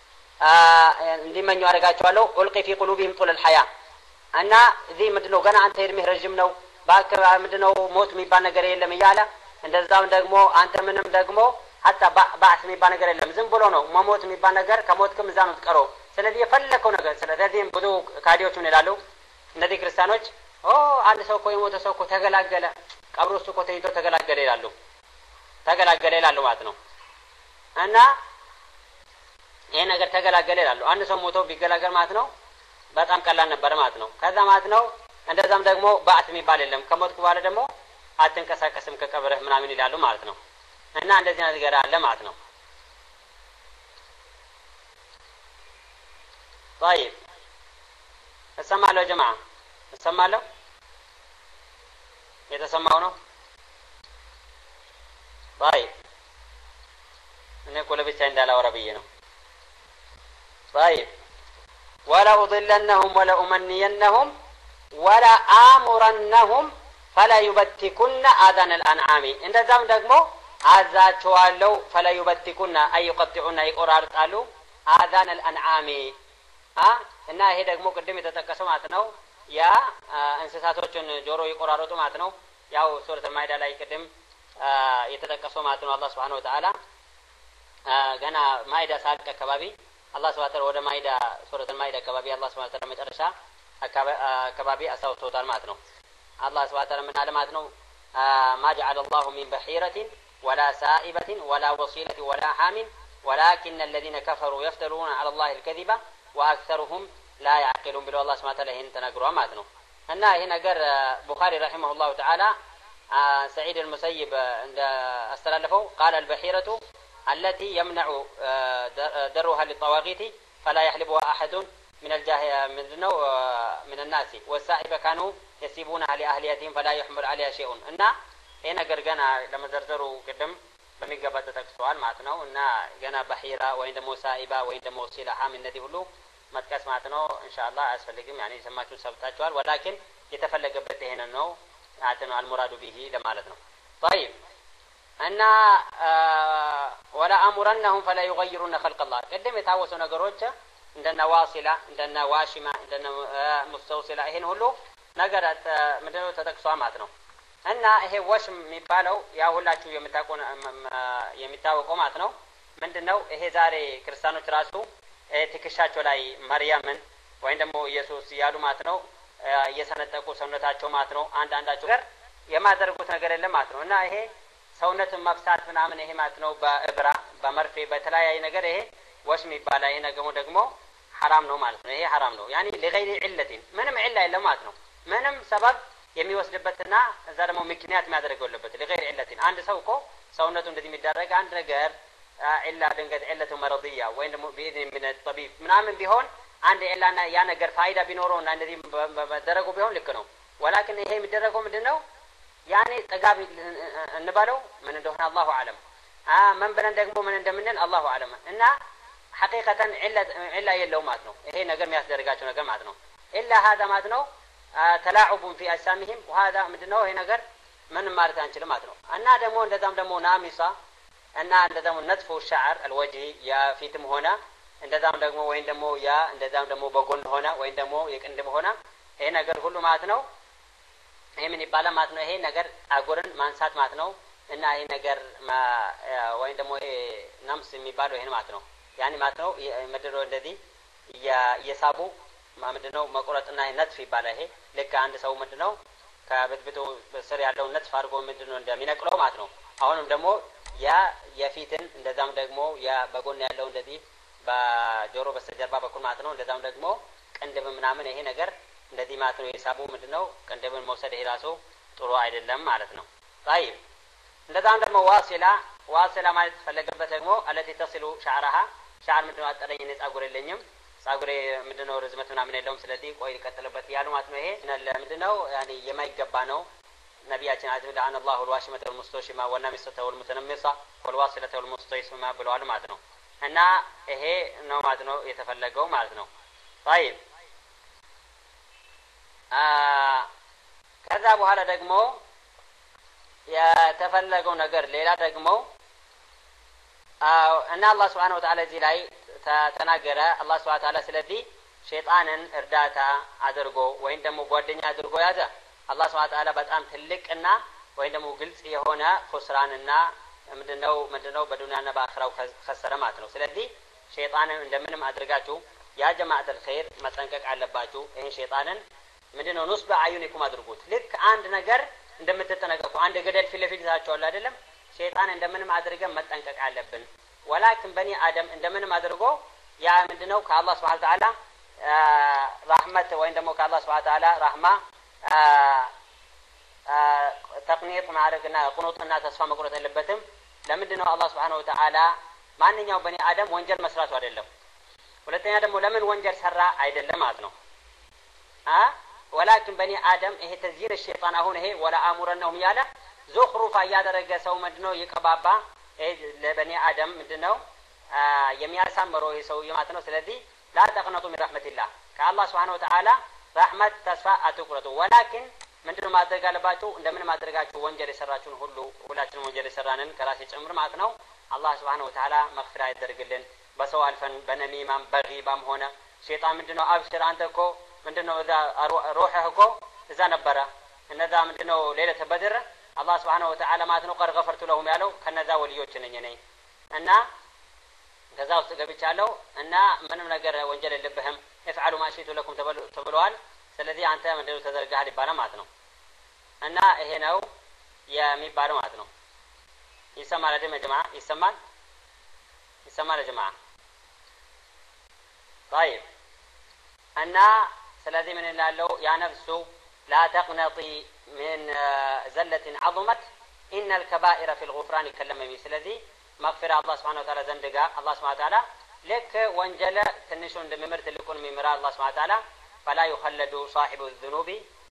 እንዲመኙ አረጋቸዋለሁ ኡልቂ ፊ ቁሉቢሂም ጡል الحياه እና እዚህ ምንድነው ገና አንተ እድሜህ ረጅም ነው ባክራ ምንድነው ሞት የሚባል ነገር የለም ይያለ እንደዛም ደግሞ አንተ ምንም ደግሞ hatta ባዕስ የሚባል ነገር የለም ዝም ብሎ ነው መሞት የሚባል ነገር ከሞትክም እዛ ነው ትቀረው ስለዚህ የፈለከው ነገር ስለዚህ ብዙ ካዲዎች ምን ይላሉ እነዚህ ክርስቲያኖች ኦ አንድ ሰው እኮ የሞተ ሰው እኮ ተገላገለ ቀብሩ ውስጥ እኮ ተይቶ ተገላገለ ይላሉ ተገላገለ ይላሉ ማለት ነው እና ይሄ ነገር ተገላገለ ይላሉ አንድ ሰው ሞቶ ቢገላገል ማለት ነው በጣም ቀላል ነበር ማለት ነው ከዛ ማለት ነው እንደዛም ደግሞ ባዕት የሚባል የለም ከሞትኩ በኋላ ደግሞ አትንቀሳቀስም ከቀብርህ ምናምን ይላሉ ማለት ነው እና እንደዚህ ነገር አለ ማለት ነው طيب السمع له جماعه السمع له የተሰማው ነው طيب እኔ እኮ ለብቻ እንዳላወራ ብዬ ነው طيب ولا أضلنهم ولا أمنينهم ولا آمرنهم فلا يبتكن آذان الأنعام እንደዛም ደግሞ አዛቸዋለሁ فلا يبتكن أي يقطعون يقرارጣሉ آذان الأنعام አ እና ይሄ ደግሞ ቅድም የተጠቀሰው ማለት ነው ያ እንስሳቶችን ጆሮ ይቆራረጡ ማለት ነው ያው ሱረቱ ማይዳ ላይ ቅድም የተጠቀሰው ማለት ነው አላህ Subhanahu Wa Ta'ala ገና ማይዳ ሳልቅ አካባቢ አላህ Subhanahu Wa Ta'ala ወደ ማይዳ ሱረቱ ማይዳ አካባቢ አላህ Subhanahu Wa Ta'ala መጨረሻ አካባቢ አሳውቶታል ማለት ነው አላህ Subhanahu Wa Ta'ala ምን አለ ማለት ነው ما جعل الله من بحيرة ولا سائبة ولا وصيلة ولا حام ولكن الذين كفروا يفترون على الله الكذب واكثرهم لا يعقلون بالله الله سبحانه وتعالى هنا تناغروا ማለት ነው እና ይሄ ነገር ቡኻሪ رحمه الله تعالى سعيد المسيب عند استلفوا قال البحيرة التي يمنع درها للطواغيت فلا يحلبها احد من الجاهل ምንድነው من الناس والسائبة كانوا يسيبونها لأهليتهم فلا يحمل عليها شيء እና ይሄ ነገር ገና ለመዘርዘሩ ቅድም በሚገባ ተጠቅሷል ማለት ነው እና ገና በሂራ ወይም ደግሞ ሳኢባ ወይም ደግሞ ሲላሃም እነዚህ ሁሉ መጥቀስ ማለት ነው ኢንሻአላህ አያስፈልግም يعني የሰማችሁ ሰብታችኋል ወላኪን የተፈለገበት ይሄን ነው አተኑ አልሙራዱ ቢሂ ለማለት ነው طيب እና ولا امرنهم فلا يغيرون خلق الله ቅድም የታወሱ ነገሮች እንደነ ዋሲላ እንደነ ዋሽማ እንደነ ሙስተውሲላ ይሄን ሁሉ ነገር ምንድነው ተጠቅሷል ማለት ነው እና ይሄ ወሽም የሚባለው ያ ሁላችሁ የምታውቁ የሚታወቀው ማለት ነው ምንድነው ይሄ ዛሬ ክርስቲያኖች ራሱ ትክሻቸው ላይ ማርያምን ወይም ደግሞ ኢየሱስ ያሉ ማለት ነው እየሰነጠቁ ሰውነታቸው ማለት ነው አንድ አንዳቸው ነገር የማደርጉት ነገር የለም ማለት ነው እና ይሄ ሰውነትን መፍሳት ምናምን ይሄ ማለት ነው በእብራ በመርፌ በተለያየ ነገር ይሄ ወሽም ይባላል ይሄ ነገር ደግሞ حرام ነው ማለት ነው ይሄ حرام ነው يعني لغير علة ምንም ዒላ የለም ማለት ነው ምንም ሰበብ የሚወስድበትና እዛ ደግሞ ምክንያት የሚያደርገው ለበት لغير علة አንድ ሰው እኮ ሰውነቱ እንደዚህ የሚደረግ አንድ ነገር ዒላ ድንገት ዒለቱ መርضያ ወይ ደግሞ بإذن من الطبيب ምናምን ቢሆን አንድ ዒላና ያ ነገር ፋይዳ ቢኖረውና እንደዚህ በደረጉ ቢሆን ልክ ነው ولكن ይሄ የሚደረገው ምንድነው يعني ጠጋቢ እንባለው ምን እንደሆነ አላሁ አለም አ ምን ብለን ደግሞ ምን እንደምንል አላሁ አለም እና حقيقة علة علة يلو ማለት ነው ይሄ ነገር የሚያስደርጋቸው ነገር ማለት ነው إلا هذا ማለት ነው تلاعب في أجسامهم وهذا ምንድነው ይሄ ነገር ምን ማለት አንችልም ማለት ነው እና ደግሞ እንደዛም ደግሞ ናሚሳ እና እንደዛም ነጥፉ الشعر الوجهي ያ ፊትም ሆነ እንደዛም ደግሞ ወይን ደግሞ ያ እንደዛም ደግሞ በጎን ሆነ ወይን ደግሞ የቅንድም ሆነ ይሄ ነገር ሁሉ ማለት ነው ይሄ ምን ይባላል ማለት ነው ይሄ ነገር አጎርን ማንሳት ማለት ነው እና ይሄ ነገር ወይን ደግሞ ይሄ ናምስ የሚባለው ይሄን ማለት ነው يعني ማለት ነው ምድሮ እንደዚህ የሳቡ ምንድነው መቆረጥና ነጥፍ ይባላል ይሄ ልክ አንድ ሰው ምንድነው ከብትብቱ በስር ያለው ነጥፍ አድርጎ ምንድነው እንደሚነቅለው ማለት ነው አሁንም ደግሞ ያ የፊትን እንደዛም ደግሞ ያ በጎን ያለው እንደዚህ በጆሮ በስተጀርባ በኩል ማለት ነው እንደዛም ደግሞ ቅንድብ ምናምን ይሄ ነገር እንደዚህ ማለት ነው የሳቡ ምንድነው ቅንድብን መውሰድ ይሄ ራሱ ጥሩ አይደለም ማለት ነው طيب እንደዛም ደግሞ ዋሲላ ዋሲላ ማለት ፈለገበት ደግሞ التي تصل شعرها شعر ምንድነው አጠረኝ እኔ ጻጉር የለኝም ጻጉሬ ምንድነው ርዝመት ምናምን የለውም ስለዚህ ቆይ ልቀጥልበት ያሉ ማለት ነው ይሄ ምንድነው يعني የማይገባ ነው ነብያችን አዘዘ ለአን الله الواشمة والمستوشمة والنامصة والمتنمصة والواصلة والمستيسمة ብለዋል ማለት ነው እና ይሄ ነው ማለት ነው የተፈለገው ማለት ነው طيب አ ከዛ በኋላ ደግሞ የተፈለገው ነገር ሌላ ደግሞ እና አላህ Subhanahu Wa Ta'ala እዚህ ላይ ተናገረ አላህ Subhanahu Wa Ta'ala ስለዚህ ሸይጣንን እርዳታ አድርጎ ወይም ደግሞ ጓደኛ አድርጎ ያዘ አላህ Subhanahu Wa Ta'ala በጣም ትልቅና ወይም ደግሞ ግልጽ የሆነ ኹስራንና ምንድነው ምንድነው በዱንያና በአኺራው ከሰረ ማለት ነው ስለዚህ ሸይጣንን እንደምንም አድርጋችሁ ያ ጀማዓተል ኸይር መጠንቀቅ አለባችሁ ይሄ ሸይጣንን ምንድነው ንስበ አዩኒኩም አድርጉት ልክ አንድ ነገር እንደምትጠነቀቁ አንድ ገደል ፊት ለፊት ታቻውላ አይደለም ሸይጣን እንደምንም አድርገን መጠንቀቅ አለብን ወላኪን በኒ አደም እንደምንም አድርጎ ያ ምንድነው ከአላህ Subhanahu Wa Ta'ala ረህመት ወይም ደግሞ ከአላህ Subhanahu Wa Ta'ala ረህማ ተቅኒጥ ማድረግና ቁኑጥና ተስፋ መቁረጥ የለበትም ለምንድነው አላህ Subhanahu Wa Ta'ala ማንኛው በኒ አደም ወንጀል መስራቱ አይደለም ሁለተኛ ደግሞ ለምን ወንጀል ሰራ አይደለም ማለት ነው አ ولكن بني ادم ይሄ ተዝይር الشيطان አሁን ይሄ ولا امرنهم ያለ ዙኽሩፋ ያደረገ ሰው ምንድነው ይቀባባ ይሄ ለበኒ አደም ምንድነው የሚያሳምረው ይሄ ሰው ማለት ነው ስለዚህ لا تقنطوا من رحمة الله ከአላህ Subhanahu Wa Ta'ala ረህመት ተስፋ አትቁረጡ ولكن ምንድነው ማድረግ አለባችሁ እንደምን ማድረጋችሁ ወንጀል የሰራችሁን ሁሉ ሁላችንም ወንጀል የሰራንን ከራሴ ጭምር ማለት ነው አላህ Subhanahu Wa Ta'ala መግፊራ ያደርግልን በሰው አልፈን በነሚማም በጊባም ሆነ ሸይጣን ምንድነው አብሽር አንተ እኮ ምንድነው እዛ ሩህህ እኮ እዛ ነበረ እነዛ ምንድነው ሌሊት በድር አላህ Subhanahu Wa Ta'ala ማለት ነው ቀር ገፈርቱ ለሁም ያለው ከነዛ ወልዮች ነኝ ነኝ እና ከዛ ውስጥ ገብቻለሁ እና ምንም ነገር ወንጀል የለብህም እፍዓሉ ማ ሸይቱ ለኩም ተብለዋል ስለዚህ አንተ ምንድነው ተዘርጋህ ይባላል ማለት ነው እና ይሄ ነው የሚባለው ማለት ነው ይሰማል አይደል ጀማዓ ይሰማል ይሰማል ጀማዓ طيب እና ስለዚህ ምን ይላለው ያ ነፍሱ لا تقنطي من زلة عظمت إن الكبائر في الغفران كلمني ስለዚህ مغفرة الله سبحانه وتعالى زندقا الله سبحانه وتعالى لك وانجل تنشون دممر تلكون ممرا الله سبحانه وتعالى فلا يخلد صاحب الذنوب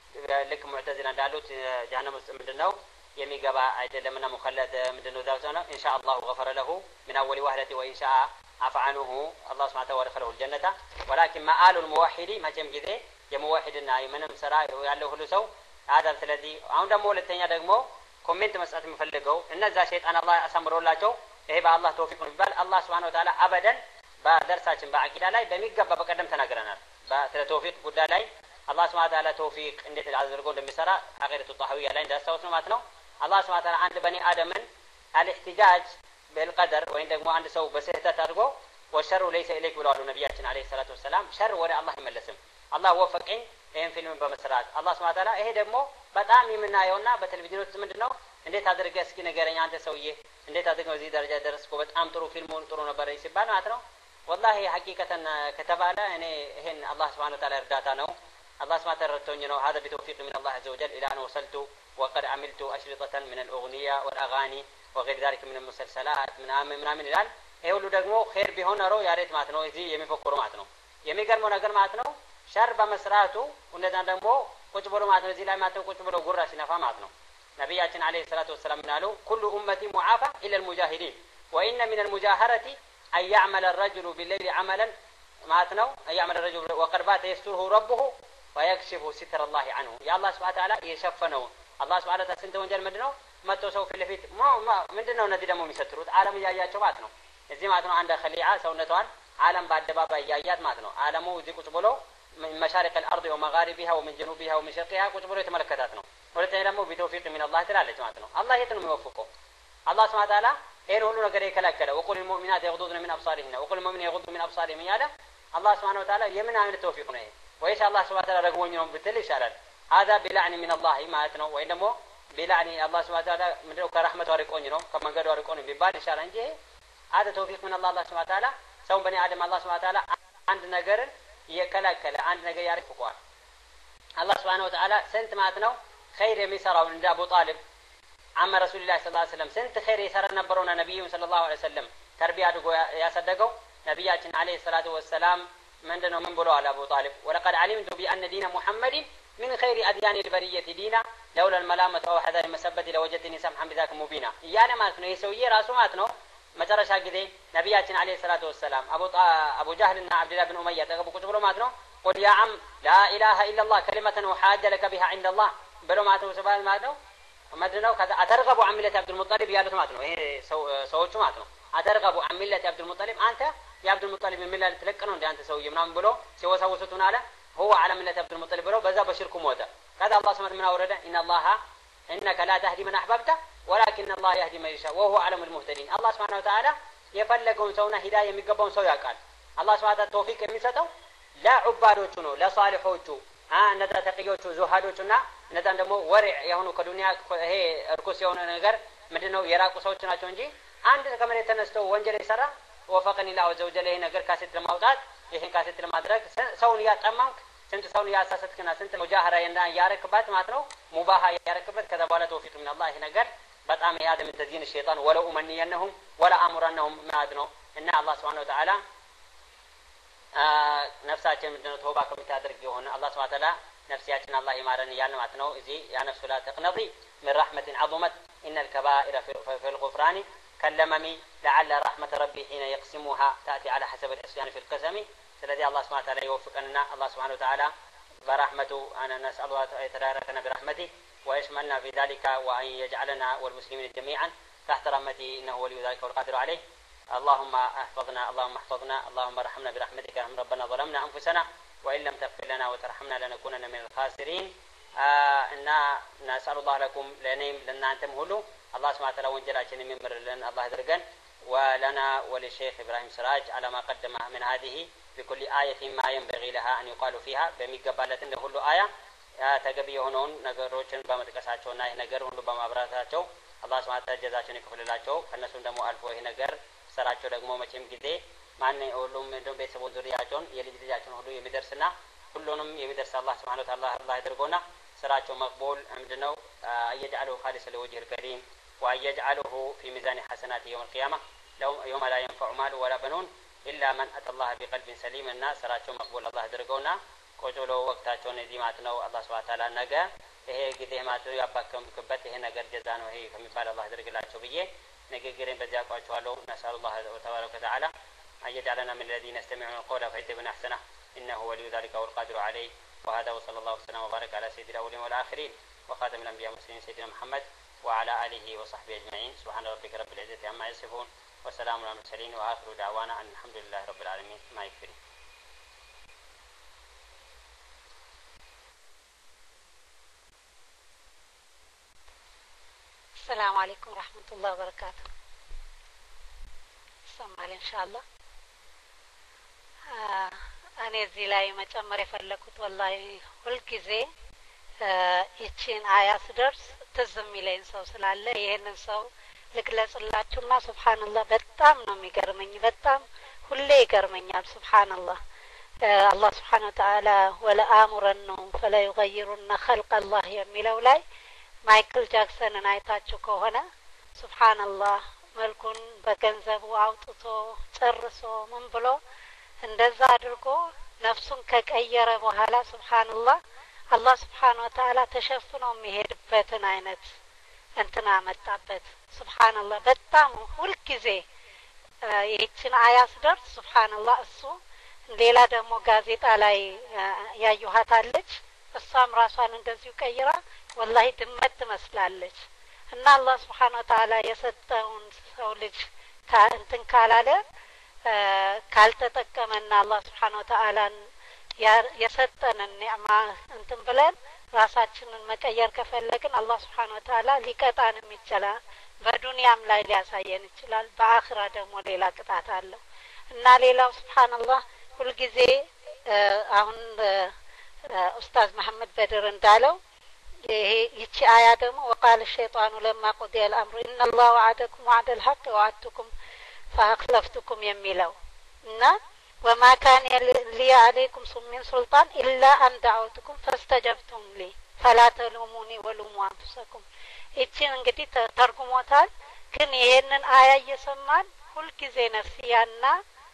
لك معتزلا እንዳሉት جهنم ውስጥ ምንድነው የሚገባ አይደለምና مخلد ምንድነው ዛውታና ان شاء الله غفر له من اول وهله وان شاء عفعنه الله سبحانه وتعالى ودخله الجنه ولكن مآل الموحد መቼም ጊዜ የሙዋሂድና የምንም ስራ ያለው ሁሉ ሰው አዳም ስለዚህ አሁን ደግሞ ሁለተኛ ደግሞ ኮሜንት መስጠት የምፈልገው እነዛ ሸይጣን አላህ አሳምሮላቸው ይሄ በአላህ ተውፊቅ ነው ይባል አላህ Subhanahu Wa Ta'ala አበደን በደርሳችን በአቂዳ ላይ በሚገባ በቀደም ተናግረናል በስለ ተውፊቅ ጉዳይ ላይ አላህ Subhanahu Wa Ta'ala ተውፊቅ እንዴት አድርጎ እንደሚሰራ አቂዳቱ ጣህዊያ ላይ እንዳስተዋወስ ነው ማለት ነው አላህ Subhanahu Wa Ta'ala አንድ በኒ አደምን አልኢህቲጃጅ بالقدر ወይም ደግሞ አንድ ሰው በስህተት አድርጎ ወሸሩ ለይሰ ኢለይክ ብለዋል ነብያችን አለይሂ ሰላቱ ወሰለም ሸር ወደ አላህ ይመለስም አላህ ወፈቀኝ ይሄን ፊልም በመስራት አላህ Subhanahu Wa Ta'ala ይሄ ደግሞ በጣም የምናየውና በቴሌቪዥን ውስጥ ምንድነው እንዴት አድርገህ እስኪ ንገረኝ አንተ ሰውዬ እንዴት አድርገህ እዚህ ደረጃ ደረስኩ በጣም ጥሩ ፊልሙን ጥሩ ነበር ሲባል ማለት ነው والله حقيقة ከተባለ እኔ ይሄን አላህ Subhanahu Wa Ta'ala እርዳታ ነው الله سبحانه وتعالى رتوني نو هذا بتوفيق من الله عز وجل إلى أن وصلت وقد عملت أشرطة من الأغنية والأغاني وغير ذلك من المسلسلات من عام من عام الآن ይሄ ሁሉ ደግሞ ኸይር ቢሆን ኖሮ ያሬት ማለት ነው እዚህ የሚፈክሩ ማለት ነው የሚገርመው ነገር ማለት ነው ሸር በመስራቱ እንደዛ ደግሞ ቁጭ ብሎ ማለት ነው እዚህ ላይ ማለት ነው ቁጭ ብሎ ጉራ ሲነፋ ማለት ነው ነብያችን አለይሂ ሰላቱ ወሰለም ምናሉ كل امتي معافى الا المجاهدين وان من المجاهرة ان يعمل الرجل بالليل عملا ማለት ነው ان يعمل الرجل وقد بات يستره ربه ويكشف ستر الله عنه يا الله سبحانه وتعالى يشفنው الله سبحانه وتعالى ስንት ወንጀል ምንድነው መጥቶ ሰው ፊት ለፊት ምንድነው እነዚህ ደግሞ የሚሰጥሩት ዓለም ያያያቸው ማለት ነው እዚህ ማለት ነው አንደ ኸሊዓ ሰውነቷን ዓለም በአደባባይ ያያያት ማለት ነው ዓለሙ እዚህ ቁጭ ብሎ مشارق الارض ومغاربها ومن جنوبها ومن شرقها ቁጭ ብሎ የተመለከታት ነው ወለተ ደግሞ بتوفيق من الله ትላለች ማለት ነው አላህ የት ነው የሚወፍቀው አላህ Subhanahu Wa Ta'ala ይሄን ሁሉ ነገር የከለከለ وقل المؤمنات يغضضن من ابصارهن وقل المؤمنين يغضوا من ابصارهم ያለ አላህ Subhanahu Wa Ta'ala የምን አይነት ተውፊቅ ነው ይሄ ወይስ አላህ Subhanahu Wa Ta'ala ረግሞኝ ነው ብትል ይሻላል هذا بلعن من الله ማለት ነው ወይ ደግሞ بلعن الله Subhanahu Wa Ta'ala ምንድነው ከረህመቱ አርቆኝ ነው ከመንገዱ አርቆኝ ቢባል ይሻላል እንጂ هذا توفيق من الله الله Subhanahu Wa Ta'ala ሰው በኒ አደም አላህ Subhanahu Wa Ta'ala አንድ ነገርን የከለከለ አንድ ነገር ያርፍቋል አላህ Subhanahu Wa Ta'ala ስንት ማለት ነው ኸይር የሚሰራው እንደ አቡ ጣሊብ አማ ረሱላህ ሰለላሁ ዐለይሂ ወሰለም ስንት ኸይር የሰራ ነበርና ነብዩ ሰለላሁ ዐለይሂ ወሰለም ተርቢያ አድርጎ ያሳደገው ነብያችን አለይሂ ሰላቱ ወሰለም ምንድነው ምን ብለዋል አቡ ጣሊብ ወለቀድ علمت بان دين محمد من خير اديان البريه دينا لولا الملامه او حذر المسبه لوجدني سمحا بذاك مبينا ያለ ማለት ነው የሰውዬ ራሱ ማለት ነው መጨረሻ ጊዜ ነብያችን አለይሂ ሰላቱ ወሰለም አቡ አቡ ጃህልና አብዱላህ ብን ኡመያ ተቀበሉ ቁጭ ብሎ ማለት ነው قل يا عم لا اله الا الله كلمه وحاج لك بها عند الله ብሎ ማለት ነው ሰባል ማለት ነው ምንድነው ከዛ አተርገቡ عن ملة عبد المطلب ያሉት ማለት ነው ይሄ ሰዎቹ ማለት ነው አተርገቡ عن ملة عبد المطلب አንተ የአብዱ المطلب ሚላ ልትለቅ ነው እንደ አንተ ሰውዬ ምናምን ብሎ ሲወሳውሱቱን አለ هو على ملة عبد المطلب ብሎ በዛ በሽርኩ ሞተ ከዛ አላህ Subhanahu ምን አወረደ ان الله انك لا تهدي من احببت ولكن الله يهدي من يشاء وهو اعلم المهتدين الله Subhanahu Wa Ta'ala የፈለገውን ሰውና ሂዳያ የሚገባውን ሰው ያውቃል አላህ Subhanahu Wa Ta'ala ተውፊቅ የሚሰጠው ለዑባዶቹ ነው ለሷሊሖቹ አ እነዛ ተቅዮቹ ዙሃዶቹና እነዛን ደግሞ ወሪዕ የሆኑ ከዱንያ ይሄ እርኩስ የሆነ ነገር ምንድነው የራቁ ሰዎች ናቸው እንጂ አንድ ከመሬት ተነስተው ወንጀል ይሰራ ወፈቀኒ ላሁ ዘውጀለ ይሄ ነገር ካሴት ለማውጣት ይሄን ካሴት ለማድረግ ሰውን ያጠማምክ ስንት ሰውን ያሳሰትክና ስንት ሙጃሃራ ያረክባት ማለት ነው ሙባሃ ያረክበት ከዛ በኋላ ተውፊቅ من الله ይሄ ነገር በጣም ያደም ተዚን ሸይጣን ወለው መንየነሁም ወላ አምረነሁም ማለት ነው እና አላህ Subhanahu Wa Ta'ala ነፍሳችን ምንድነው ተውባ ከምታደርግ የሆነ አላህ Subhanahu Wa Ta'ala ነፍሲያችን አላህ ይማረን ያለ ማለት ነው እዚህ ያ ነፍሱ ላ ተቅነጢ من رحمة عظمت إن الكبائر في الغفران كلمم لعل رحمة ربي حين يقسمها تأتي على حسب العصيان في القسم ስለዚህ አላህ Subhanahu Wa Ta'ala ይወፍቀንና አላህ Subhanahu Wa Ta'ala برحمته أنا نسأل الله أن يتداركنا برحمته ويشملنا في ذلك وأن يجعلنا والمسلمين جميعا تحت رحمته إنه ولي ذلك والقادر عليه اللهم احفظنا اللهم احفظنا اللهم ارحمنا برحمتك يا ربنا ظلمنا أنفسنا وإن لم تغفر لنا وترحمنا لنكونن من الخاسرين እና نسأل الله لكم ለኔም ለናንተም ሁሉ الله سبحانه وتعالى ወንጀላችንን የሚምርልን الله ያድርገን ولنا وللشيخ إبراهيم سراج على ما قدم من هذه بكل آية ما ينبغي لها أن يقال فيها በሚገባለት እንደ ሁሉ አያ ተገቢ የሆነውን ነገሮችን በመጥቀሳቸውና ይሄ ነገር ሁሉ በማብራታቸው አላህ Subhanahu Wa Ta'ala ጀዛቸውን ይክፈልላቸው ከነሱም ደግሞ አልፎ ይሄ ነገር ሰራቸው ደግሞ መቼም ጊዜ ማን ሁሉም እንደው ቤተሰቡ ዙሪያቸውን የልጅ ልጃቸውን ሁሉ የሚደርስና ሁሉንም የሚደርስ አላህ Subhanahu Wa Ta'ala አላህ ያድርገውና ስራቸው መቅቡል ምንድነው يجعله خالصا لوجه الكريم ويجعله في ميزان حسناته يوم القيامة يوم لا ينفع مال ولا بنون ኢላ መን አተ አላህ ቢቀልብ ሰሊም እና ስራቸው መቅቡል አላህ አድርገውና ቁጭ ብለው ወቅታቸውን እዚህ ማለት ነው አላህ ሱብሓነሁ ወተዓላ ነገ ይሄ ጊዜ ማለት ነው ያባከምክበት ይሄ ነገር ጀዛ ነው ይሄ ከሚባል አላህ ያድርግላቸው ብዬ ንግግሬን በዚያ አቋጨዋለሁ። ነስአሉላህ ተባረከ ወተዓላ أن يجعلنا من الذين يستمعون القول فيتبعون أحسنه إنه ولي ذلك والقادر عليه. وهذا وصلى الله وسلم وبارك على سيد الأولين والآخرين وخاتم الأنبياء والمرسلين سيدنا محمد وعلى آله وصحبه أجمعين. سبحان ربك رب العزة عما يصفون وسلام على المرسلين وآخر دعوانا أن الحمد لله رب العالمين. ما يكفي. السلام عليكم ورحمة الله وبركاته. سمعني إن شاء الله. እኔ እዚህ ላይ መጨመር የፈለኩት ወላሂ ሁልጊዜ ይቺን አያ ስደርስ ትዝ የሚለኝ ሰው ስላለ ይሄንን ሰው ልግለጽላችሁና ሱብሃንአላህ በጣም ነው የሚገርመኝ። በጣም ሁሌ ይገርመኛል። ሱብሃንአላህ አላህ ሱብሃነሁ ወተዓላ ወለአሙረነሁም ፈለዩገይሩነ ኸልቀላህ የሚለው ላይ ማይክል ጃክሰንን አይታችሁ ከሆነ ሱብሃንአላህ መልኩን በገንዘቡ አውጥቶ ጨርሶ ምን ብሎ እንደዛ አድርጎ ነፍሱን ከቀየረ በኋላ ሱብሃንአላህ አላህ ሱብሃነሁ ወተዓላ ተሸፍኖ የሚሄድበትን አይነት እንትና መጣበት። ሱብሃንአላህ በጣም ሁልጊዜ ይህችን አያ ስደርስ ሱብሃንአላህ እሱ ሌላ ደግሞ ጋዜጣ ላይ ያዩሃታለች እሷም ራሷን እንደዚሁ ቀይራ ወላሂ ድመት ትመስላለች። እና አላህ ሱብሃነሁ ወተዓላ የሰጠውን ሰው ልጅ እንትን ካላለ ካልተጠቀመና አላህ ሱብሃነሁ ወተዓላን የሰጠንን ኒዕማ እንትን ብለን ራሳችንን መቀየር ከፈለግን አላህ ሱብሃነሁ ወተዓላ ሊቀጣንም ይችላል። በዱንያም ላይ ሊያሳየን ይችላል። በአኺራ ደግሞ ሌላ ቅጣት አለው። እና ሌላው ሱብሃንአላህ ሁልጊዜ አሁን ኡስታዝ መሐመድ በድር እንዳለው ይሄ ይቺ አያ ደግሞ وقال الشيطان لما قضي الامر ان الله وعدكم وعد الحق وعدتكم فاخلفتكم የሚለው እና وما كان لي عليكم من سلطان الا ان دعوتكم فاستجبتم لي فلا تلوموني ولوموا انفسكم። እቺን እንግዲህ ተርጉሞታል። ግን ይሄንን አያ እየሰማን ሁልጊዜ ነፍስያና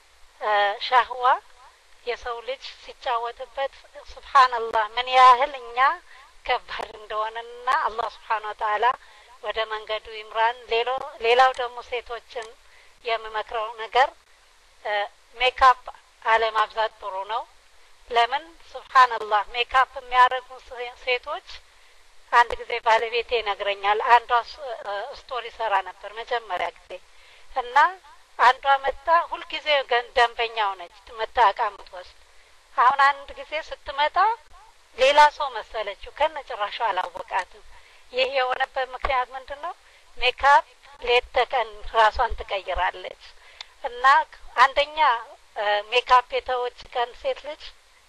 ሻህዋ የሰው ልጅ ሲጫወትበት ሱብሃንአላህ ምን ያህል እኛ ከባድ እንደሆነና አላህ ሱብሃነሁ ወተዓላ ወደ መንገዱ ይምራን። ሌላው ሌላው ደግሞ ሴቶችን የምመክረው ነገር ሜካፕ አለማብዛት ጥሩ ነው። ለምን ሱብሃንአላህ ሜካፕ የሚያደርጉ ሴቶች አንድ ጊዜ ባለቤቴ ይነግረኛል። አንዷ ስቶሪ ሰራ ነበር መጀመሪያ ጊዜ እና አንዷ መጣ ሁልጊዜ ደንበኛው ነች መታቃ ምትወስድ። አሁን አንድ ጊዜ ስትመጣ ሌላ ሰው መሰለችው ከነጭራሹ አላወቃትም። ይሄ የሆነበት ምክንያት ምንድነው? ሜካፕ ሌት ተቀን ራሷን ትቀይራለች። እና አንደኛ ሜካፕ የተወች ቀን ሴት ልጅ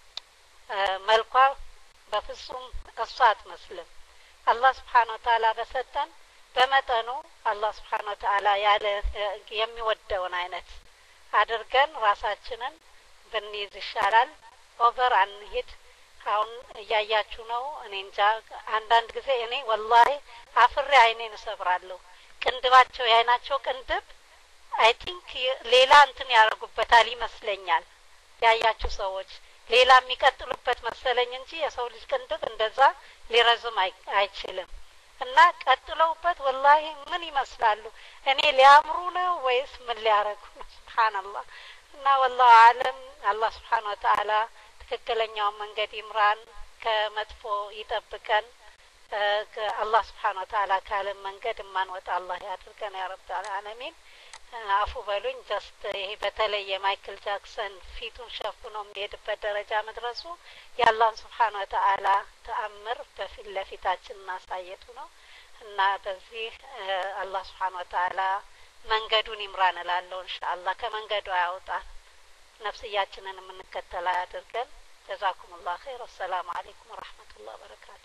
መልኳ በፍጹም እሷ አትመስልም። አላህ ሱብሃነሁ ወተዓላ በሰጠን በመጠኑ አላህ ሱብሃነሁ ወተዓላ ያለ የሚወደውን አይነት አድርገን ራሳችንን ብንይዝ ይሻላል። ኦቨር አንሂድ። አሁን እያያችሁ ነው። እኔ እንጃ አንዳንድ ጊዜ እኔ ወላሂ አፍሬ አይኔን እሰብራለሁ። ቅንድባቸው ያይናቸው ቅንድብ አይ ቲንክ ሌላ እንትን ያደርጉበታል ይመስለኛል። ያያችሁ ሰዎች ሌላ የሚቀጥሉበት መሰለኝ እንጂ የሰው ልጅ ቅንድብ እንደዛ ሊረዝም አይችልም። እና ቀጥለውበት ወላሂ ምን ይመስላሉ? እኔ ሊያምሩ ነው ወይስ ምን ሊያረጉ ነው? ሱብሃንአላህ። እና ወላሂ አለም አላህ ሱብሃነሁ ወተዓላ ትክክለኛው መንገድ ይምራን፣ ከመጥፎ ይጠብቀን። አላህ ሱብሃነሁ ወተዓላ ካለ መንገድ ማንወጣ አላህ ያድርገን ያ ረብ አለሚን። አፉ በሉኝ። ጀስት ይሄ በተለይ የማይክል ጃክሰን ፊቱን ሸፍኖ የሚሄድበት ደረጃ መድረሱ የአላህ ሱብሃነሁ ወተዓላ ተአምር በፊት ለፊታችን ማሳየቱ ነው። እና በዚህ አላህ ሱብሃነሁ ወተዓላ መንገዱን ይምራን እላለሁ። ኢንሻአላህ ከመንገዱ ያውጣን፣ ነፍስያችንን የምንከተል ያድርገን። ጀዛኩሙላህ ኸይር። ወሰላሙ አለይኩም ወራህመቱላሂ ወበረካቱ።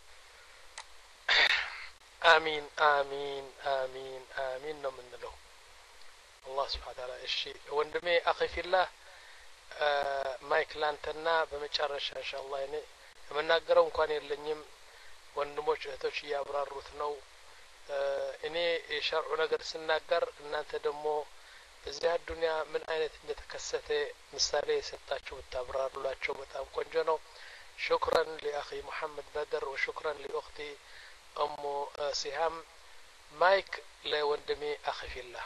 አሚን አሚን አሚን አሚን ነው የምንለው። አላህ ሱብሓነሁ ወተዓላ። እሺ ወንድሜ አኺፊላህ ማይክ ላንተና በመጨረሻ ኢንሻአላህ እኔ የምናገረው እንኳን የለኝም። ወንድሞች እህቶች እያብራሩት ነው። እኔ የሸርዑ ነገር ስናገር እናንተ ደግሞ በዚህ አዱንያ ምን አይነት እንደተከሰተ ምሳሌ የሰጣችሁ ብታብራሩላቸው በጣም ቆንጆ ነው። شكرا لأخي محمد بدر وشكرا لأختي أم سهام. مايك لوندمي أخي في الله.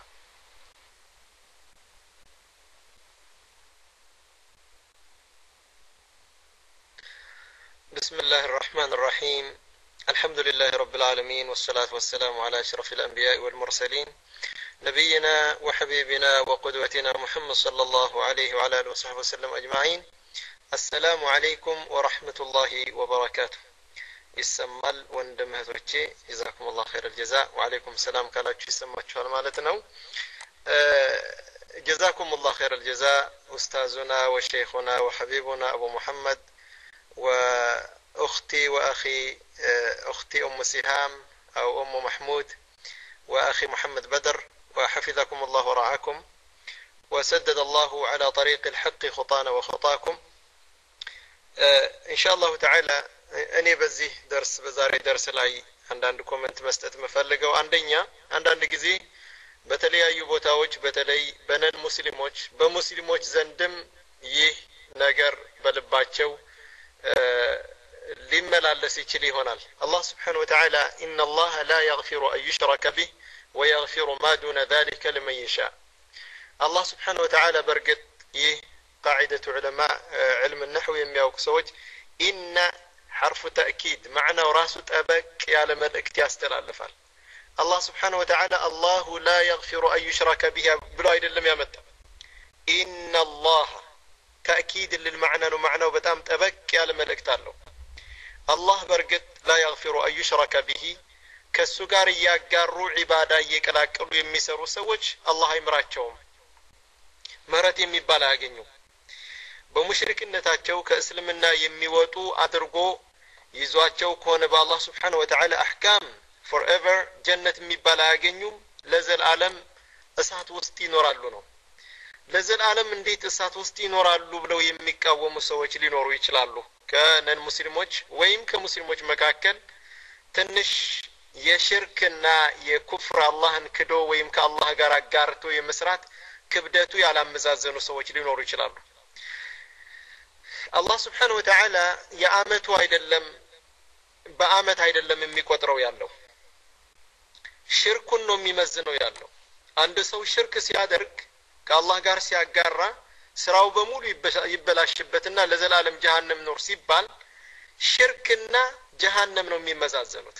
بسم الله الرحمن الرحيم. الحمد لله رب العالمين والصلاة والسلام على أشرف الأنبياء والمرسلين نبينا وحبيبنا وقدوتنا محمد صلى الله عليه وعلى آله وصحبه وسلم أجمعين. السلام عليكم ورحمة الله وبركاته. يسمال وندمهتوچي جزاكم الله خير الجزاء وعليكم السلام كالاچو يسماچوال ማለት ነው. جزاكم الله خير الجزاء أستاذنا وشيخنا وحبيبنا أبو محمد وأختي وأخي أختي أم سهام أو أم محمود وأخي محمد بدر وحفظكم الله ورعاكم وسدد الله على طريق الحق خطانا وخطاكم إن شاء الله تعالى. እኔ በዚህ درس በዛሬ درس ላይ አንዳንድ ኮሜንት መስጠት መፈልገው አንደኛ አንዳንድ ጊዜ በተለያዩ ቦታዎች በተለይ በነን ሙስሊሞች በሙስሊሞች ዘንድም ይህ ነገር በልባቸው ሊመላለስ ይችል ይሆናል። አላህ Subhanahu Wa Ta'ala إن الله لا يغفر أن يشرك به ويغفر ما دون ذلك لمن يشاء. الله Subhanahu Wa Ta'ala በርግጥ ይህ قاعدة علماء علم النحو የሚያውቁ ሰዎች إن حرف تأكيد معنى وراسه طبق ያለ መልእክት ያስተላልፋል። الله سبحانه وتعالى الله لا يغفر أن يشرك به ብሎ አይደለም ያመጣው إن الله تأكيد للمعنى ومعنى በጣም ጠበቅ ያለ መልእክት አለው። الله በርግጥ لا يغفر أن يشرك به ከሱ ጋር ያጋሩ ዒባዳ እየቀላቀሉ የሚሰሩ ሰዎች አላህ አይምራቸውም፣ ምህረት የሚባል አያገኙም። በሙሽሪክነታቸው ከእስልምና የሚወጡ አድርጎ ይዟቸው ከሆነ በአላህ Subhanahu Wa Ta'ala አህካም forever ጀነት የሚባል አያገኙም፣ ለዘላለም እሳት ውስጥ ይኖራሉ ነው። ለዘላለም እንዴት እሳት ውስጥ ይኖራሉ ብለው የሚቃወሙ ሰዎች ሊኖሩ ይችላሉ ከነን ሙስሊሞች ወይም ከሙስሊሞች መካከል ትንሽ የሽርክና የኩፍር አላህን ክዶ ወይም ከአላህ ጋር አጋርቶ የመስራት ክብደቱ ያላመዛዘኑ ሰዎች ሊኖሩ ይችላሉ። አላህ Subhanahu Wa Ta'ala የአመቱ አይደለም በአመት አይደለም የሚቆጥረው ያለው ሽርኩን ነው የሚመዝነው ያለው። አንድ ሰው ሽርክ ሲያደርግ ከአላህ ጋር ሲያጋራ ስራው በሙሉ ይበላሽበትና ለዘላለም ጀሃነም ኖር ሲባል ሽርክና ጀሃነም ነው የሚመዛዘኑት።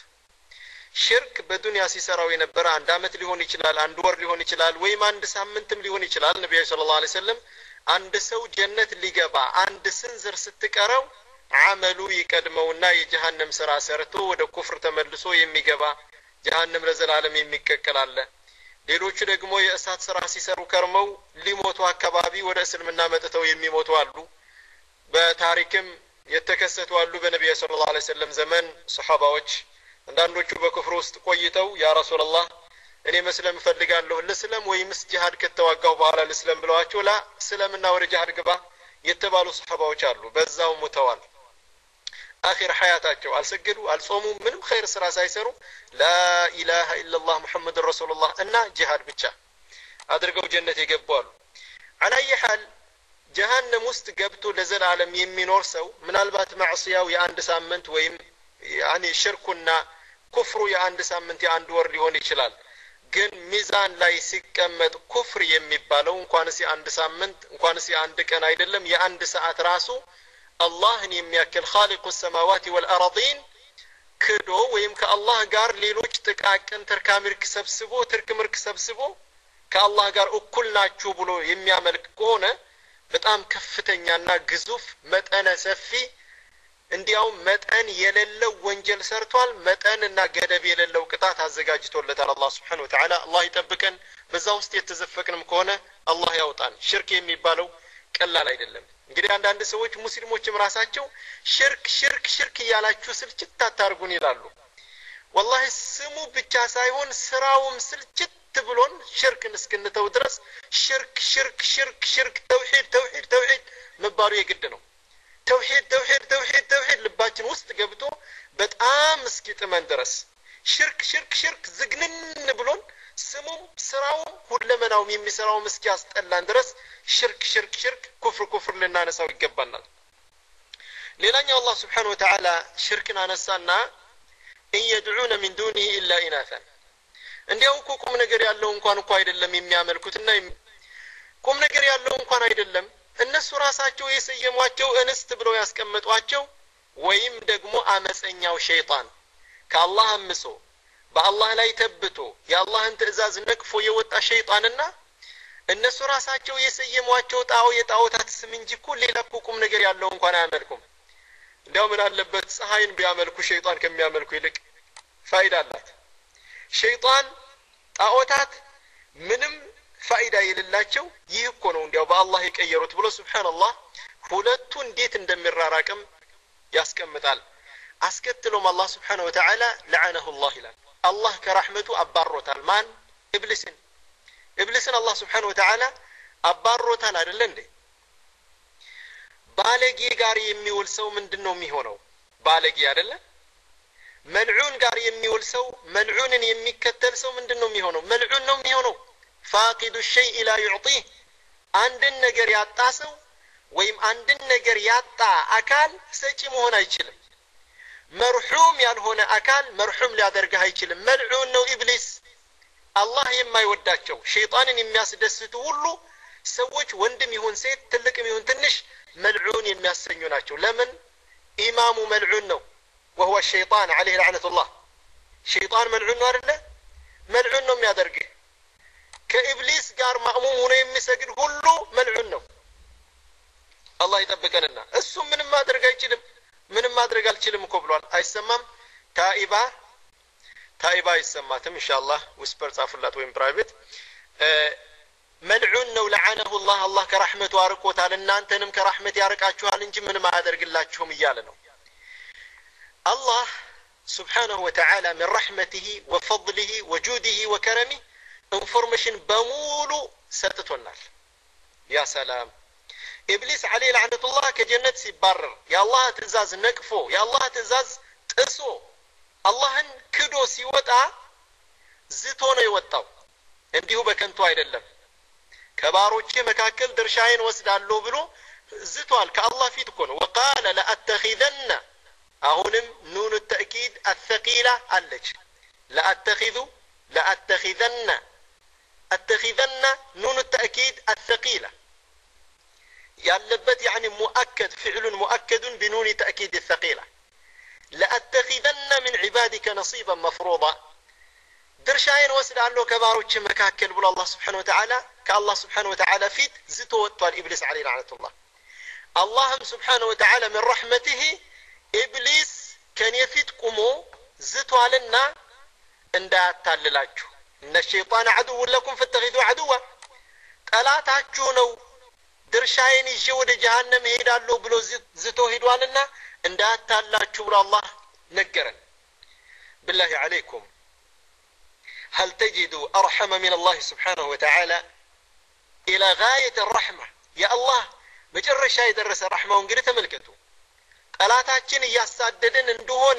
ሽርክ በዱንያ ሲሰራው የነበረ አንድ አመት ሊሆን ይችላል፣ አንድ ወር ሊሆን ይችላል፣ ወይም አንድ ሳምንትም ሊሆን ይችላል። ነብዩ ሰለላሁ ዐለይሂ ወሰለም አንድ ሰው ጀነት ሊገባ አንድ ስንዝር ስትቀረው አመሉ ይቀድመውና የጀሃነም ስራ ሰርቶ ወደ ኩፍር ተመልሶ የሚገባ ጀሃነም ለዘላለም የሚከከል አለ። ሌሎቹ ደግሞ የእሳት ስራ ሲሰሩ ከርመው ሊሞቱ አካባቢ ወደ እስልምና መጥተው የሚሞቱ አሉ። በታሪክም የተከሰቱ አሉ። በነብዩ ሰለላሁ ዐለይሂ ወሰለም ዘመን ሱሐባዎች አንዳንዶቹ በኩፍር ውስጥ ቆይተው ያ ረሱላህ እኔ መስለም ፈልጋለሁ ለስለም ወይስ ጂሃድ ከተዋጋው በኋላ ለስለም ብለዋቸው ላ ስለምና ወደ ጂሃድ ግባ የተባሉ ሱሐባዎች አሉ። በዛው ሙተዋል። አኺር ሐያታቸው አልሰገዱ አልጾሙ ምንም ኸይር ስራ ሳይሰሩ ላ ኢላሃ ኢላላህ ሙሐመድ ረሱላህ እና ጂሃድ ብቻ አድርገው ጀነት ይገባሉ። አላየ ሐል ጀሃነም ውስጥ ገብቶ ለዘላለም የሚኖር ሰው ምናልባት ማዕሲያው የአንድ ሳምንት ወይም ያኒ ሽርኩና ኩፍሩ የአንድ ሳምንት የአንድ ወር ሊሆን ይችላል። ግን ሚዛን ላይ ሲቀመጥ ኩፍር የሚባለው እንኳንስ የአንድ ሳምንት እንኳንስ የአንድ ቀን አይደለም የአንድ ሰዓት ራሱ አላህን የሚያከል خالق السماوات والارضين ክዶ ወይም ከአላህ ጋር ሌሎች ጥቃቅን ተርካምርክ ሰብስቦ ተርክምርክ ሰብስቦ ከአላህ ጋር እኩል ናችሁ ብሎ የሚያመልክ ከሆነ በጣም ከፍተኛና ግዙፍ መጠነ ሰፊ እንዲያው መጠን የሌለው ወንጀል ሰርቷል። መጠንና ገደብ የሌለው ቅጣት አዘጋጅቶለታል አላህ Subhanahu Wa Ta'ala። አላህ ይጠብቀን። በዛ ውስጥ የተዘፈቅንም ከሆነ አላህ ያውጣን። ሽርክ የሚባለው ቀላል አይደለም። እንግዲህ አንዳንድ ሰዎች ሙስሊሞችም ራሳቸው ሽርክ ሽርክ ሽርክ ያላችሁ ስልችት አታርጉን ይላሉ። والله ስሙ ብቻ ሳይሆን ስራውም ስልችት ብሎን ሽርክን እስክንተው ድረስ ሽርክ ሽርክ ሽርክ ሽርክ ተውሂድ ተውሂድ ተውሂድ መባሉ የግድ ነው። ተውሂድ ተውሂድ ተውሂድ ተውሂድ ልባችን ውስጥ ገብቶ በጣም እስኪጥመን ድረስ ሽርክ ሽርክ ሽርክ ዝግንን ብሎን ስሙም ስራውም ሁለመናውም የሚሰራው ምስኪ ያስጠላን ድረስ ሽርክ ሽርክ ሽርክ ኩፍር ኩፍር ልናነሳው ይገባናል ሌላኛው አላህ Subhanahu Wa Ta'ala ሽርክን አነሳና إن يدعون من دونه إلا إناثا እንዲያው እኮ ቁም ነገር ያለው እንኳን እኮ አይደለም የሚያመልኩትና ቁም ነገር ያለው እንኳን አይደለም እነሱ ራሳቸው የሰየሟቸው እንስት ብለው ያስቀመጧቸው ወይም ደግሞ አመፀኛው ሸይጣን ከአላህ አምሶ በአላህ ላይ ተብቶ የአላህን ትእዛዝ ነቅፎ የወጣ ሸይጣንና እነሱ ራሳቸው የሰየሟቸው ጣዖ የጣዖታት ስም እንጂ እኮ ሌላ እኮ ቁም ነገር ያለው እንኳን አያመልኩም እንዲያው ምን አለበት ፀሐይን ቢያመልኩ ሸይጣን ከሚያመልኩ ይልቅ ፋይዳ አላት ሸይጣን ጣዖታት ምንም ፋይዳ የሌላቸው ይህ እኮ ነው እንዲያው በአላህ የቀየሩት ብሎ ሱብሃንአላህ ሁለቱ እንዴት እንደሚራራቅም ያስቀምጣል አስከትሎም አላህ Subhanahu Wa Ta'ala لعنه الله ይላል አላህ ከራህመቱ አባሮታል ማን ኢብሊስን ኢብሊስን አላህ Subhanahu Wa Ta'ala አባሮታል አይደል እንዴ ባለጌ ጋር የሚውል ሰው ምንድነው የሚሆነው ባለጌ አይደለ መልዑን ጋር የሚውል ሰው መልዑንን የሚከተል ሰው ምንድነው የሚሆነው መልዑን ነው የሚሆነው فاقد الشيء لا يعطيه አንድን ነገር ያጣ ሰው ወይም አንድን ነገር ያጣ አካል ሰጪ መሆን አይችልም መርሑም ያልሆነ አካል መርሑም ሊያደርግህ አይችልም መልዑን ነው ኢብሊስ አላህ የማይወዳቸው ሸይጣንን የሚያስደስቱ ሁሉ ሰዎች ወንድም ይሁን ሴት ትልቅም ይሁን ትንሽ መልዑን የሚያሰኙ ናቸው ለምን ኢማሙ መልዑን ነው وهو الشيطان عليه لعنة الله شيطان ملعون ነው አይደለ መልዑን ነው የሚያደርግህ ከኢብሊስ ጋር ማእሙም ሆኖ የሚሰግድ ሁሉ መልዑን ነው አላህ ይጠብቀንና እሱ ምንም ማድረግ አይችልም ምንም ማድረግ አልችልም እኮ ብሏል አይሰማም ታኢባ ታኢባ ይሰማትም ኢንሻአላህ ዊስፐር ጻፉላት ወይም ፕራይቬት መልዑን ነው لعنه الله الله ከራህመቱ አርቆታል እናንተንም ከራህመት ያርቃችኋል እንጂ ምንም አያደርግላችሁም እያለ ነው الله سبحانه وتعالى من رحمته وفضله وجوده وكرمه انفورميشن بمولو ستتونال يا سلام ابليس عليه لعنه الله كجنة سيبرر يا الله تزاز نقفو يا الله تزاز ጥሶ አላህን ክዶ ሲወጣ ዝቶ ነው የወጣው እንዲሁ በከንቱ አይደለም ከባሮቼ መካከል ድርሻዬን ወስዳለሁ ብሎ ዝቷል ከአላህ ፊት እኮ ነው وقال لأتخذن አሁንም ኑን التأكيد الثقيلة አለች لأتخذ لأتخذن أتخذن نون التأكيد الثقيلة يالبت يعني مؤكد فعل مؤكد بنون تأكيد الثقيلة لأتخذن من عبادك نصيبا مفروضا درشاين وسد عنه كباروች መካከል ብሎ الله سبحانه وتعالى كالله سبحانه وتعالى فيت زتو ወጥቷል ኢብሊስ عليه لعنة الله اللهم سبحانه وتعالى من رحمته ኢብሊስ ከኔ ፊት ቆሞ ዝቷልና እንዳታልላችሁ ان الشيطان عدو لكم فاتخذوه عدوا ጠላታችሁ ነው ድርሻዬን ይዤ ወደ ጀሃነም ሄዳለሁ ብሎ ዝቶ ሄዷልና እንዳታላችሁ ብሎ አላህ ነገረን بالله عليكم هل تجدوا ارحم من الله سبحانه وتعالى الى غايه الرحمه يا الله መጨረሻ የደረሰ ረህማው እንግዲህ ተመልከቱ ጠላታችን ያሳደደን እንደሆነ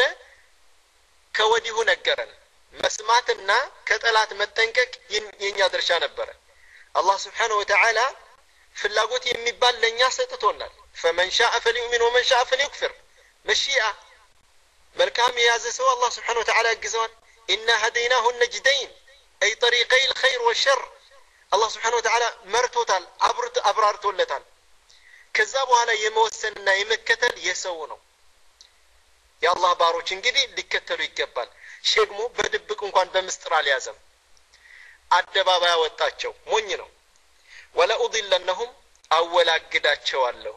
ከወዲሁ ነገረን መስማትና ከጠላት መጠንቀቅ የኛ ድርሻ ነበር አላህ Subhanahu Wa Ta'ala ፍላጎት የሚባል ለኛ ሰጥቶናል فمن شاء فليؤمن ومن شاء فليكفر مشيئة መልካም የያዘ ሰው አላህ Subhanahu Wa Ta'ala ያግዘዋል إنا هديناه النجدين أي طريقي الخير والشر الله سبحانه وتعالى مرتوتال أبرت أبرارتولتال ከዛ በኋላ የመወሰንና የመከተል የሰው ነው ያ አላህ ባሮች እንግዲህ ሊከተሉ ይገባል ሸግሙ በድብቅ እንኳን በመስጥር አልያዘም አደባባይ ያወጣቸው ሞኝ ነው ولا اضلنهم اولا ግዳቸዋለሁ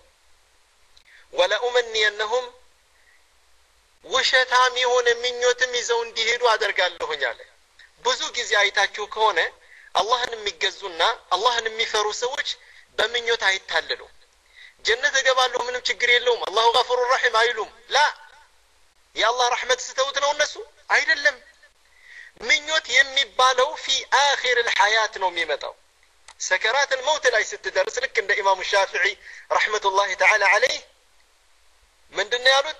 ولا امنينهم ውሸታም የሆነ ምኞትም ይዘው እንዲሄዱ አደርጋለሁኝ አለ ብዙ ጊዜ አይታችሁ ከሆነ አላህን የሚገዙና አላህን የሚፈሩ ሰዎች በምኞት አይታለሉ ጀነት ገባለሁ ምንም ችግር የለውም አላሁ ገፉር ረሂም አይሉም ላ ያአላህ ረህመት ስተውት ነው እነሱ አይደለም ምኞት የሚባለው في اخر الحياه ነው የሚመጣው سكرات الموت ላይ ስትደርስ ልክ እንደ ኢማሙ ሻፊዒ ረህመቱላሂ ተዓላ ዐለይህ ምንድነው ያሉት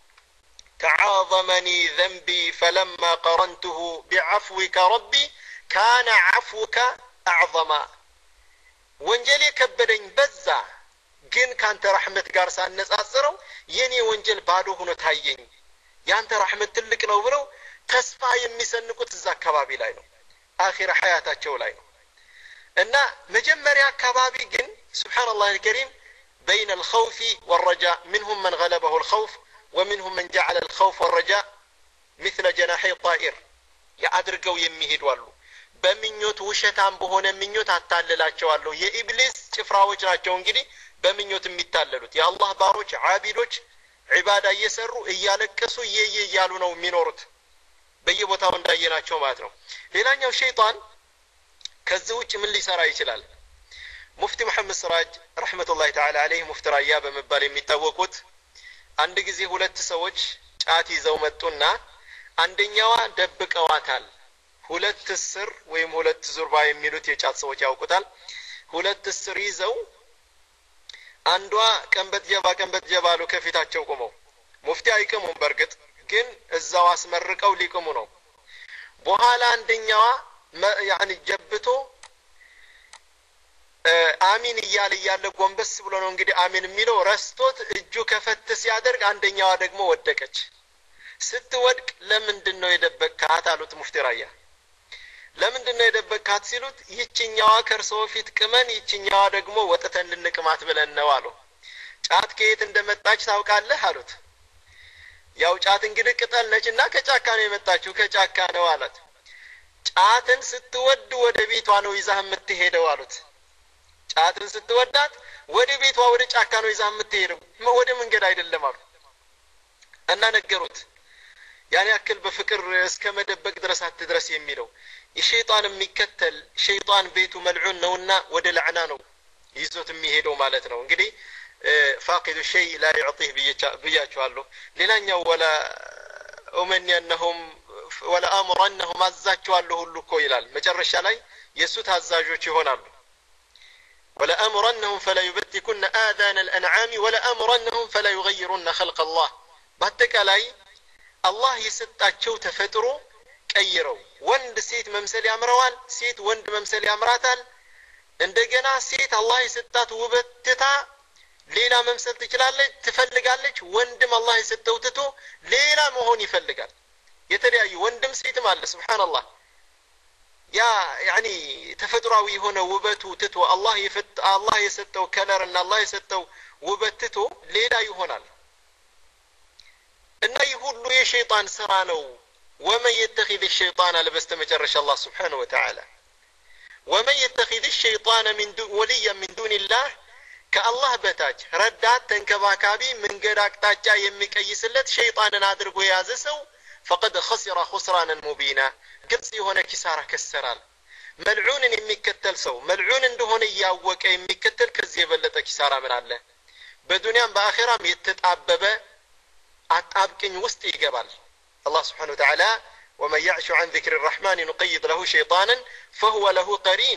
تعاظمني ذنبي فلما قرنته بعفوك ربي ካነ ዐፍውከ አዕظማ ወንጀሌ ከበደኝ በዛ ግን ካንተ ረሕመት ጋር ሳነጻጽረው የኔ ወንጀል ባዶ ሆኖ ታየኝ ያንተ ረሕመት ትልቅ ነው ብለው ተስፋ የሚሰንቁት እዛ አካባቢ ላይ ነው አኺራ ሐያታቸው ላይ ነው እና መጀመሪያ አካባቢ ግን ሱብሃንአላህ አልከሪም بين الخوف والرجاء منهم من غلبه الخوف ومنهم من جعل الخوف والرجاء مثل جناحي الطائر ያድርገው የሚሄዱ አሉ በሚኞት ውሸታም በሆነ ሚኞት አታለላቸዋለሁ የኢብሊስ ጭፍራዎች ናቸው እንግዲህ በሚኞት የሚታለሉት የአላህ ባሮች ዓቢዶች ዒባዳ እየሰሩ እያለቀሱ እየየ እያሉ ነው የሚኖሩት በየቦታው እንዳየናቸው ማለት ነው ሌላኛው ሸይጣን ከዚህ ውጭ ምን ሊሰራ ይችላል ሙፍቲ መሐመድ ስራጅ ረህመቱላሂ ተዓላ አለይሂ ሙፍተራያ በመባል የሚታወቁት አንድ ጊዜ ሁለት ሰዎች ጫት ይዘው መጡና አንደኛዋ ደብቀዋታል ሁለት ስር ወይም ሁለት ዙርባ የሚሉት የጫት ሰዎች ያውቁታል ሁለት ስር ይዘው አንዷ ቀንበት ጀባ ቀንበት ጀባሉ ከፊታቸው ቆመው ሙፍቲ አይቀሙም በርግጥ ግን እዛው አስመርቀው ሊቆሙ ነው በኋላ አንደኛዋ يعني ጀብቶ አሚን ይያል ይያለ ጎንበስ ብሎ ነው እንግዲህ አሚን የሚለው ረስቶት እጁ ከፈት ሲያደርግ አንደኛዋ ደግሞ ወደቀች ስትወድቅ ለምንድን ነው የደበካት አሉት ሙፍቲ ራያ ለምንድን ነው የደበካት ሲሉት ይችኛዋ ከርሶ ፊት ቅመን ይችኛዋ ደግሞ ወጥተን ልንቅማት ብለን ነው አሉ ጫት ከየት እንደመጣች ታውቃለህ አሉት ያው ጫት እንግዲህ ቅጠል ነችና ከጫካ ነው የመጣችው ከጫካ ነው አላት ጫትን ስትወድ ወደ ቤቷ ነው ይዛህ የምትሄደው አሉት ጫትን ስትወዳት ወደ ቤቷ ወደ ጫካ ነው ይዛህ የምትሄደው ወደ መንገድ አይደለም አሉ እና ነገሩት يعني أكل بفكر اسكمدبك درسات تدرس يميلو الشيطان ميكتل شيطان بيته ملعون نونا ودل عنانو يزوت ميهدو مالتنا انقدي فاقد الشيء لا يعطيه بياجوالو لنان ولا أمني أنهم ولا أمر أنهم أزاجوالو هلو كويلال مجرش علي يسوت هزاجو تهونالو ولا أمر أنهم فلا يبتكن آذان الأنعام ولا أمر أنهم فلا يغيرن خلق الله باتك علي الله يسطاچو تفطرو ቀይረው ወንድ ሴት መምሰል ያምረዋል ሴት ወንድ መምሰል ያምራታል እንደገና ሴት አላህ የሰጣት ውበት ትታ ሌላ መምሰል ትችላለች ትፈልጋለች ወንድም አላህ የሰጠው ትቶ ሌላ መሆን ይፈልጋል የተለያዩ ወንድም ሴትም አለ ሱብሃንአላህ ያ يعني ተፈጥሯዊ የሆነ ውበቱ ትቶ አላህ የፈጥ አላህ የሰጠው ከለር እና አላህ የሰጠው ውበት ትቶ ሌላ ይሆናል እና ይሁሉ የሸይጣን ስራ ነው ومن يتخذ الشيطان لبست مجرش الله سبحانه وتعالى ومن يتخذ الشيطان من دون وليا من دون الله كالله بتاج ردات تنكباكابي من قراك تاجا يمكيسلت شيطانا ادرغو يازسو فقد خسر خسرانا مبينا قصي هنا كسارة كسرال ملعون يمكتل سو ملعون اندهون ياوك يمكتل كزي يبلت كسارة من الله بدنيا باخرة يتتعبب اتعبكن وسط يقبل الله سبحانه وتعالى ومن يعش عن ذكر الرحمن نقيض له شيطانا فهو له قرين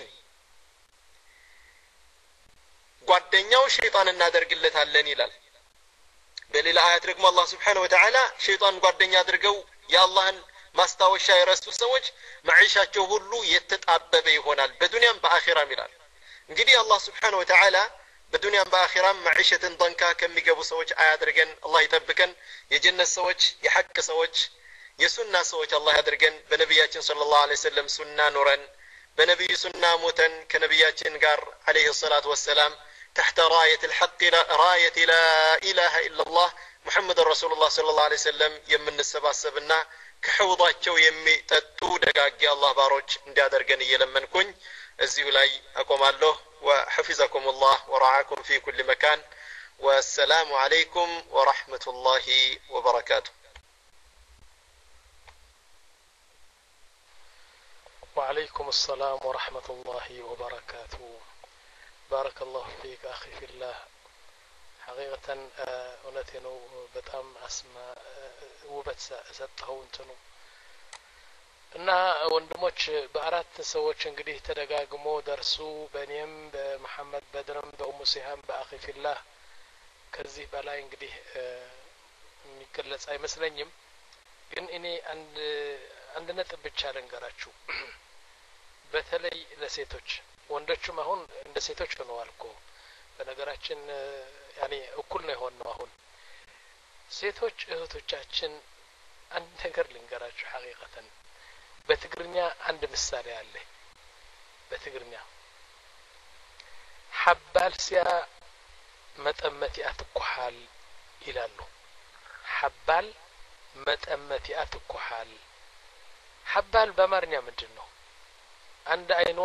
ጓደኛው ሸይጣን እናደርግለታለን ይላል በሌላ አያት ደግሞ አላህ Subhanahu Wa Ta'ala ሸይጣን ጓደኛ አድርገው የአላህን ማስታወሻ የረሱ ሰዎች ማዒሻቸው ሁሉ የተጣበበ ይሆናል በዱንያም በአኺራም ይላል እንግዲህ አላህ Subhanahu Wa Ta'ala በዱንያም በአኺራም ማዒሸትን ضንካ ከሚገቡ ሰዎች አያድርገን አላህ ይጠብቀን የጀነት ሰዎች የሐቅ ሰዎች የሱና ሰዎች አላህ ያድርገን በነብያችን ሰለላሁ ዐለይሂ ወሰለም ሱና ኑረን በነብዩ ሱና ሞተን ከነብያችን ጋር አለይሂ ሰላቱ ወሰላም تحت راية الحق راية لا إله إلا الله محمد رسول الله صلى الله عليه وسلم يمن السباسبنا كحوضاتشو يمي تتو دقاقي الله باروج اندادرقن يلمنكن الزيو لاي أقوم الله وحفظكم الله ورعاكم في كل مكان والسلام عليكم ورحمة الله وبركاته وعليكم السلام ورحمة الله وبركاته بارك الله فيك أخي في الله حقيقة أنتنو بتأم أسمى وبت ستهو انتنو እና ወንድሞች በአራት ሰዎች እንግዲህ ተደጋግሞ ደርሱ በእኔም በመሐመድ በድርም በኡሙ ሲሃም በአኺ ፊላህ ከዚህ በላይ እንግዲህ የሚገለጽ አይመስለኝም ግን እኔ አንድ አንድ ነጥብ ብቻ ልንገራችሁ በተለይ ለሴቶች ወንዶችም አሁን እንደ ሴቶች ሆነዋል እኮ በነገራችን ያኔ እኩል ነው የሆነው አሁን ሴቶች እህቶቻችን አንድ ነገር ልንገራችሁ ሐቂቀተን በትግርኛ አንድ ምሳሌ አለ በትግርኛ ሐባል ሲያ መጠመት ያትኩሃል ይላሉ ሐባል መጠመት ያትኩሃል ሐባል በአማርኛ ምንድነው አንድ አይኗ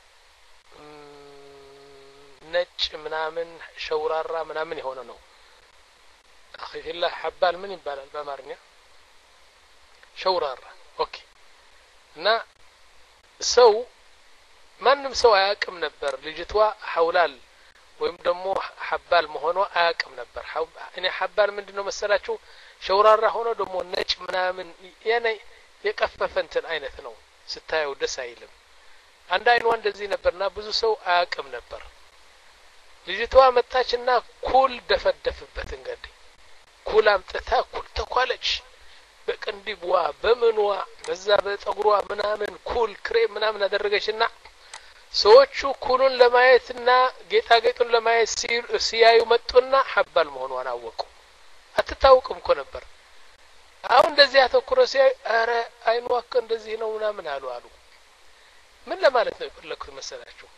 ነጭ ምናምን ሸውራራ ምናምን የሆነ ነው አኺ ፊላህ ሐባል ምን ይባላል በአማርኛ ሸውራራ ኦኬ እና ሰው ማንም ሰው አያውቅም ነበር ልጅቷ ሐውላል ወይም ደግሞ ሐባል መሆኗ አያውቅም ነበር እኔ ሐባል ምንድነው መሰላችሁ ሸውራራ ሆኖ ደግሞ ነጭ ምናምን የኔ የቀፈፈ እንትን አይነት ነው ስታየው ደስ አይልም አንድ አይኗ እንደዚህ ነበርና ብዙ ሰው አያውቅም ነበር ልጅቷ መጣችና ኩል ደፈደፍበት እንግዲህ ኩል አምጥታ ኩል ተኳለች በቅንዲብዋ በምንዋ በዛ በፀጉሯ ምናምን ኩል ክሬም ምናምን አደረገችና ሰዎቹ ኩሉን ለማየትና ጌጣጌጡን ለማየት ሲያዩ መጡና ሐባል መሆኗን አወቁ አትታውቅም እኮ ነበር አሁን እንደዚህ አተኩሮ ሲያዩ አረ አይኗ እኮ እንደዚህ ነው ምናምን አሉ አሉ ምን ለማለት ነው የፈለኩት መሰላችሁ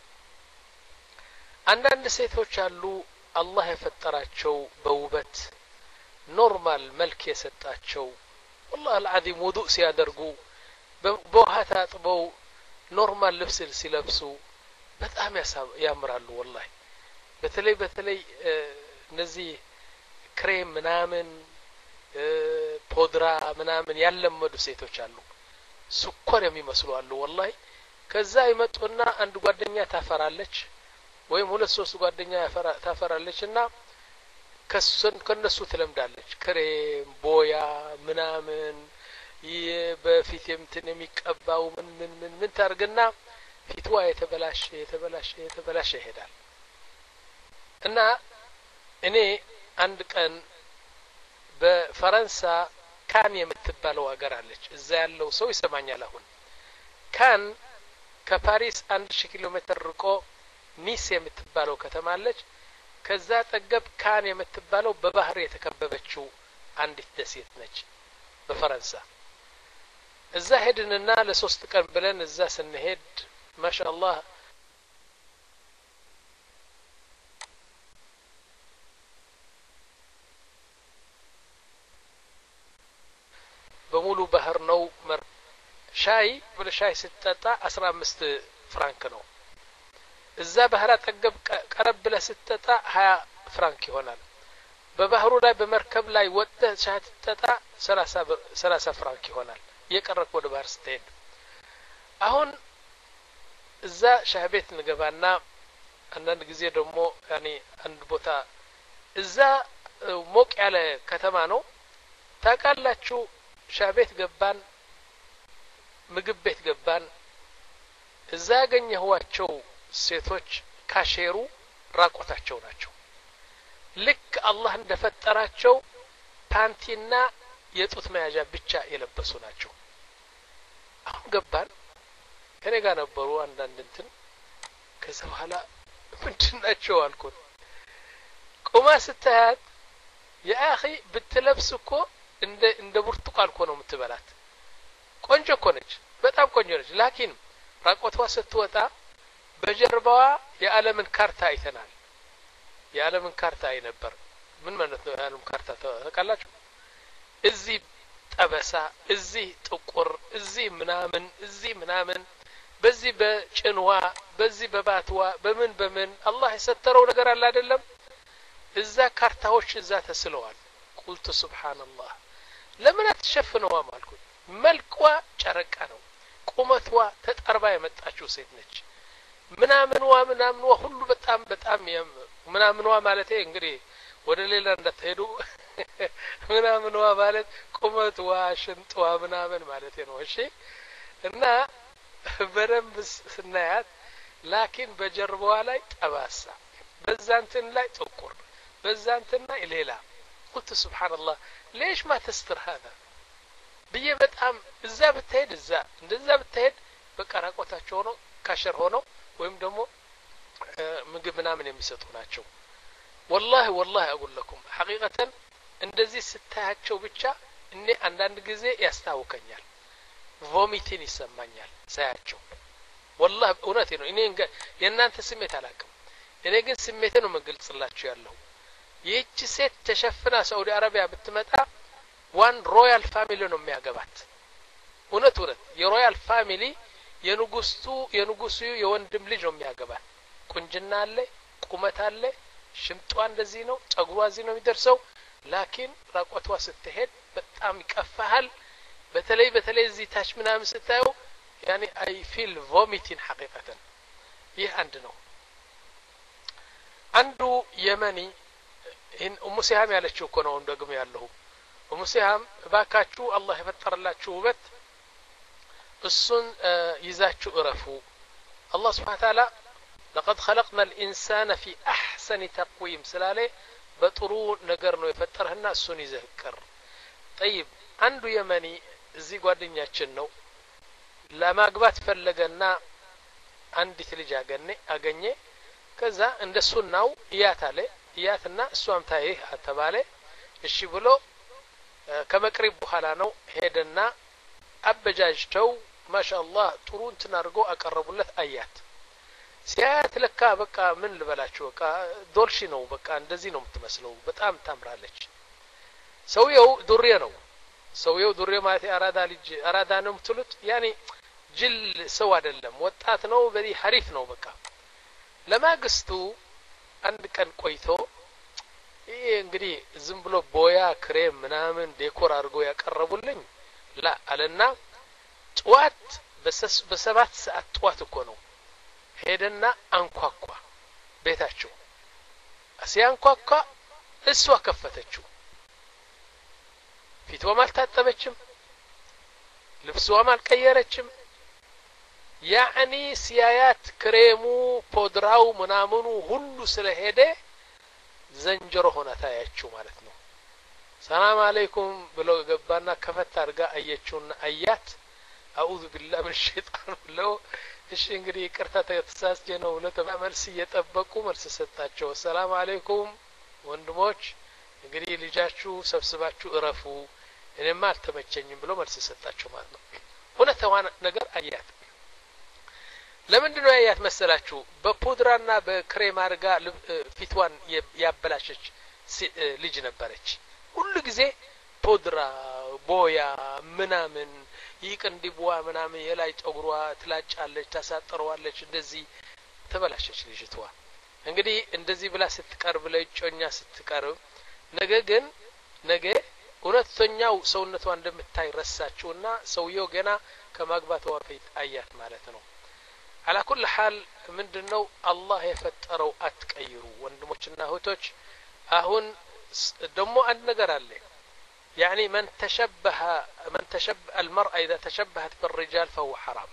አንዳንድ ሴቶች አሉ አላህ የፈጠራቸው በውበት ኖርማል መልክ የሰጣቸው والله العظيم وضوء ሲያደርጉ በውሃ ታጥበው ኖርማል ልብስ ሲለብሱ በጣም ያምራሉ والله በተለይ በተለይ እነዚህ ክሬም ምናምን ፖድራ ምናምን ያለመዱ ሴቶች አሉ ስኳር የሚመስሉ አሉ والله ከዛ ይመጡና አንድ ጓደኛ ታፈራለች ወይም ሁለት ሶስት ጓደኛ ታፈራለችና ከሱን ከነሱ ትለምዳለች ክሬም ቦያ ምናምን በፊት የምትን የሚቀባው ምን ምን ምን ምን ታርግና ፊትዋ የተበላሸ የተበላሸ የተበላሸ ይሄዳል እና እኔ አንድ ቀን በፈረንሳ ካን የምትባለው ሀገር አለች እዛ ያለው ሰው ይሰማኛል አሁን ካን ከፓሪስ አንድ ሺህ ኪሎ ሜትር ርቆ ኒስ የምትባለው ከተማ አለች ከዛ ጠገብ ካን የምትባለው በባህር የተከበበችው አንዲት ደሴት ነች በፈረንሳ እዛ ሄድንና ለሶስት ቀን ብለን እዛ ስንሄድ ማሻአላህ በሙሉ ባህር ነው ሻይ ብለሻይ ስትጠጣ አስራ አምስት ፍራንክ ነው እዛ ባህር አጠገብ ቀረብ ብለህ ስትጠጣ ሀያ ፍራንክ ይሆናል በባህሩ ላይ በመርከብ ላይ ወጥተህ ሻይ ስትጠጣ ሰላሳ ፍራንክ ይሆናል የቀረክ ወደ ባህር ስትሄድ አሁን እዛ ሻይ ቤት እንገባና አንዳንድ ጊዜ ደግሞ ያኔ አንድ ቦታ እዛ ሞቅ ያለ ከተማ ነው ታውቃላችሁ ሻይ ቤት ገባን ምግብ ቤት ገባን እዛ ያገኘኋቸው ሴቶች ካሼሩ ራቆታቸው ናቸው ልክ አላህ እንደፈጠራቸው ፓንቲና የጡት መያዣ ብቻ የለበሱ ናቸው አሁን ገባን ከኔ ጋር ነበሩ አንዳንድ እንትን ከዛ በኋላ ምንድናቸው አልኩት ቆማ ስታያት ያኺ ብትለብስ እኮ እንደ እንደ ብርቱካን እኮ ነው የምትበላት ቆንጆ እኮ ነች በጣም ቆንጆ ነች ላኪን ራቆቷ ስትወጣ በጀርባዋ የዓለምን ካርታ አይተናል የዓለምን ካርታ አይ ነበር ምን ማለት ነው የዓለም ካርታ ታውቃላችሁ እዚህ ጠበሳ እዚህ ጥቁር እዚህ ምናምን እዚህ ምናምን በዚህ በጭንዋ በዚህ በባትዋ በምን በምን አላህ የሰተረው ነገር አለ አይደለም እዛ ካርታዎች እዛ ተስለዋል ቁልቱ ሱብሃንአላህ ለምን አትሸፍነው አልኩት መልኳ ጨረቃ ነው ቁመቷ ተጠርባ የመጣችው ሴት ነች ምናምንዋ ምናምንዋ ሁሉ በጣም በጣም ምናምንዋ ማለት እንግዲህ ወደ ሌላ እንዳትሄዱ ምናምንዋ ማለት ቁመቷ ሽንጧ ምናምን ማለት ነው እሺ እና በደንብ ስናያት ላኪን በጀርባዋ ላይ ጠባሳ በዛንትን ላይ ጥቁር በዛንትን ላይ ሌላ قلت سبحان الله ليش ما تستر هذا بيه በጣም እዛ ብትሄድ እዛ እንደዛ ብትሄድ በቃ ራቆታቸው ነው ካሸር ሆነው ወይም ደግሞ ምግብ ምናምን የሚሰጡ ናቸው والله والله اقول لكم حقيقه እንደዚህ ስታያቸው ብቻ እኔ አንዳንድ ጊዜ ያስታውከኛል ቮሚቲን ይሰማኛል ሳያቸው والله እውነቴ ነው እኔ የእናንተ ስሜት አላውቅም እኔ ግን ስሜቴን ነው መግለጽላችሁ ያለው ይህች ሴት ተሸፍና ሳውዲ አረቢያ ብትመጣ ዋን ሮያል ፋሚሊ ነው የሚያገባት እውነት እውነት የሮያል ፋሚሊ የንጉስቱ የንጉሱ የወንድም ልጅ ነው የሚያገባት ቁንጅና አለ ቁመት አለ ሽምጧ እንደዚህ ነው ጸጉሯ እዚህ ነው የሚደርሰው ላኪን ራቆቷ ስትሄድ በጣም ይቀፋሃል በተለይ በተለይ እዚህ ታች ምናምን ስታዩ يعني I feel vomiting حقيقة ይህ አንድ ነው አንዱ የመኒ ይህን ኡሙ ሲሃም ያለችው እኮ ነው እንደግም ያለው ኡሙ ሲሃም ባካችሁ አላህ የፈጠረላችሁ ውበት እሱን ይዛችሁ እረፉ አላህ Subhanahu Wa Ta'ala لقد خلقنا الإنسان في أحسن تقويم سلاله በጥሩ ነገር ነው የፈጠረህና እሱን ይዘህቀር طيب አንዱ የመኒ እዚህ ጓደኛችን ነው ለማግባት ፈለገና አንዲት ልጅ አገኘ አገኘ ከዛ እንደሱናው ያታለ ያትና እሷም ታይህ አተባለ እሺ ብሎ ከመቅሪብ በኋላ ነው ሄደና አበጃጅተው ማሻአላህ ጥሩ እንትን አድርጎ አቀረቡለት አያት ሲያት ለካ በቃ ምን ልበላችሁ በቃ ዶልሺ ነው በቃ እንደዚህ ነው የምትመስለው በጣም ታምራለች ሰውየው ዱርዬ ነው ሰውየው ዱርዬ ማለት አራዳ ልጅ አራዳ ነው የምትሉት ያኒ ጅል ሰው አይደለም ወጣት ነው በዚህ ሐሪፍ ነው በቃ ለማግስቱ አንድ ቀን ቆይቶ ይሄ እንግዲህ ዝም ብሎ ቦያ ክሬም ምናምን ዴኮር አድርጎ ያቀረቡልኝ ላ አለና ጧት በሰባት ሰዓት ጧት እኮ ነው ሄደና አንኳኳ ቤታቸው ሲያንኳኳ እሷ ከፈተችው ፊቷም አልታጠበችም ልብሷም አልቀየረችም ያኒ ሲያያት ክሬሙ ፖድራው ምናምኑ ሁሉ ስለሄደ ዘንጀሮ ሆና ታያችው ማለት ነው ሰላም አለይኩም ብሎ ገባና ከፈት አድርጋ አየችውና አያት አዑዙ ቢላህ ምን ሸይጣን ብለው እሺ እንግዲህ ይቅርታ ተተሳስጀ ነው ለተማመልስ እየጠበቁ መልስ ሰጣቸው ሰላም አለይኩም ወንድሞች እንግዲህ ልጃችሁ ሰብስባችሁ እረፉ እኔማ አልተመቸኝም ብሎ መልስ ሰጣቸው ማለት ነው ሁለተኛ ነገር አያት ለምንድነው አያት መሰላችሁ በፖድራና በክሬም አርጋ ፊቷን ያበላሸች ልጅ ነበረች ሁሉ ጊዜ ፖድራ ቦያ ምናምን ይቅንዲቡዋ ምናምን የላይ ጸጉሯ ትላጫለች ታሳጥረዋለች እንደዚህ ተበላሸች ልጅቷ እንግዲህ እንደዚህ ብላ ስትቀርብ ለጮኛ ስትቀርብ ነገ ግን ነገ ሁለተኛው ሰውነቷ እንደምታይ ረሳችውና ሰውየው ገና ከማግባቷ በፊት አያት ማለት ነው على كل حال ምንድነው አላህ የፈጠረው አትቀይሩ ወንድሞችና እህቶች አሁን ደሞ አንድ ነገር አለ يعني من تشبه من تشبه المرأة إذا تشبهت بالرجال فهو حرام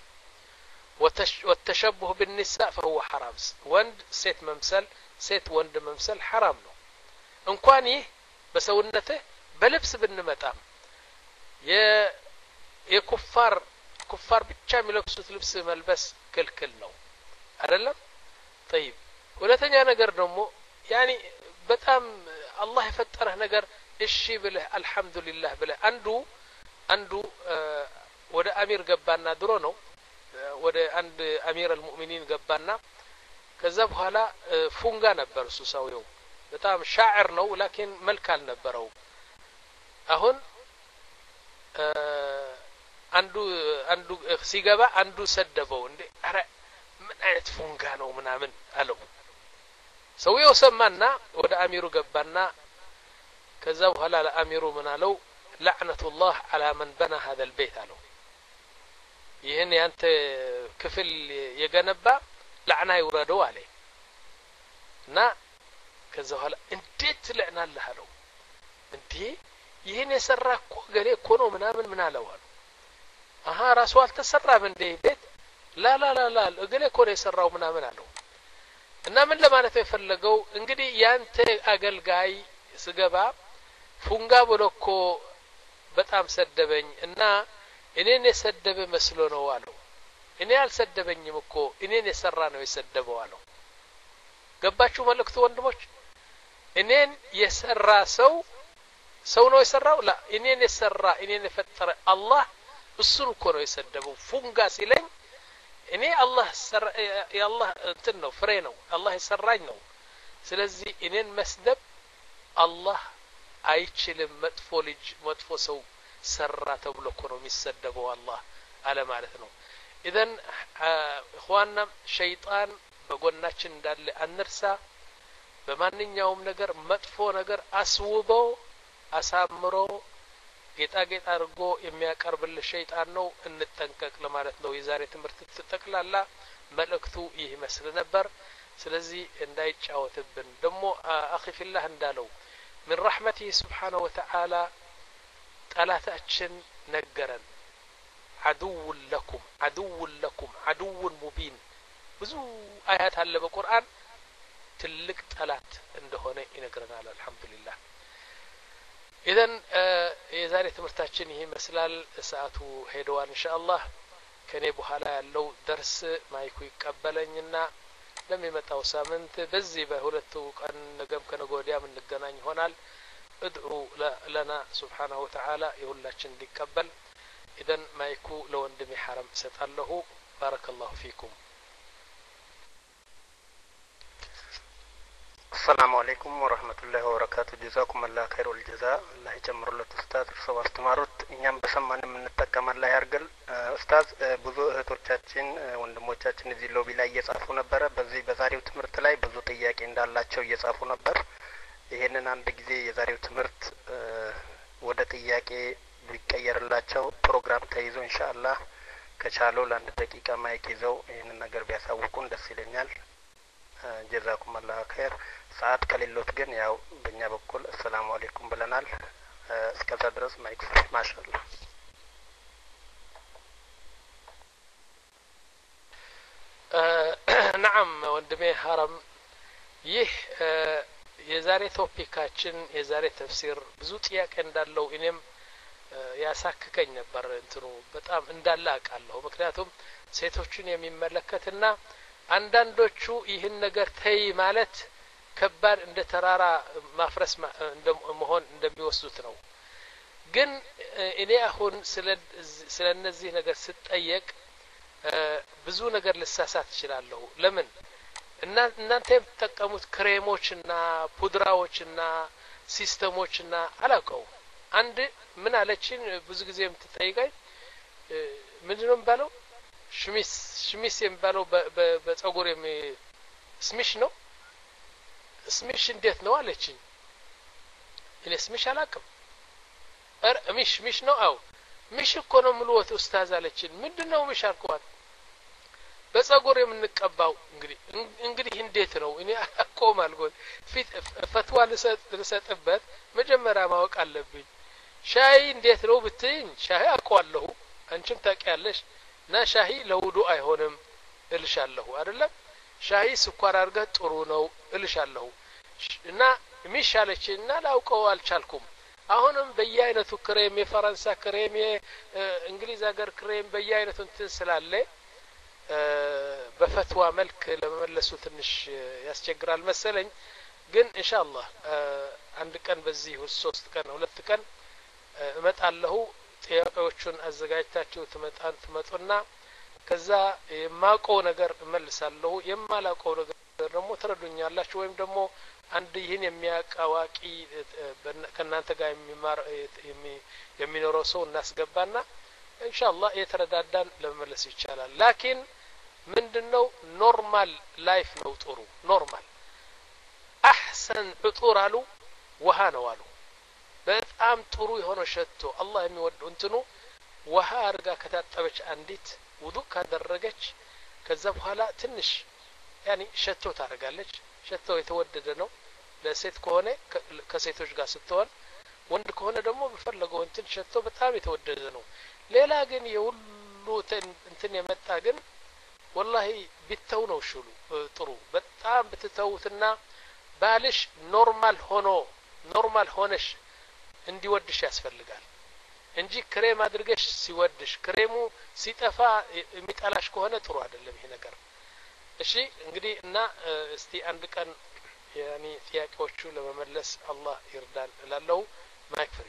والتشبه بالنساء فهو حرام وند سيت ممثل سيت وند ممثل حرام ነው እንኳን ይህ በሰውነته በልብስ ብንመጣም የ የኩፋር ኩፋር ብቻ የሚለብሱት ልብስ መልበስ ክልክል ነው አይደለም طيب ሁለተኛ ነገር ደግሞ ያኒ በጣም አላህ የፈጠረህ ነገር እሺ ብለህ አልহামዱሊላህ ብለህ አንዱ አንዱ ወደ አሚር ገባና ድሮ ነው ወደ አንድ አሚር አልሙእሚኒን ገባና ከዛ በኋላ ፉንጋ ነበር እሱ ሰውየው በጣም ሻዕር ነው ላኪን መልክ አልነበረው አሁን አንዱ አንዱ ሲገባ አንዱ ሰደበው እንዴ አረ ምን አይነት ፉንጋ ነው ምናምን አለው ሰውየው ሰማና ወደ አሚሩ ገባና ከዛ በኋላ ለአሚሩ ምን አለው لعنة على من بنى هذا البيت አለው ይሄን ያንተ ክፍል የገነባ ለዓና ይውረደው አለ እና ከዛ በኋላ እንዴት ለዕናለህ አለው እንዴ ይሄን የሰራኩ ገሌ እኮ ነው ምናምን ምን አለው አለው አሃ ራሱ አልተሰራም እንዴ ቤት ላ ላ ላ ላ ገሌ እኮ ነው የሰራው ምናምን አለው እና ምን ለማለት የፈለገው እንግዲህ ያንተ አገልጋይ ስገባ ፉንጋ ብሎኮ በጣም ሰደበኝ እና እኔን የሰደበ መስሎ ነው አለው እኔ አልሰደበኝም እኮ እኔን የሰራ ነው የሰደበው አለው። ገባችሁ መልእክቱ ወንድሞች? እኔን የሰራ ሰው ሰው ነው የሰራው? ላ እኔን የሰራ እኔን የፈጠረ አላህ እሱን እኮ ነው የሰደበው። ፉንጋ ሲለኝ እኔ አላህ ሰራ የአላህ እንትን ነው ፍሬ ነው አላህ የሰራኝ ነው። ስለዚህ እኔን መስደብ አላህ አይችልም። መጥፎ ልጅ መጥፎ ሰው ሰራ ተብሎ እኮ ነው የሚሰደበው አላህ አለ ማለት ነው። ኢዘን እخواننا ሸይጣን በጎናችን እንዳለ አንርሳ። በማንኛውም ነገር መጥፎ ነገር አስውቦ አሳምሮ ጌጣጌጥ አድርጎ የሚያቀርብልህ ሸይጣን ነው። እንጠንቀቅ ለማለት ነው። የዛሬ ትምህርት ተጠቅላላ መልእክቱ ይህ መስል ነበር። ስለዚህ እንዳይጫወትብን ደግሞ አኺ ፊላህ እንዳለው من رحمته سبحانه وتعالى ጠላታችን ነገረን። عدو لكم عدو لكم عدو مبين ብዙ አያት አለ በቁርአን ትልቅ ጠላት እንደሆነ ይነግረናል። አልহামዱሊላህ ኢዘን የዛሬ ትምህርታችን ይሄ መስላል። ሰዓቱ ሄደዋል ኢንሻአላህ። ከኔ በኋላ ያለው ደርስ ማይኩ ይቀበለኝና ለሚመጣው ሳምንት በዚህ በሁለቱ ቀን ነገም ከነገ ወዲያ እንገናኝ ይሆናል። ادعو لنا سبحانه وتعالى يሁላችን እንዲቀበል። ኢዘን ማይኩ ለወንድሜ ሐረም ሰጣለሁ። بارك الله فيكم. السلام عليكم ورحمة الله وبركاته. جزاكم الله خير الجزاء. الله يጨምርለት ኡስታዝ እርሶ አስተማሩት እኛም በሰማን የምንጠቀም አላህ ያርገል። ኡስታዝ ብዙ እህቶቻችን ወንድሞቻችን እዚህ ሎቢ ላይ እየጻፉ ነበር። በዚህ በዛሬው ትምህርት ላይ ብዙ ጥያቄ እንዳላቸው እየጻፉ ነበር። ይሄንን አንድ ጊዜ የዛሬው ትምህርት ወደ ጥያቄ ቢቀየርላቸው ፕሮግራም ተይዞ ኢንሻአላህ ከቻለው ለአንድ ደቂቃ ማይክ ይዘው ይሄንን ነገር ቢያሳውቁን ደስ ይለኛል። ጀዛኩም አላህ ኸይር። ሰዓት ከሌሎት ግን ያው በእኛ በኩል አሰላሙ አለይኩም ብለናል። እስከዛ ድረስ ማይክ ማሻአላህ። نعم ወንድሜ ሐረም ይህ የዛሬ ቶፒካችን የዛሬ ተፍሲር ብዙ ጥያቄ እንዳለው እኔም ያሳክከኝ ነበር። እንትኑ በጣም እንዳለ አውቃለሁ። ምክንያቱም ሴቶችን የሚመለከትና አንዳንዶቹ ይህን ነገር ተይ ማለት ከባድ እንደ ተራራ ማፍረስ መሆን እንደሚወስዱት ነው። ግን እኔ አሁን ስለ ስለነዚህ ነገር ስጠየቅ ብዙ ነገር ልሳሳት እችላለሁ። ለምን እና እናንተ የምትጠቀሙት ክሬሞችና ፑድራዎችና ሲስተሞችና አላውቀው። አንድ ምን አለችን ብዙ ጊዜ የምትጠይቀኝ ምንድነው ባለው ሽሚስ ሽሚስ የሚባለው በፀጉር የሚ ስሚሽ ነው ስሚሽ እንዴት ነው አለችኝ። እኔ ስሚሽ አላውቅም። አር ሚሽ ሚሽ ነው አው ሚሽ እኮ ነው ምልወት ኡስታዝ አለችኝ። ምንድነው ሚሽ አልኳት። በፀጉር የምንቀባው እንግዲህ እንግዲህ እንዴት ነው እኔ አቆም አልኩት። ፊት ፈትዋ ልሰጥበት መጀመሪያ ማወቅ አለብኝ። ሻይ እንዴት ነው ብትይኝ ሻይ አውቀዋለሁ አንቺም ታውቂያለሽ። ና ሻሂ ለውዱ አይሆንም እልሻለሁ አይደለም። ሻሂ ስኳር አድርገህ ጥሩ ነው እልሻለሁ። እና ሚሻለችና ላውቀው አልቻልኩም። አሁንም በየአይነቱ ክሬም የፈረንሳ ክሬም የእንግሊዝ ሀገር ክሬም በየአይነቱ እንትን ስላለ በፈትዋ መልክ ለመመለሱ ትንሽ ያስቸግራል መሰለኝ። ግን ኢንሻአላህ አንድ ቀን በዚህ ሶስት ቀን ሁለት ቀን እመጣለሁ። ጥያቄዎቹን አዘጋጅታችሁ ትመጣን ትመጡና ከዛ የማውቀው ነገር እመልሳለሁ። የማላውቀው ነገር ደግሞ ትረዱኛላችሁ። ወይም ደግሞ አንድ ይህን የሚያቃዋቂ ከናንተ ጋር የሚማር የሚኖረው ሰው እናስገባና ኢንሻአላህ የተረዳዳን ለመመለስ ይቻላል። ላኪን ምንድነው ኖርማል ላይፍ ነው ጥሩ ኖርማል አህሰን ፍጡር አሉ ውሃ ነው አሉ። በጣም ጥሩ የሆነ ሸቶ አላህ የሚወደው እንትኑ ውሃ አርጋ ከታጠበች አንዲት ውዱእ ካደረገች ከዛ በኋላ ትንሽ ያኒ ሸቶ ታረጋለች። ሸቶ የተወደደ ነው ለሴት ከሆነ ከሴቶች ጋር ስትሆን፣ ወንድ ከሆነ ደግሞ በፈለገው እንትን ሸቶ በጣም የተወደደ ነው። ሌላ ግን የሁሉ እንትን የመጣ ግን ወላሂ ቢተው ነው ሽሉ ጥሩ። በጣም ብትተውትና ባልሽ ኖርማል ሆኖ ኖርማል ሆነሽ እንዲወድሽ ያስፈልጋል እንጂ ክሬም አድርገሽ ሲወድሽ ክሬሙ ሲጠፋ የሚጠላሽ ከሆነ ጥሩ አይደለም ይሄ ነገር። እሺ እንግዲህ እና እስቲ አንድ ቀን ያኒ ጥያቄዎቹ ለመመለስ አላህ ይርዳን እላለሁ። ማይክ ፍሪ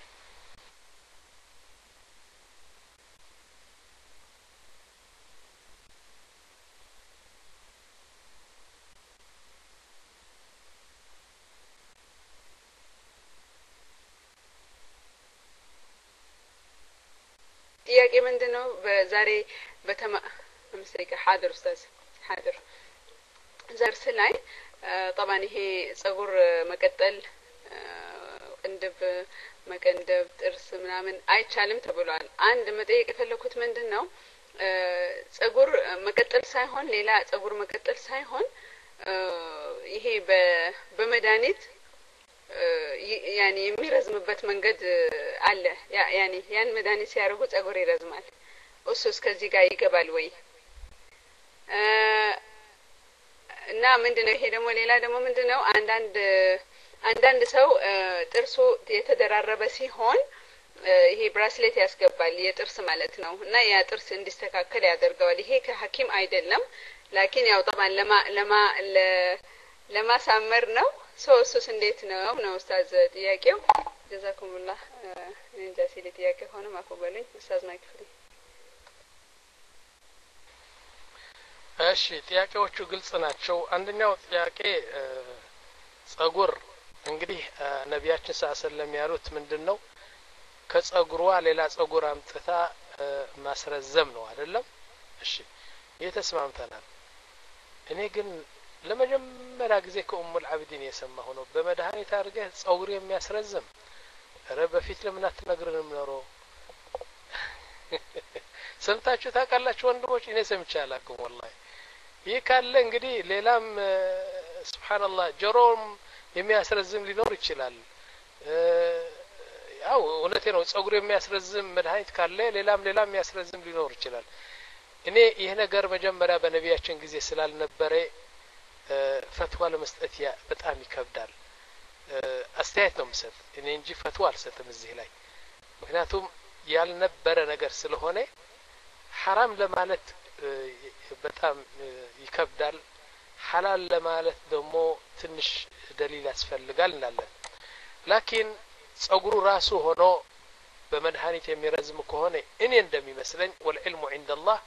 ጥያቄ ምንድነው? በዛሬ በተማ ለምሳሌ حاضر استاذ حاضر ዘርስ ላይ طبعا ይሄ ጸጉር መቀጠል ቅንድብ መቀንደብ ጥርስ ምናምን አይቻልም ተብሏል። አንድ መጠየቅ የፈለኩት ምንድነው ጸጉር መቀጠል ሳይሆን ሌላ ጸጉር መቀጠል ሳይሆን ይሄ በመድኃኒት ያኒ የሚረዝምበት መንገድ አለ። ያኒ ያን መድኃኒት ሲያደርጉ ጸጉር ይረዝማል። እሱስ ከዚህ ጋር ይገባል ወይ? እና ምንድነው ይሄ ደግሞ ሌላ ደግሞ ምንድነው አንዳንድ አንዳንድ ሰው ጥርሱ የተደራረበ ሲሆን ይሄ ብራስሌት ያስገባል የጥርስ ማለት ነው እና ያ ጥርስ እንዲስተካከል ያደርገዋል። ይሄ ከሐኪም አይደለም ላኪን ያው طبعا ለማ ለማ ለማሳመር ነው። ሶስቱስ እንዴት ነው ነው ኡስታዝ ጥያቄው? ጀዛኩሙላህ እንጃ ሲል ጥያቄ ሆነ ማቆበሉኝ ኡስታዝ ማይክ ፍሪ። እሺ ጥያቄዎቹ ግልጽ ናቸው። አንደኛው ጥያቄ ጸጉር እንግዲህ ነቢያችን ሰለላሁ ያሉት ምንድነው ከጸጉሯ ሌላ ጸጉር አምጥታ ማስረዘም ነው አይደለም? እሺ የተስማምተናል። እኔ ግን ለመጀመሪያ ጊዜ ከኡሙል አብዲን የሰማሁ ነው በመድኃኒት አድርገህ ጸጉር የሚያስረዝም። ኧረ በፊት ለምን አትነግረንም ኖሮ? ሰምታችሁ ታውቃላችሁ ወንድሞች? እኔ ሰምቼ አላውቅም ወላሂ። ይህ ካለ እንግዲህ ሌላም ሱብሃንአላህ ጆሮም የሚያስረዝም ሊኖር ይችላል። ያው እውነቴ ነው ጸጉር የሚያስረዝም መድኃኒት ካለ ሌላም ሌላም የሚያስረዝም ሊኖር ይችላል። እኔ ይሄ ነገር መጀመሪያ በነቢያችን ጊዜ ስላልነበረ ፈትዋ ለመስጠት ያ በጣም ይከብዳል። አስተያየት ነው የምሰጥ እኔ እንጂ ፈትዋ አልሰጥም እዚህ ላይ። ምክንያቱም ያልነበረ ነገር ስለሆነ ሐራም ለማለት በጣም ይከብዳል። ሐላል ለማለት ደግሞ ትንሽ ደሊል ያስፈልጋል እንላለን። ላኪን ጸጉሩ ራሱ ሆኖ በመድኃኒት የሚረዝም ከሆነ እኔ እንደሚመስለኝ ወልዕልሙ ዒንደላህ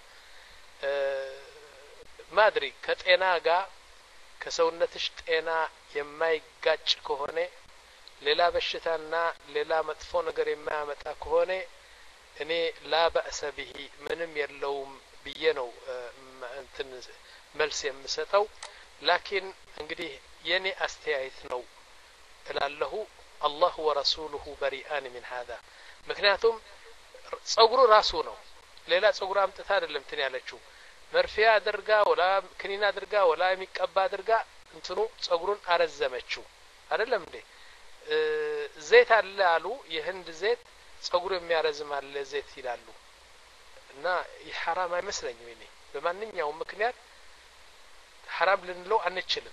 ማድሪ ከጤና ጋር ከሰውነትሽ ጤና የማይጋጭ ከሆነ ሌላ በሽታና ሌላ መጥፎ ነገር የማያመጣ ከሆነ እኔ ላ በእሰ ቢሂ ምንም የለውም ብዬ ነው እንትን መልስ የምሰጠው። ላኪን እንግዲህ የኔ አስተያየት ነው እላለሁ። አላህ ወረሱሉሁ በሪአን ሚን هذا ምክንያቱም ጸጉሩ ራሱ ነው ሌላ ጸጉር አምጥታ አይደለም እንትን ያለችው መርፊያ አድርጋ ወላ ክኒና አድርጋ ወላ የሚቀባ አድርጋ እንትኑ ጸጉሩን አረዘመችው አይደለም እንዴ? ዘይት አለ አሉ የህንድ ዘይት ጸጉር የሚያረዝም አለ ዘይት ይላሉ። እና ይሐራም አይመስለኝም እኔ በማንኛውም ምክንያት ሐራም ልንለው አንችልም።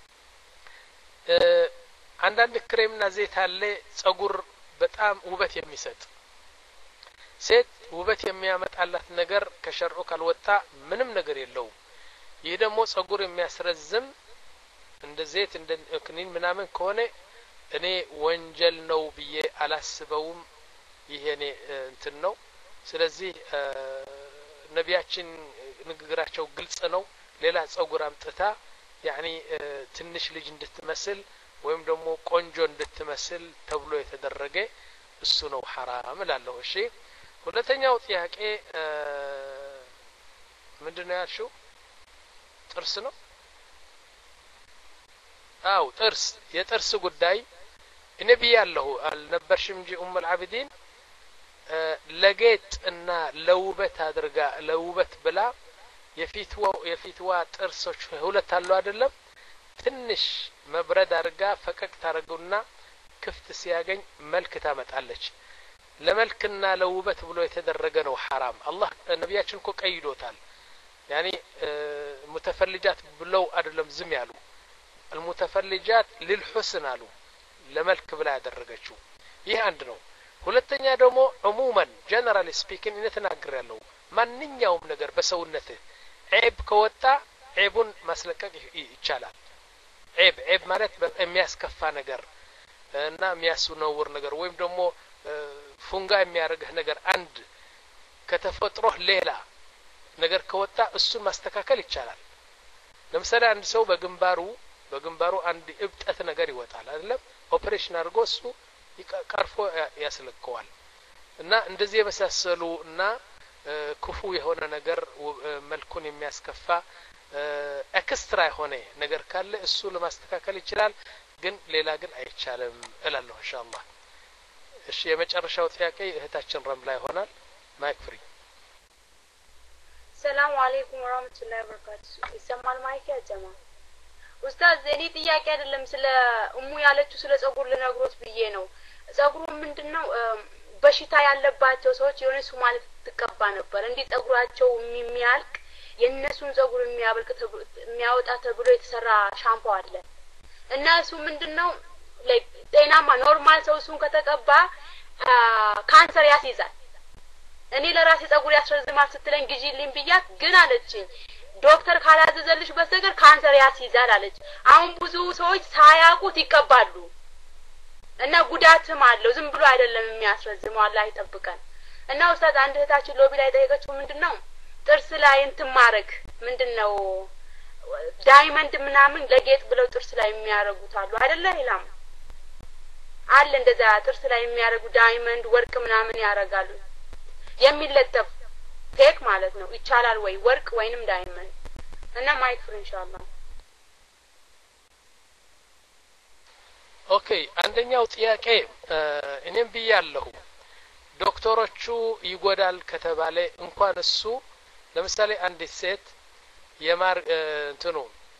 አንዳንድ ክሬምና ዘይት አለ ጸጉር በጣም ውበት የሚሰጥ ሴት ውበት የሚያመጣላት ነገር ከሸርዑ ካልወጣ ምንም ነገር የለውም። ይህ ደግሞ ጸጉር የሚያስረዝም እንደ ዘይት እንደ ክኒን ምናምን ከሆነ እኔ ወንጀል ነው ብዬ አላስበውም። ይሄ እኔ እንትን ነው። ስለዚህ ነቢያችን ንግግራቸው ግልጽ ነው። ሌላ ጸጉር አምጥታ ያኒ ትንሽ ልጅ እንድትመስል ወይም ደግሞ ቆንጆ እንድትመስል ተብሎ የተደረገ እሱ ነው ሐራም እላለሁ። እሺ ሁለተኛው ጥያቄ ምንድነው ያልሽው? ጥርስ ነው? አው ጥርስ የጥርስ ጉዳይ እኔ ብያለሁ አልነበርሽም እንጂ ኡም አልዓቢዲን ለጌጥ እና ለውበት አድርጋ ለውበት ብላ የፊትዋ የፊትዋ ጥርሶች ሁለት አሉ አይደለም ትንሽ መብረድ አድርጋ ፈቀቅ ታረጉና ክፍት ሲያገኝ መልክ ታመጣለች። ለመልክና ለውበት ብሎ የተደረገ ነው ሐራም። አላህ ነቢያችን እኮ ቀይዶታል። ያኒ ሙተፈልጃት ብለው አይደለም ዝም ያሉ المتفلجات للحسن አሉ ለመልክ ብላ ያደረገችው ይህ አንድ ነው። ሁለተኛ ደግሞ عموما general speaking እኔ ተናግሬያለሁ ማንኛውም ነገር በሰውነት ዒብ ከወጣ ዒቡን ማስለቀቅ ይቻላል ዒብ ዒብ ማለት የሚያስከፋ ነገር እና የሚያስነውር ነገር ወይም ደግሞ ፉንጋ የሚያርግህ ነገር አንድ ከተፈጥሮ ሌላ ነገር ከወጣ እሱን ማስተካከል ይቻላል ለምሳሌ አንድ ሰው በግንባሩ በግንባሩ አንድ እብጠት ነገር ይወጣል አይደለም ኦፕሬሽን አድርጎ እሱ ቀርፎ ያስለቀዋል እና እንደዚህ የመሳሰሉ እና ክፉ የሆነ ነገር መልኩን የሚያስከፋ ኤክስትራ የሆነ ነገር ካለ እሱ ለማስተካከል ይችላል ግን ሌላ ግን አይቻልም እላለሁ ኢንሻአላህ እሺ የመጨረሻው ጥያቄ እህታችን ረምላ ይሆናል ማይክ ፍሪ ሰላም አለይኩም ወራህመቱላሂ ወበረካቱ ይሰማል ማይክ ያጀማ ኡስታዝ እኔ ጥያቄ አይደለም ስለ እሙ ያለችው ስለ ጸጉር ልነግሮት ብዬ ነው ጸጉሩ ምንድነው በሽታ ያለባቸው ሰዎች የሆነ ሱ ማለት ተቀባ ነበር እንዴ ጸጉራቸው የሚያልቅ የነሱን ጸጉር የሚያበልቅ የሚያወጣ ተብሎ የተሰራ ሻምፖ አለ እና እሱ ምንድነው ላይክ ጤናማ ኖርማል ሰው እሱን ከተቀባ ካንሰር ያስይዛል እኔ ለራሴ ጸጉር ያስረዝማል ስትለኝ ግዢልኝ ብያት ግን አለችኝ ዶክተር ካላዘዘልሽ በስተቀር ካንሰር ያስይዛል አለች አሁን ብዙ ሰዎች ሳያውቁት ይቀባሉ እና ጉዳትም አለው ዝም ብሎ አይደለም የሚያስረዝመው አላህ ይጠብቀን እና ኡስታዝ አንድ እህታችን ሎቢ ላይ ጠየቀችው ምንድነው ጥርስ ላይ እንትን ማረግ ምንድነው ዳይመንድ ምናምን ለጌጥ ብለው ጥርስ ላይ የሚያረጉት አሉ አይደለ ይላም አለ እንደዛ ጥርስ ላይ የሚያረጉ ዳይመንድ ወርቅ ምናምን ያረጋሉ የሚለጠፍ ቴክ ማለት ነው ይቻላል ወይ ወርቅ ወይንም ዳይመንድ እና ማይክ ፍሪ ኢንሻአላህ ኦኬ አንደኛው ጥያቄ እኔም ብያለሁ ዶክተሮቹ ይጎዳል ከተባለ እንኳን እሱ ለምሳሌ አንዲት ሴት የማር እንትኑ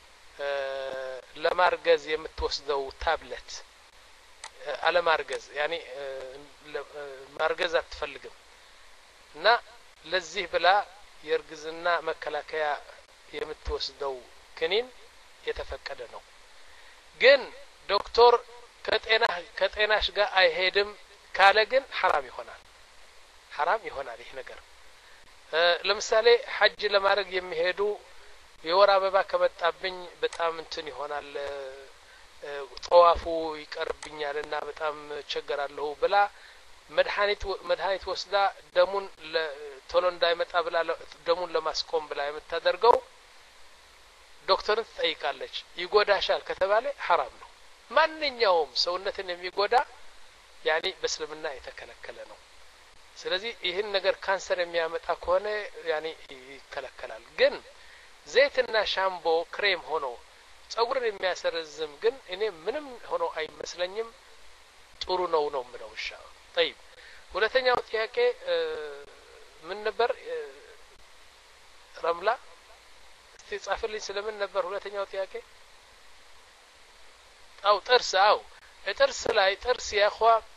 ለማርገዝ የምትወስደው ታብሌት አለማርገዝ ያኒ ማርገዝ አትፈልግም እና ለዚህ ብላ የርግዝና መከላከያ የምትወስደው ክኒን የተፈቀደ ነው ግን ዶክተር ከጤና ከጤናሽ ጋር አይሄድም ካለ ግን حرام ይሆናል حرام ይሆናል ይሄ ነገር ለምሳሌ ሐጅ ለማድረግ የሚሄዱ የወር አበባ ከመጣብኝ በጣም እንትን ይሆናል ጧዋፉ ይቀርብኛልና በጣም ቸገራለሁ ብላ መድኃኒት መድኃኒት ወስዳ ደሙን ቶሎ እንዳይመጣ ብላ ደሙን ለማስቆም ብላ የምታደርገው ዶክተርን ትጠይቃለች ይጎዳሻል ከተባለ حرام ነው ማንኛውም ሰውነትን የሚጎዳ ያኒ በእስልምና የተከለከለ ነው ስለዚህ ይህን ነገር ካንሰር የሚያመጣ ከሆነ ያኒ ይከለከላል ግን ዘይትና ሻምቦ ክሬም ሆኖ ጸጉርን የሚያሰርዝም ግን እኔ ምንም ሆኖ አይመስለኝም ጥሩ ነው ነው ምለው ኢንሻአላህ طيب ሁለተኛው ጥያቄ ምን ነበር ረምላ እስቲ ጻፍልኝ ስለምን ነበር ሁለተኛው ጥያቄ አው ጥርስ አው ጥርስ ላይ ጥርስ ያخوا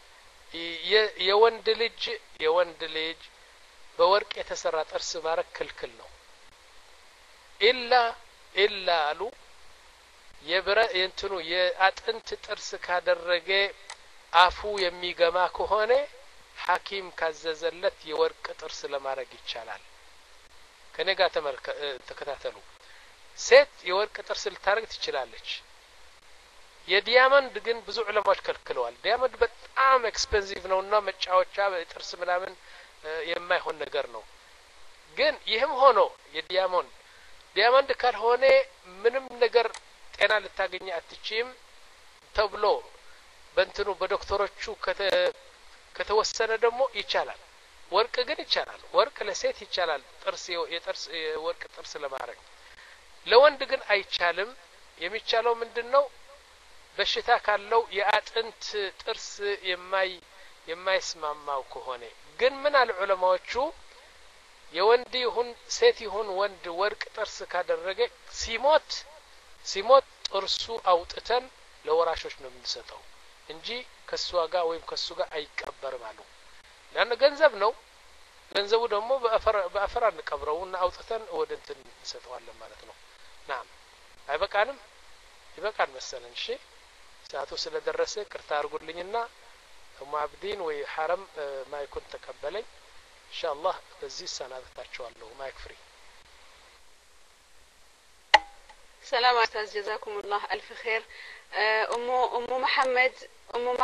የወንድ ልጅ የወንድ ልጅ በወርቅ የተሰራ ጥርስ ማረክ ክልክል ነው ኢላ ኢላ አሉ የብረ እንትኑ የአጥንት ጥርስ ካደረገ አፉ የሚገማ ከሆነ ሐኪም ካዘዘለት የወርቅ ጥርስ ለማረግ ይቻላል ከነጋ ተከታተሉ ሴት የወርቅ ጥርስ ልታረግ ትችላለች የዲያመንድ ግን ብዙ ዑለማዎች ከልክለዋል ዲያመንድ በጣም ኤክስፔንሲቭ ነውና መጫወቻ ጥርስ ምናምን የማይሆን ነገር ነው ግን ይህም ሆኖ የዲያመንድ ዲያመንድ ካልሆነ ምንም ነገር ጤና ልታገኝ አትችይም ተብሎ በእንትኑ በዶክተሮቹ ከተወሰነ ደግሞ ይቻላል ወርቅ ግን ይቻላል ወርቅ ለሴት ይቻላል ጥርስ የጥርስ የወርቅ ጥርስ ለማድረግ ለወንድ ግን አይቻልም የሚቻለው ምንድነው በሽታ ካለው የአጥንት ጥርስ የማይ የማይስማማው ከሆነ ግን ምን አለ ዑለማዎቹ የወንድ ይሁን ሴት ይሁን ወንድ ወርቅ ጥርስ ካደረገ ሲሞት ሲሞት ጥርሱ አውጥተን ለወራሾች ነው የምንሰጠው እንጂ ከሱ ጋር ወይም ከሱ ጋር አይቀበርም አሉ ያን ገንዘብ ነው ገንዘቡ ደግሞ በአፈር በአፈር አንቀብረውና አውጥተን ወደ እንትን እንሰጠዋለን ማለት ነው ናም አይበቃንም ይበቃል መሰለን እሺ ሰዓቱ ስለደረሰ ቅርታ አርጉልኝና እሙ አብዲን ወይ ሐረም ማይኩን ተቀበለኝ ኢንሻአላህ በዚህ ሰናበታችኋለሁ ማይክ ፍሪ ሰላም አስታዝ ጀዛኩሙላህ አልፍ ኸይር እሙ እሙ መሐመድ እሙ